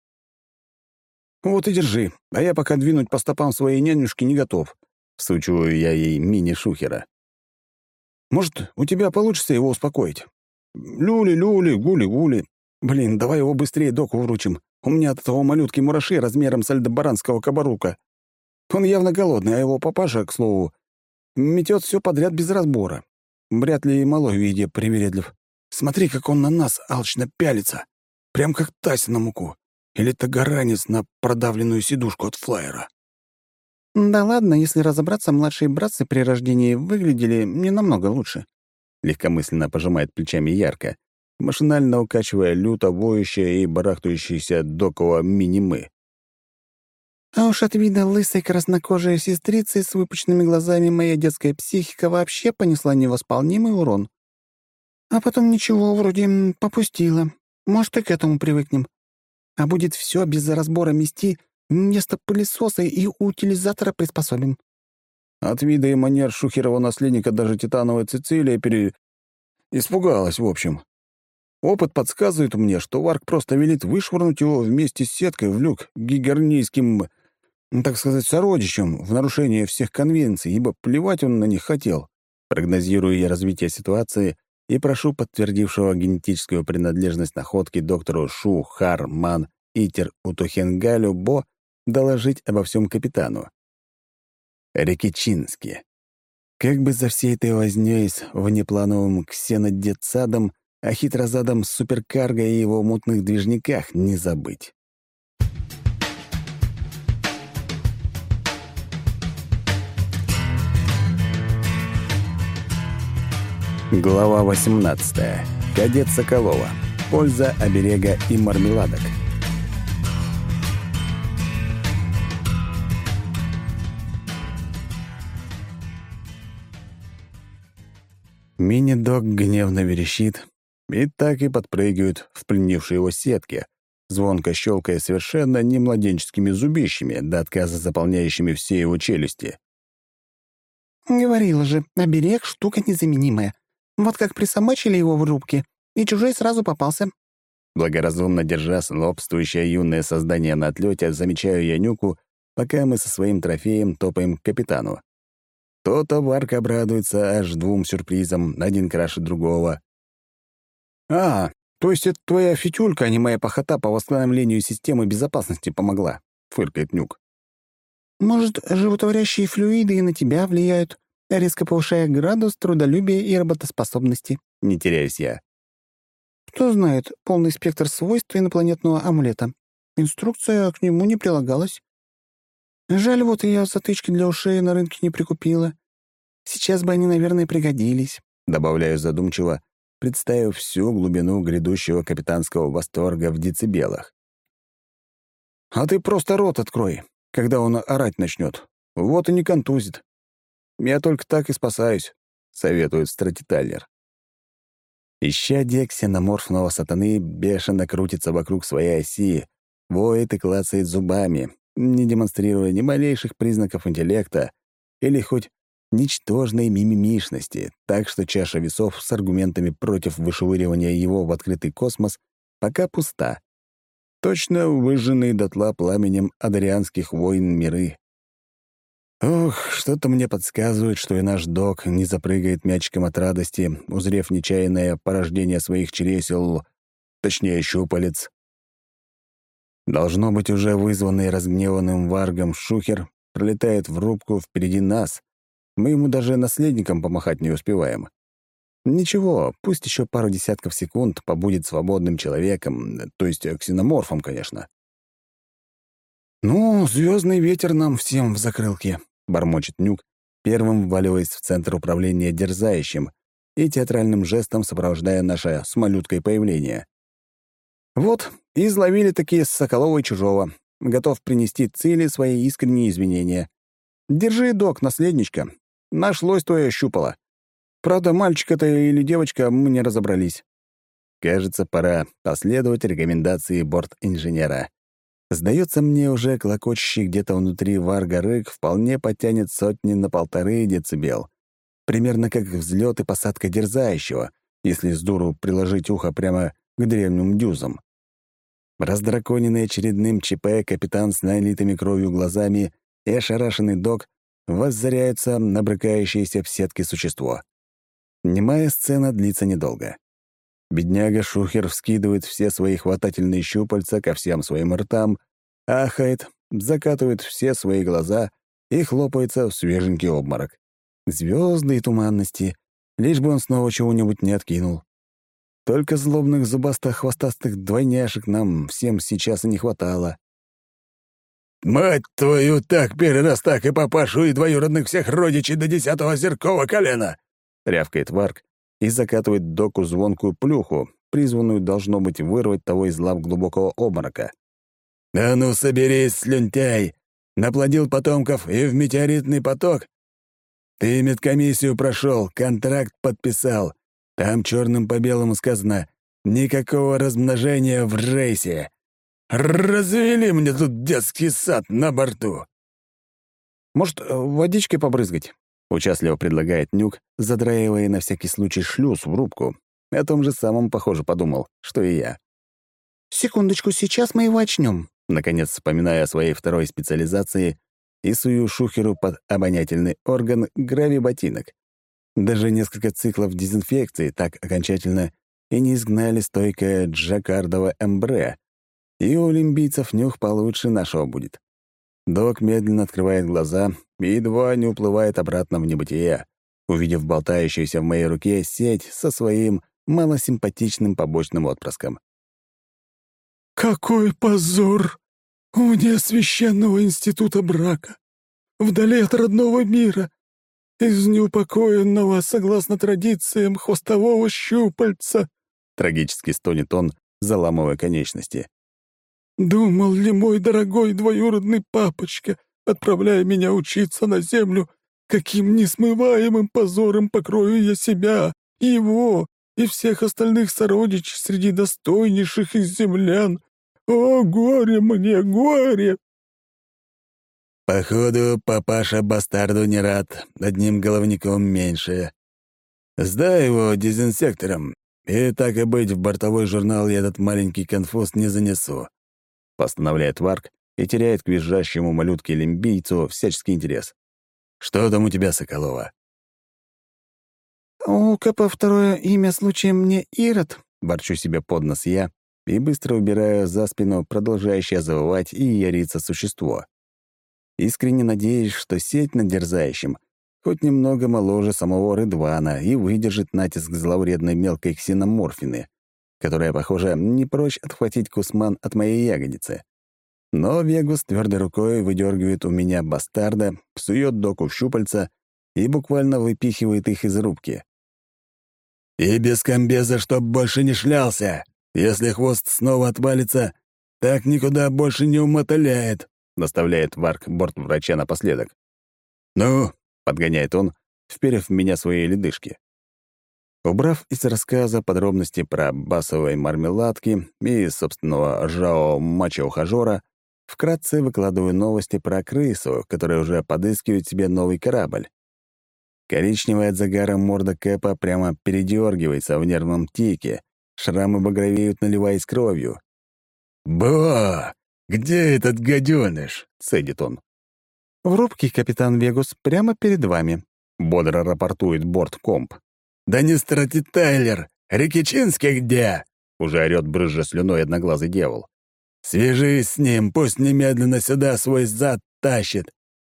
Вот и держи, а я пока двинуть по стопам своей нянюшки не готов. Всучиваю я ей мини-шухера. Может, у тебя получится его успокоить? Люли-люли, гули-гули. Блин, давай его быстрее доку вручим. У меня от этого малютки мураши размером с альдебаранского кабарука. Он явно голодный, а его папаша, к слову, метет все подряд без разбора. Вряд ли и малой в еде привередлив. Смотри, как он на нас алчно пялится. Прям как Тася на муку. Или тагаранец на продавленную сидушку от флайера. Да ладно, если разобраться, младшие братцы при рождении выглядели не намного лучше. Легкомысленно пожимает плечами ярко, машинально укачивая люто воющее и барахтающееся доково мини-мы. А уж от вида лысой краснокожей сестрицы с выпученными глазами моя детская психика вообще понесла невосполнимый урон. А потом ничего, вроде м, попустила. Может, и к этому привыкнем. А будет все без разбора мести, вместо пылесоса и утилизатора приспособим. От вида и манер Шухерова наследника даже титановая Цицилия пере... испугалась, в общем. Опыт подсказывает мне, что Варк просто велит вышвырнуть его вместе с сеткой в люк гигернийским, так сказать, сородичам в нарушение всех конвенций, ибо плевать он на них хотел. Прогнозирую я развитие ситуации и прошу подтвердившего генетическую принадлежность находки доктору Шу Хар Ман Итер Утухенгалю Бо доложить обо всем капитану. Рекичински. Как бы за всей этой вознёй с внеплановым ксенодетсадом, а хитрозадом суперкарго и его мутных движниках не забыть. Глава восемнадцатая. Кадет Соколова. Польза оберега и мармеладок. Мини-дог гневно верещит и так и подпрыгивает в пленившей его сетке, звонко щелкая совершенно не младенческими зубищами, до отказа заполняющими все его челюсти. Говорила же, оберег — штука незаменимая. Вот как присобачили его в рубке, и чужой сразу попался. Благоразумно держа злобствующее юное создание на отлете, замечаю я Нюку, пока мы со своим трофеем топаем к капитану. То-то Варк обрадуется аж двум сюрпризам, один краше другого. «А, то есть это твоя фитюлька, а не моя похота по восстановлению системы безопасности помогла», — фыркает Нюк. Может, животворящие флюиды и на тебя влияют, резко повышая градус трудолюбия и работоспособности. Не теряюсь я. Кто знает полный спектр свойств инопланетного амулета. Инструкция к нему не прилагалась. Жаль, вот и я затычки для ушей на рынке не прикупила. Сейчас бы они, наверное, пригодились. Добавляю задумчиво, представив всю глубину грядущего капитанского восторга в децибелах. «А ты просто рот открой, когда он орать начнет. Вот и не контузит. Я только так и спасаюсь», — советует стратитайлер. Исчадие ксеноморфного сатаны бешено крутится вокруг своей оси, воет и клацает зубами, не демонстрируя ни малейших признаков интеллекта или хоть ничтожной мимимишности, так что чаша весов с аргументами против вышвыривания его в открытый космос пока пуста. Точно выжженные дотла пламенем адарианских войн миры. Ох, что-то мне подсказывает, что и наш док не запрыгает мячиком от радости, узрев нечаянное порождение своих чресел, точнее, щупалец. Должно быть, уже вызванный разгневанным варгом Шухер пролетает в рубку впереди нас. Мы ему даже наследником помахать не успеваем. Ничего, пусть еще пару десятков секунд побудет свободным человеком, то есть ксеноморфом, конечно. «Ну, звездный ветер нам всем в закрылке», — бормочет Нюк, первым вваливаясь в центр управления дерзающим и театральным жестом сопровождая наше с малюткой появление. Вот, и изловили такие Соколова и Чужого. Готов принести цели свои искренние извинения. Держи, док, наследничка. Нашлось твое щупало. Правда, мальчик это или девочка, мы не разобрались. Кажется, пора последовать рекомендации борт-инженера. Сдается мне, уже клокочущий где-то внутри варга рык вполне потянет сотни на полторы децибел. Примерно как взлет и посадка дерзающего, если с дуру приложить ухо прямо к древним дюзам. Раздраконенный очередным ЧП капитан с налитыми кровью глазами и ошарашенный док воззряются на брыкающееся в сетке существо. Немая сцена длится недолго. Бедняга Шухер вскидывает все свои хватательные щупальца ко всем своим ртам, ахает, закатывает все свои глаза и хлопается в свеженький обморок. Звезды и туманности, лишь бы он снова чего-нибудь не откинул. Только злобных зубасто-хвостастых двойняшек нам всем сейчас и не хватало. «Мать твою, так перерастак и папашу, и двоюродных всех родичей до десятого зеркова колена!» — рявкает Варг и закатывает доку звонкую плюху, призванную, должно быть, вырвать того из лап глубокого обморока. «А ну, соберись, слюнтяй! Наплодил потомков и в метеоритный поток? Ты медкомиссию прошел, контракт подписал. Там черным по белому сказано «никакого размножения в рейсе». Развели мне тут детский сад на борту. «Может, водичкой побрызгать?» — участливо предлагает Нюк, задраивая на всякий случай шлюз в рубку. О том же самом, похоже, подумал, что и я. «Секундочку, сейчас мы его очнем», наконец вспоминая о своей второй специализации и сую Шухеру под обонятельный орган грави-ботинок. Даже несколько циклов дезинфекции так окончательно и не изгнали стойкое джаккардово эмбре, и у олимпийцев нюх получше нашего будет. Док медленно открывает глаза и едва не уплывает обратно в небытие, увидев болтающуюся в моей руке сеть со своим малосимпатичным побочным отпрыском. «Какой позор! Вне священного института брака, вдали от родного мира, из неупокоенного, согласно традициям, хвостового щупальца!» Трагически стонет он, заламывая конечности. «Думал ли мой дорогой двоюродный папочка, отправляя меня учиться на землю, каким несмываемым позором покрою я себя, его и всех остальных сородичей среди достойнейших из землян? О, горе мне, горе!» Походу, папаша бастарду не рад, одним головником меньше. Сдай его дезинсектором, и так и быть, в бортовой журнал я этот маленький конфуз не занесу. Постановляет Варг и теряет к визжащему малютке-лимбийцу всяческий интерес. «Что там у тебя, Соколова?» «У Кэпа второе имя случаем не Ирод?» — борчу себе под нос я и быстро убираю за спину продолжающее завывать и яриться существо. Искренне надеюсь, что сеть над дерзающим хоть немного моложе самого Рыдвана и выдержит натиск зловредной мелкой ксеноморфины, которая, похоже, не прочь отхватить кусман от моей ягодицы. Но Вегус твердой рукой выдергивает у меня бастарда, псует доку в щупальца и буквально выпихивает их из рубки. «И без комбеза, чтоб больше не шлялся! Если хвост снова отвалится, так никуда больше не умотыляет!» — наставляет Варг бортврача напоследок. «Ну?» — подгоняет он, вперев в меня свои ледышки. Убрав из рассказа подробности про басовые мармеладки и собственного жао-мачо-ухажёра, вкратце выкладываю новости про крысу, которая уже подыскивает себе новый корабль. Коричневая от загара морда Кэпа прямо передергивается в нервном тике, шрамы багровеют, наливаясь кровью. «Ба! Где этот гадёныш?» — цедит он. «В рубке, капитан Вегус, прямо перед вами», — бодро рапортует борт-комп. «Да не страти, Тайлер! Рикичинский где?» — уже орёт, брызжа слюной одноглазый дьявол. «Свяжись с ним, пусть немедленно сюда свой зад тащит».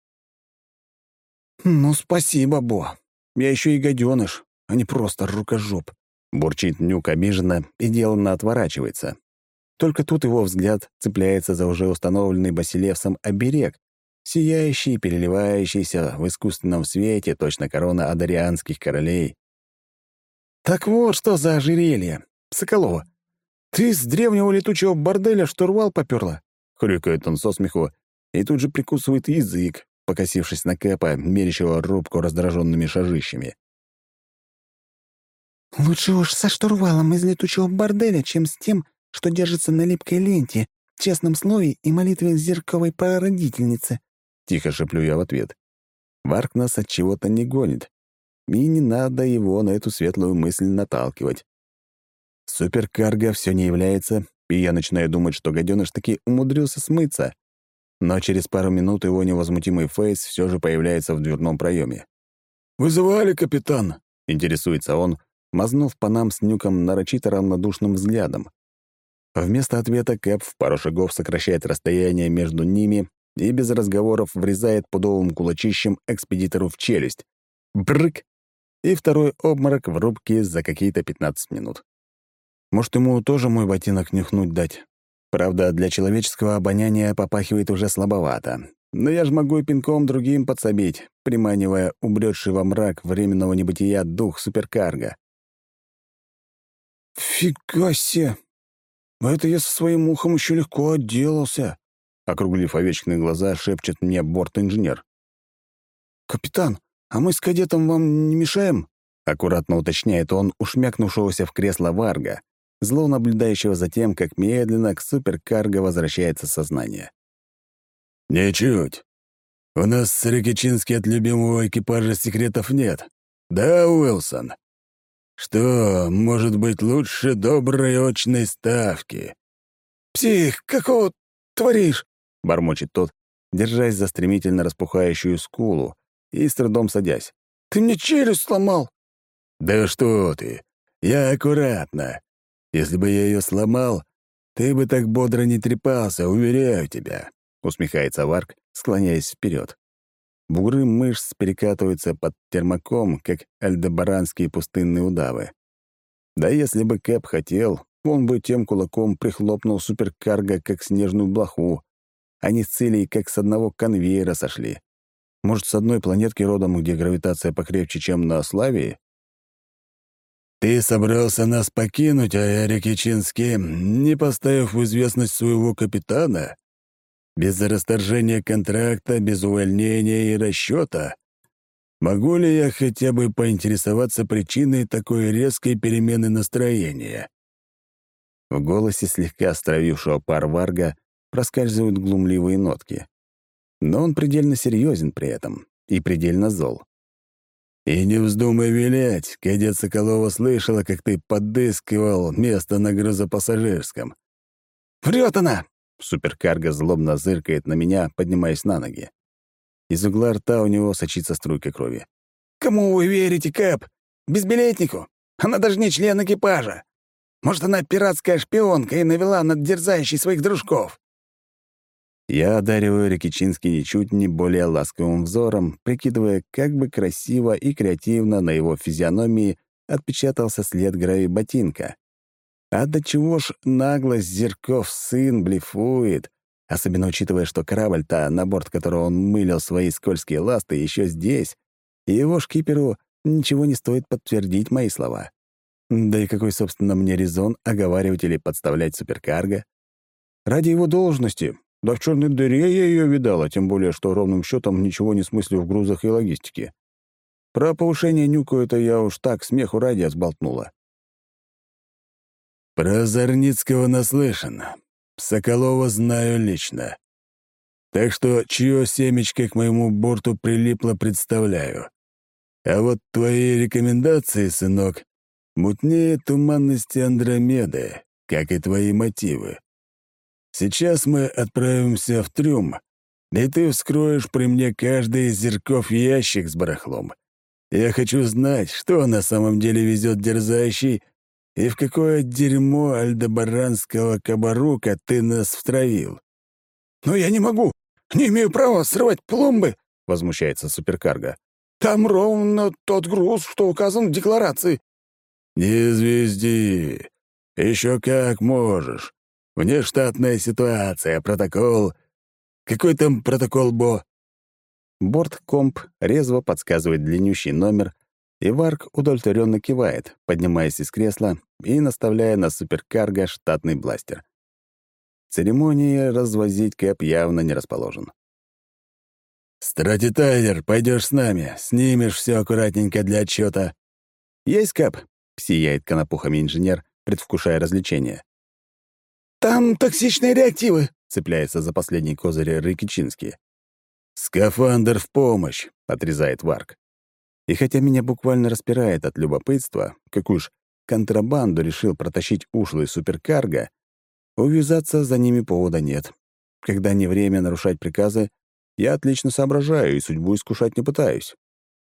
«Ну, спасибо, Бо. Я еще и гаденыш, а не просто рукожоп», — бурчит Нюк обиженно и деланно отворачивается. Только тут его взгляд цепляется за уже установленный Басилевсом оберег, сияющий и переливающийся в искусственном свете, точно корона адарианских королей. «Так вот, что за ожерелье! Соколова, ты с древнего летучего борделя штурвал попёрла?» — хрюкает он со смеху и тут же прикусывает язык, покосившись на Кэпа, мерящего рубку раздраженными шажищами. «Лучше уж со штурвалом из летучего борделя, чем с тем, что держится на липкой ленте, честном слове и молитве зерковой прародительницы», — тихо шеплю я в ответ. Варк нас от чего-то не гонит, и не надо его на эту светлую мысль наталкивать. Суперкарго все не является, и я начинаю думать, что гаденыш таки умудрился смыться. Но через пару минут его невозмутимый фейс все же появляется в дверном проеме. «Вызывали, капитан?» — интересуется он, мазнув по нам с Нюком нарочито равнодушным взглядом. Вместо ответа Кэп в пару шагов сокращает расстояние между ними и без разговоров врезает пудовым кулачищем экспедитору в челюсть. Брык! И второй обморок в рубке за какие-то пятнадцать минут. Может, ему тоже мой ботинок нюхнуть дать? Правда, для человеческого обоняния попахивает уже слабовато. Но я ж могу и пинком другим подсобить, приманивая убредший во мрак временного небытия дух суперкарго. «Фига себе! Это я со своим ухом еще легко отделался!» Округлив овечные глаза, шепчет мне борт-инженер. «Капитан, а мы с кадетом вам не мешаем?» Аккуратно уточняет он у шмякнувшегося в кресло Варга, зло наблюдающего за тем, как медленно к суперкарго возвращается сознание. «Ничуть. У нас с Рикичински от любимого экипажа секретов нет. Да, Уилсон? Что может быть лучше доброй очной ставки?» «Псих, какого творишь?» — бормочет тот, держась за стремительно распухающую скулу и с трудом садясь. «Ты мне челюсть сломал!» «Да что ты! Я аккуратно. Если бы я ее сломал, ты бы так бодро не трепался, уверяю тебя», — усмехается Варк, склоняясь вперед. Бугры мышц перекатываются под термоком, как альдебаранские пустынные удавы. Да если бы Кэп хотел, он бы тем кулаком прихлопнул суперкарго, как снежную блоху. Они с Цилей как с одного конвейера сошли. Может, с одной планетки родом, где гравитация покрепче, чем на Славии? «Ты собрался нас покинуть, а я, Рикичинский, не поставив в известность своего капитана? Без расторжения контракта, без увольнения и расчета? Могу ли я хотя бы поинтересоваться причиной такой резкой перемены настроения?» В голосе слегка стравившего пар Варга проскальзывают глумливые нотки. Но он предельно серьезен при этом и предельно зол. «И не вздумай вилять, кадет Соколова слышала, как ты подыскивал место на грузопассажирском». «Врет она!» — суперкарго злобно зыркает на меня, поднимаясь на ноги. Из угла рта у него сочится струйка крови. «Кому вы верите, Кэп? Безбилетнику? Она даже не член экипажа. Может, она пиратская шпионка и навела над дерзающей своих дружков?» Я одариваю Рикичински ничуть не более ласковым взором, прикидывая, как бы красиво и креативно на его физиономии отпечатался след гравий-ботинка. А до чего ж наглость Зерков сын блефует, особенно учитывая, что корабль-то, на борт которого он мылил свои скользкие ласты, еще здесь, и его шкиперу ничего не стоит подтвердить мои слова. Да и какой, собственно, мне резон оговаривать или подставлять суперкарго? Ради его должности. Да в черной дыре я ее видал, а тем более, что ровным счетом ничего не смыслю в грузах и логистике. Про повышение Нюку это я уж так смеху ради сболтнула. «Про Зарницкого наслышан. Соколова знаю лично. Так что чье семечко к моему борту прилипло, представляю. А вот твои рекомендации, сынок, мутнее туманности Андромеды, как и твои мотивы. Сейчас мы отправимся в трюм, и ты вскроешь при мне каждый из зерков ящик с барахлом. Я хочу знать, что на самом деле везет дерзающий и в какое дерьмо альдебаранского кабарука ты нас втравил». «Но я не могу, не имею права срывать пломбы», — возмущается суперкарго. «Там ровно тот груз, что указан в декларации». «Не звезди. Еще как можешь. Внештатная ситуация, протокол... Какой там протокол, Бо? Борткомп резво подсказывает длиннющий номер, и Варк удовлетворенно кивает, поднимаясь из кресла и наставляя на суперкарго штатный бластер. Церемонии развозить Кэп явно не расположен. «Стратитайзер, пойдешь с нами, снимешь все аккуратненько для отчета. «Есть, Кэп!» — сияет конопухами инженер, предвкушая развлечения. «Там токсичные реактивы!» — цепляется за последний козырь Рыкичинский. «Скафандр в помощь!» — отрезает Варк. И хотя меня буквально распирает от любопытства, какую ж контрабанду решил протащить ушлый суперкарго, увязаться за ними повода нет. Когда не время нарушать приказы, я отлично соображаю и судьбу искушать не пытаюсь.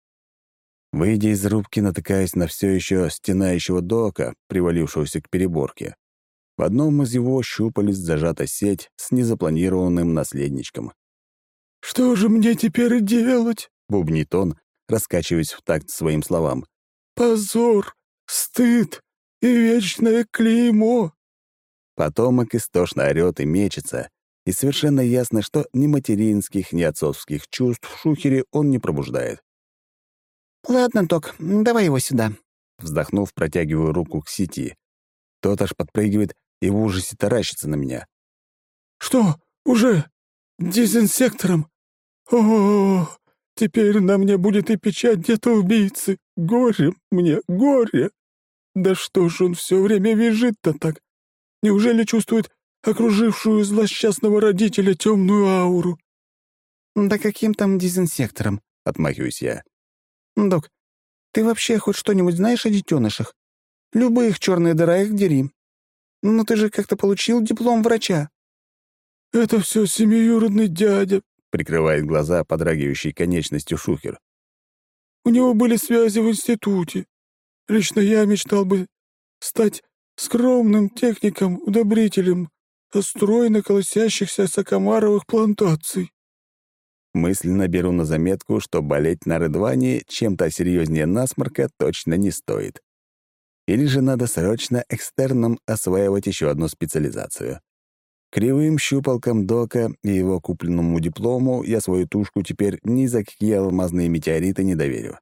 Выйдя из рубки, натыкаюсь на все еще стенающего дока, привалившегося к переборке. В одном из его щупалец зажата сеть с незапланированным наследничком. «Что же мне теперь делать?» — бубнит он, раскачиваясь в такт своим словам. «Позор, стыд и вечное клеймо!» Потомок истошно орёт и мечется, и совершенно ясно, что ни материнских, ни отцовских чувств в шухере он не пробуждает. «Ладно, док, давай его сюда». Вздохнув, протягиваю руку к сети. Тот аж подпрыгивает и в ужасе таращится на меня. «Что, уже? Дезинсектором? О, теперь на мне будет и печать деда-убийцы. Горе мне, горе! Да что ж он все время визжит-то так? Неужели чувствует окружившую злосчастного родителя темную ауру?» «Да каким там дезинсектором?» — отмахиваюсь я. «Док, ты вообще хоть что-нибудь знаешь о детенышах? Любых черная дыра их дери. Но ты же как-то получил диплом врача». «Это все семиюродный дядя», — прикрывает глаза подрагивающей конечностью шухер. «У него были связи в институте. Лично я мечтал бы стать скромным техником-удобрителем стройно колосящихся сакамаровых плантаций». Мысленно беру на заметку, что болеть на рыдване чем-то серьезнее насморка точно не стоит. Или же надо срочно экстерном осваивать еще одну специализацию. Кривым щупалкам Дока и его купленному диплому я свою тушку теперь ни за какие алмазные метеориты не доверю.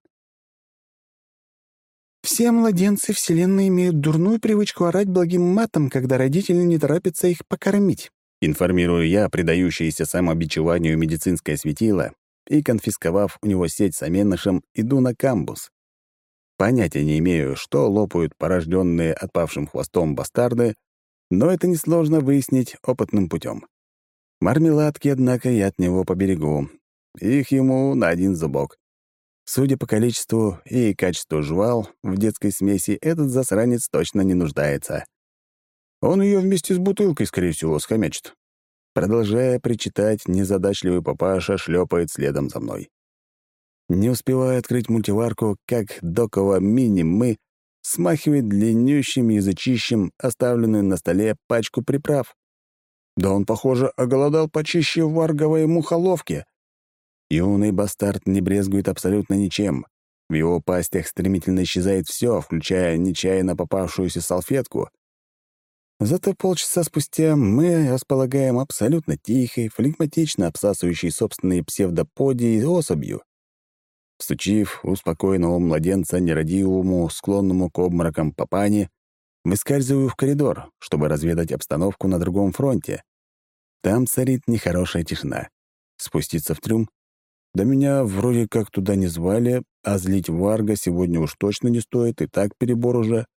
«Все младенцы Вселенной имеют дурную привычку орать благим матом, когда родители не торопятся их покормить», информирую я предающееся самобичеванию медицинское светило и, конфисковав у него сеть с аменышем, иду на камбус. Понятия не имею, что лопают порожденные отпавшим хвостом бастарды, но это несложно выяснить опытным путем. Мармеладки, однако, я от него поберегу. Их ему на один зубок. Судя по количеству и качеству жвал в детской смеси, этот засранец точно не нуждается. Он ее вместе с бутылкой, скорее всего, схомячит. Продолжая причитать, незадачливый папаша шлепает следом за мной. Не успеваю открыть мультиварку, как доково мини-мы смахивает длиннющим язычищем оставленную на столе пачку приправ. Да он, похоже, оголодал почище варговой мухоловки. Юный бастард не брезгует абсолютно ничем. В его пастях стремительно исчезает все, включая нечаянно попавшуюся салфетку. Зато полчаса спустя мы располагаем абсолютно тихой, флегматично обсасывающей собственные псевдоподии особью. Всучив успокоенного младенца нерадивому, склонному к обморокам папане, выскальзываю в коридор, чтобы разведать обстановку на другом фронте. Там царит нехорошая тишина. Спуститься в трюм? Да меня вроде как туда не звали, а злить Варга сегодня уж точно не стоит, и так перебор уже.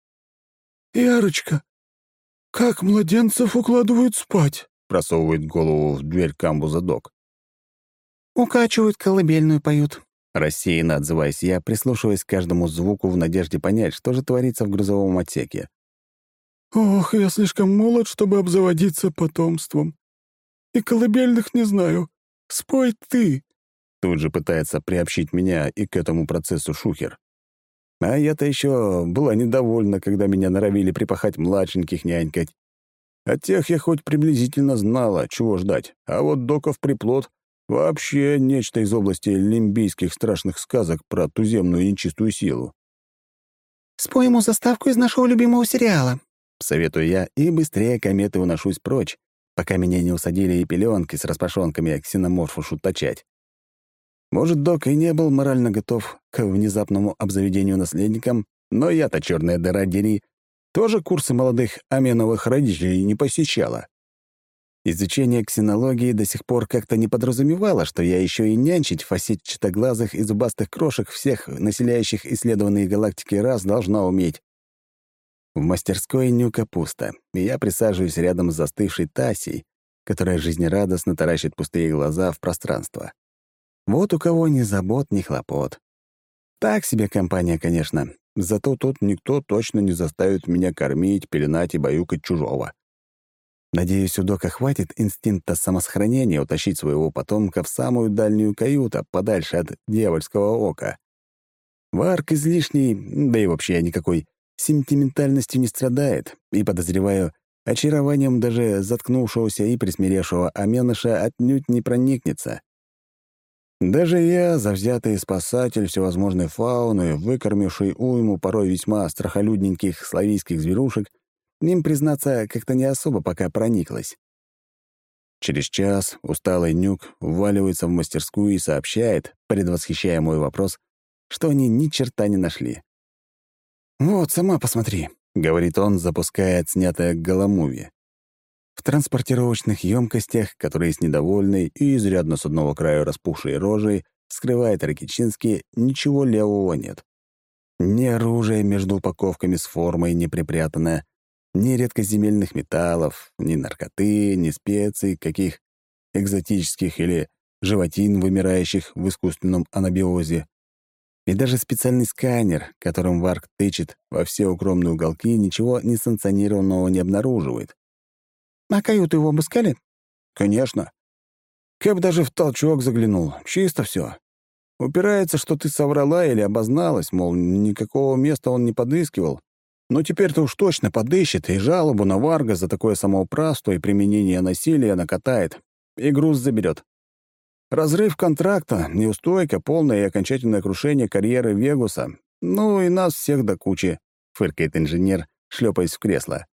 «Ярочка, как младенцев укладывают спать?» — просовывает голову в дверь камбуза док. «Укачивают, колыбельную поют». Рассеянно отзываясь я, прислушиваясь к каждому звуку в надежде понять, что же творится в грузовом отсеке. «Ох, я слишком молод, чтобы обзаводиться потомством. И колыбельных не знаю. Спой ты!» Тут же пытается приобщить меня и к этому процессу шухер. А я-то еще была недовольна, когда меня норовили припахать младшеньких нянькать. От тех я хоть приблизительно знала, чего ждать, а вот доков приплод — вообще нечто из области лимбийских страшных сказок про туземную нечистую силу. «Спой ему заставку из нашего любимого сериала», — советую я, и быстрее кометы уношусь прочь, пока меня не усадили и пеленки с распашонками ксеноморфушу точать. Может, док и не был морально готов к внезапному обзаведению наследником, но я-то, черная дыра дери, тоже курсы молодых аменовых родителей не посещала. Изучение ксенологии до сих пор как-то не подразумевало, что я еще и нянчить фасетчатоглазых и зубастых крошек всех населяющих исследованные галактики рас должна уметь. В мастерской Нюка пусто, и я присаживаюсь рядом с застывшей Тасей, которая жизнерадостно таращит пустые глаза в пространство. Вот у кого ни забот, ни хлопот. Так себе компания, конечно, зато тут никто точно не заставит меня кормить, пеленать и баюкать чужого. Надеюсь, у Дока хватит инстинкта самосохранения утащить своего потомка в самую дальнюю каюту, подальше от дьявольского ока. Варк излишней, да и вообще никакой сентиментальностью не страдает, и, подозреваю, очарованием даже заткнувшегося и присмиревшего Аменыша отнюдь не проникнется. Даже я, завзятый спасатель всевозможной фауны, выкормивший уйму порой весьма страхолюдненьких славийских зверушек, им, признаться, как-то не особо пока прониклась. Через час усталый Нюк вваливается в мастерскую и сообщает, предвосхищая мой вопрос, что они ни черта не нашли. «Вот, сама посмотри», — говорит он, запуская отснятое голомуве. В транспортировочных емкостях, которые с недовольной и изрядно с одного края распухшей рожей скрывает Ракичинский, ничего левого нет. Ни оружия между упаковками с формой не припрятано, ни редкоземельных металлов, ни наркоты, ни специй, каких экзотических или животин, вымирающих в искусственном анабиозе. И даже специальный сканер, которым Варк тычет во все укромные уголки, ничего несанкционированного не обнаруживает. «А каюту его обыскали?» «Конечно. Кэп даже в толчок заглянул. Чисто все. Упирается, что ты соврала или обозналась, мол, никакого места он не подыскивал. Но теперь-то уж точно подыщет и жалобу на Варга за такое самоуправство и применение насилия накатает, и груз заберет. Разрыв контракта, неустойка, полное и окончательное крушение карьеры Вегуса. Ну и нас всех до кучи», — фыркает инженер, шлепаясь в кресло.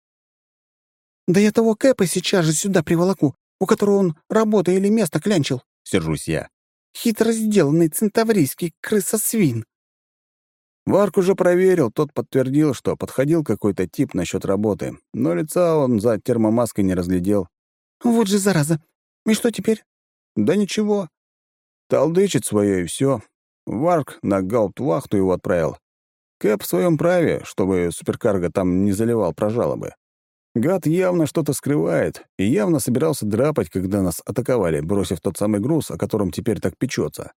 «Да я того Кэпа сейчас же сюда приволоку, у которого он работу или место клянчил», — сержусь я. «Хитро сделанный центаврийский крысосвин». Варк уже проверил, тот подтвердил, что подходил какой-то тип насчет работы, но лица он за термомаской не разглядел. «Вот же зараза! И что теперь?» «Да ничего. Толдычит свое и все. Варк на гауптвахту его отправил. Кэп в своем праве, чтобы суперкарго там не заливал про жалобы. Гад явно что-то скрывает и явно собирался драпать, когда нас атаковали, бросив тот самый груз, о котором теперь так печется».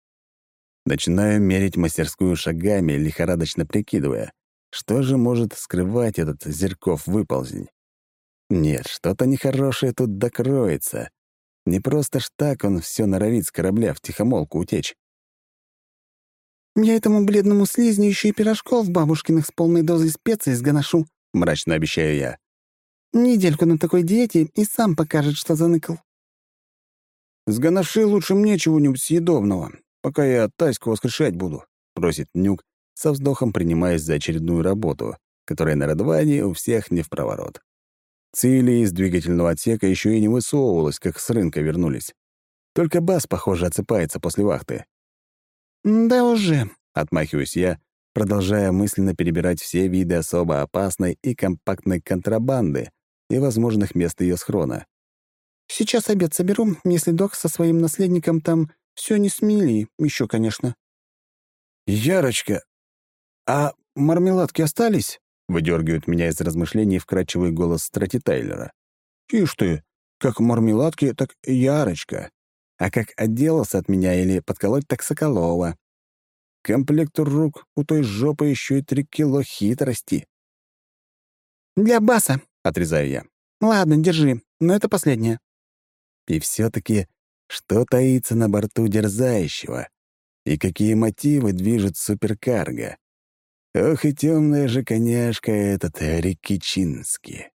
Начинаю мерить мастерскую шагами, лихорадочно прикидывая, что же может скрывать этот Зерков-выползень. Нет, что-то нехорошее тут докроется. Не просто ж так он все норовит с корабля втихомолку утечь. «Я этому бледному слизню еще и пирожков бабушкиных с полной дозой специй сгоношу», — мрачно обещаю я. «Недельку на такой диете и сам покажет, что заныкал». «Сгоноши лучше мне чего-нибудь съедобного, пока я Таську воскрешать буду», — просит Нюк, со вздохом принимаясь за очередную работу, которая на Радване у всех не впроворот. Цили из двигательного отсека еще и не высовывалась, как с рынка вернулись. Только Бас, похоже, отсыпается после вахты. «Да уже», — отмахиваюсь я, продолжая мысленно перебирать все виды особо опасной и компактной контрабанды и возможных мест ее схрона. «Сейчас обед соберу, если док со своим наследником там все не смели, еще, конечно». «Ярочка, а мармеладки остались?» — выдергивает меня из размышлений вкрадчивый голос Страти Тайлера. «Ишь ты, как мармеладки, так Ярочка. А как отделался от меня или подколоть, так Соколова. Комплектор рук у той жопы еще и три кило хитрости». «Для Баса», — отрезаю я. «Ладно, держи, но это последнее». И все-таки что таится на борту дерзающего? И какие мотивы движет суперкарго? Ох и темная же коняшка этот Рикичинский.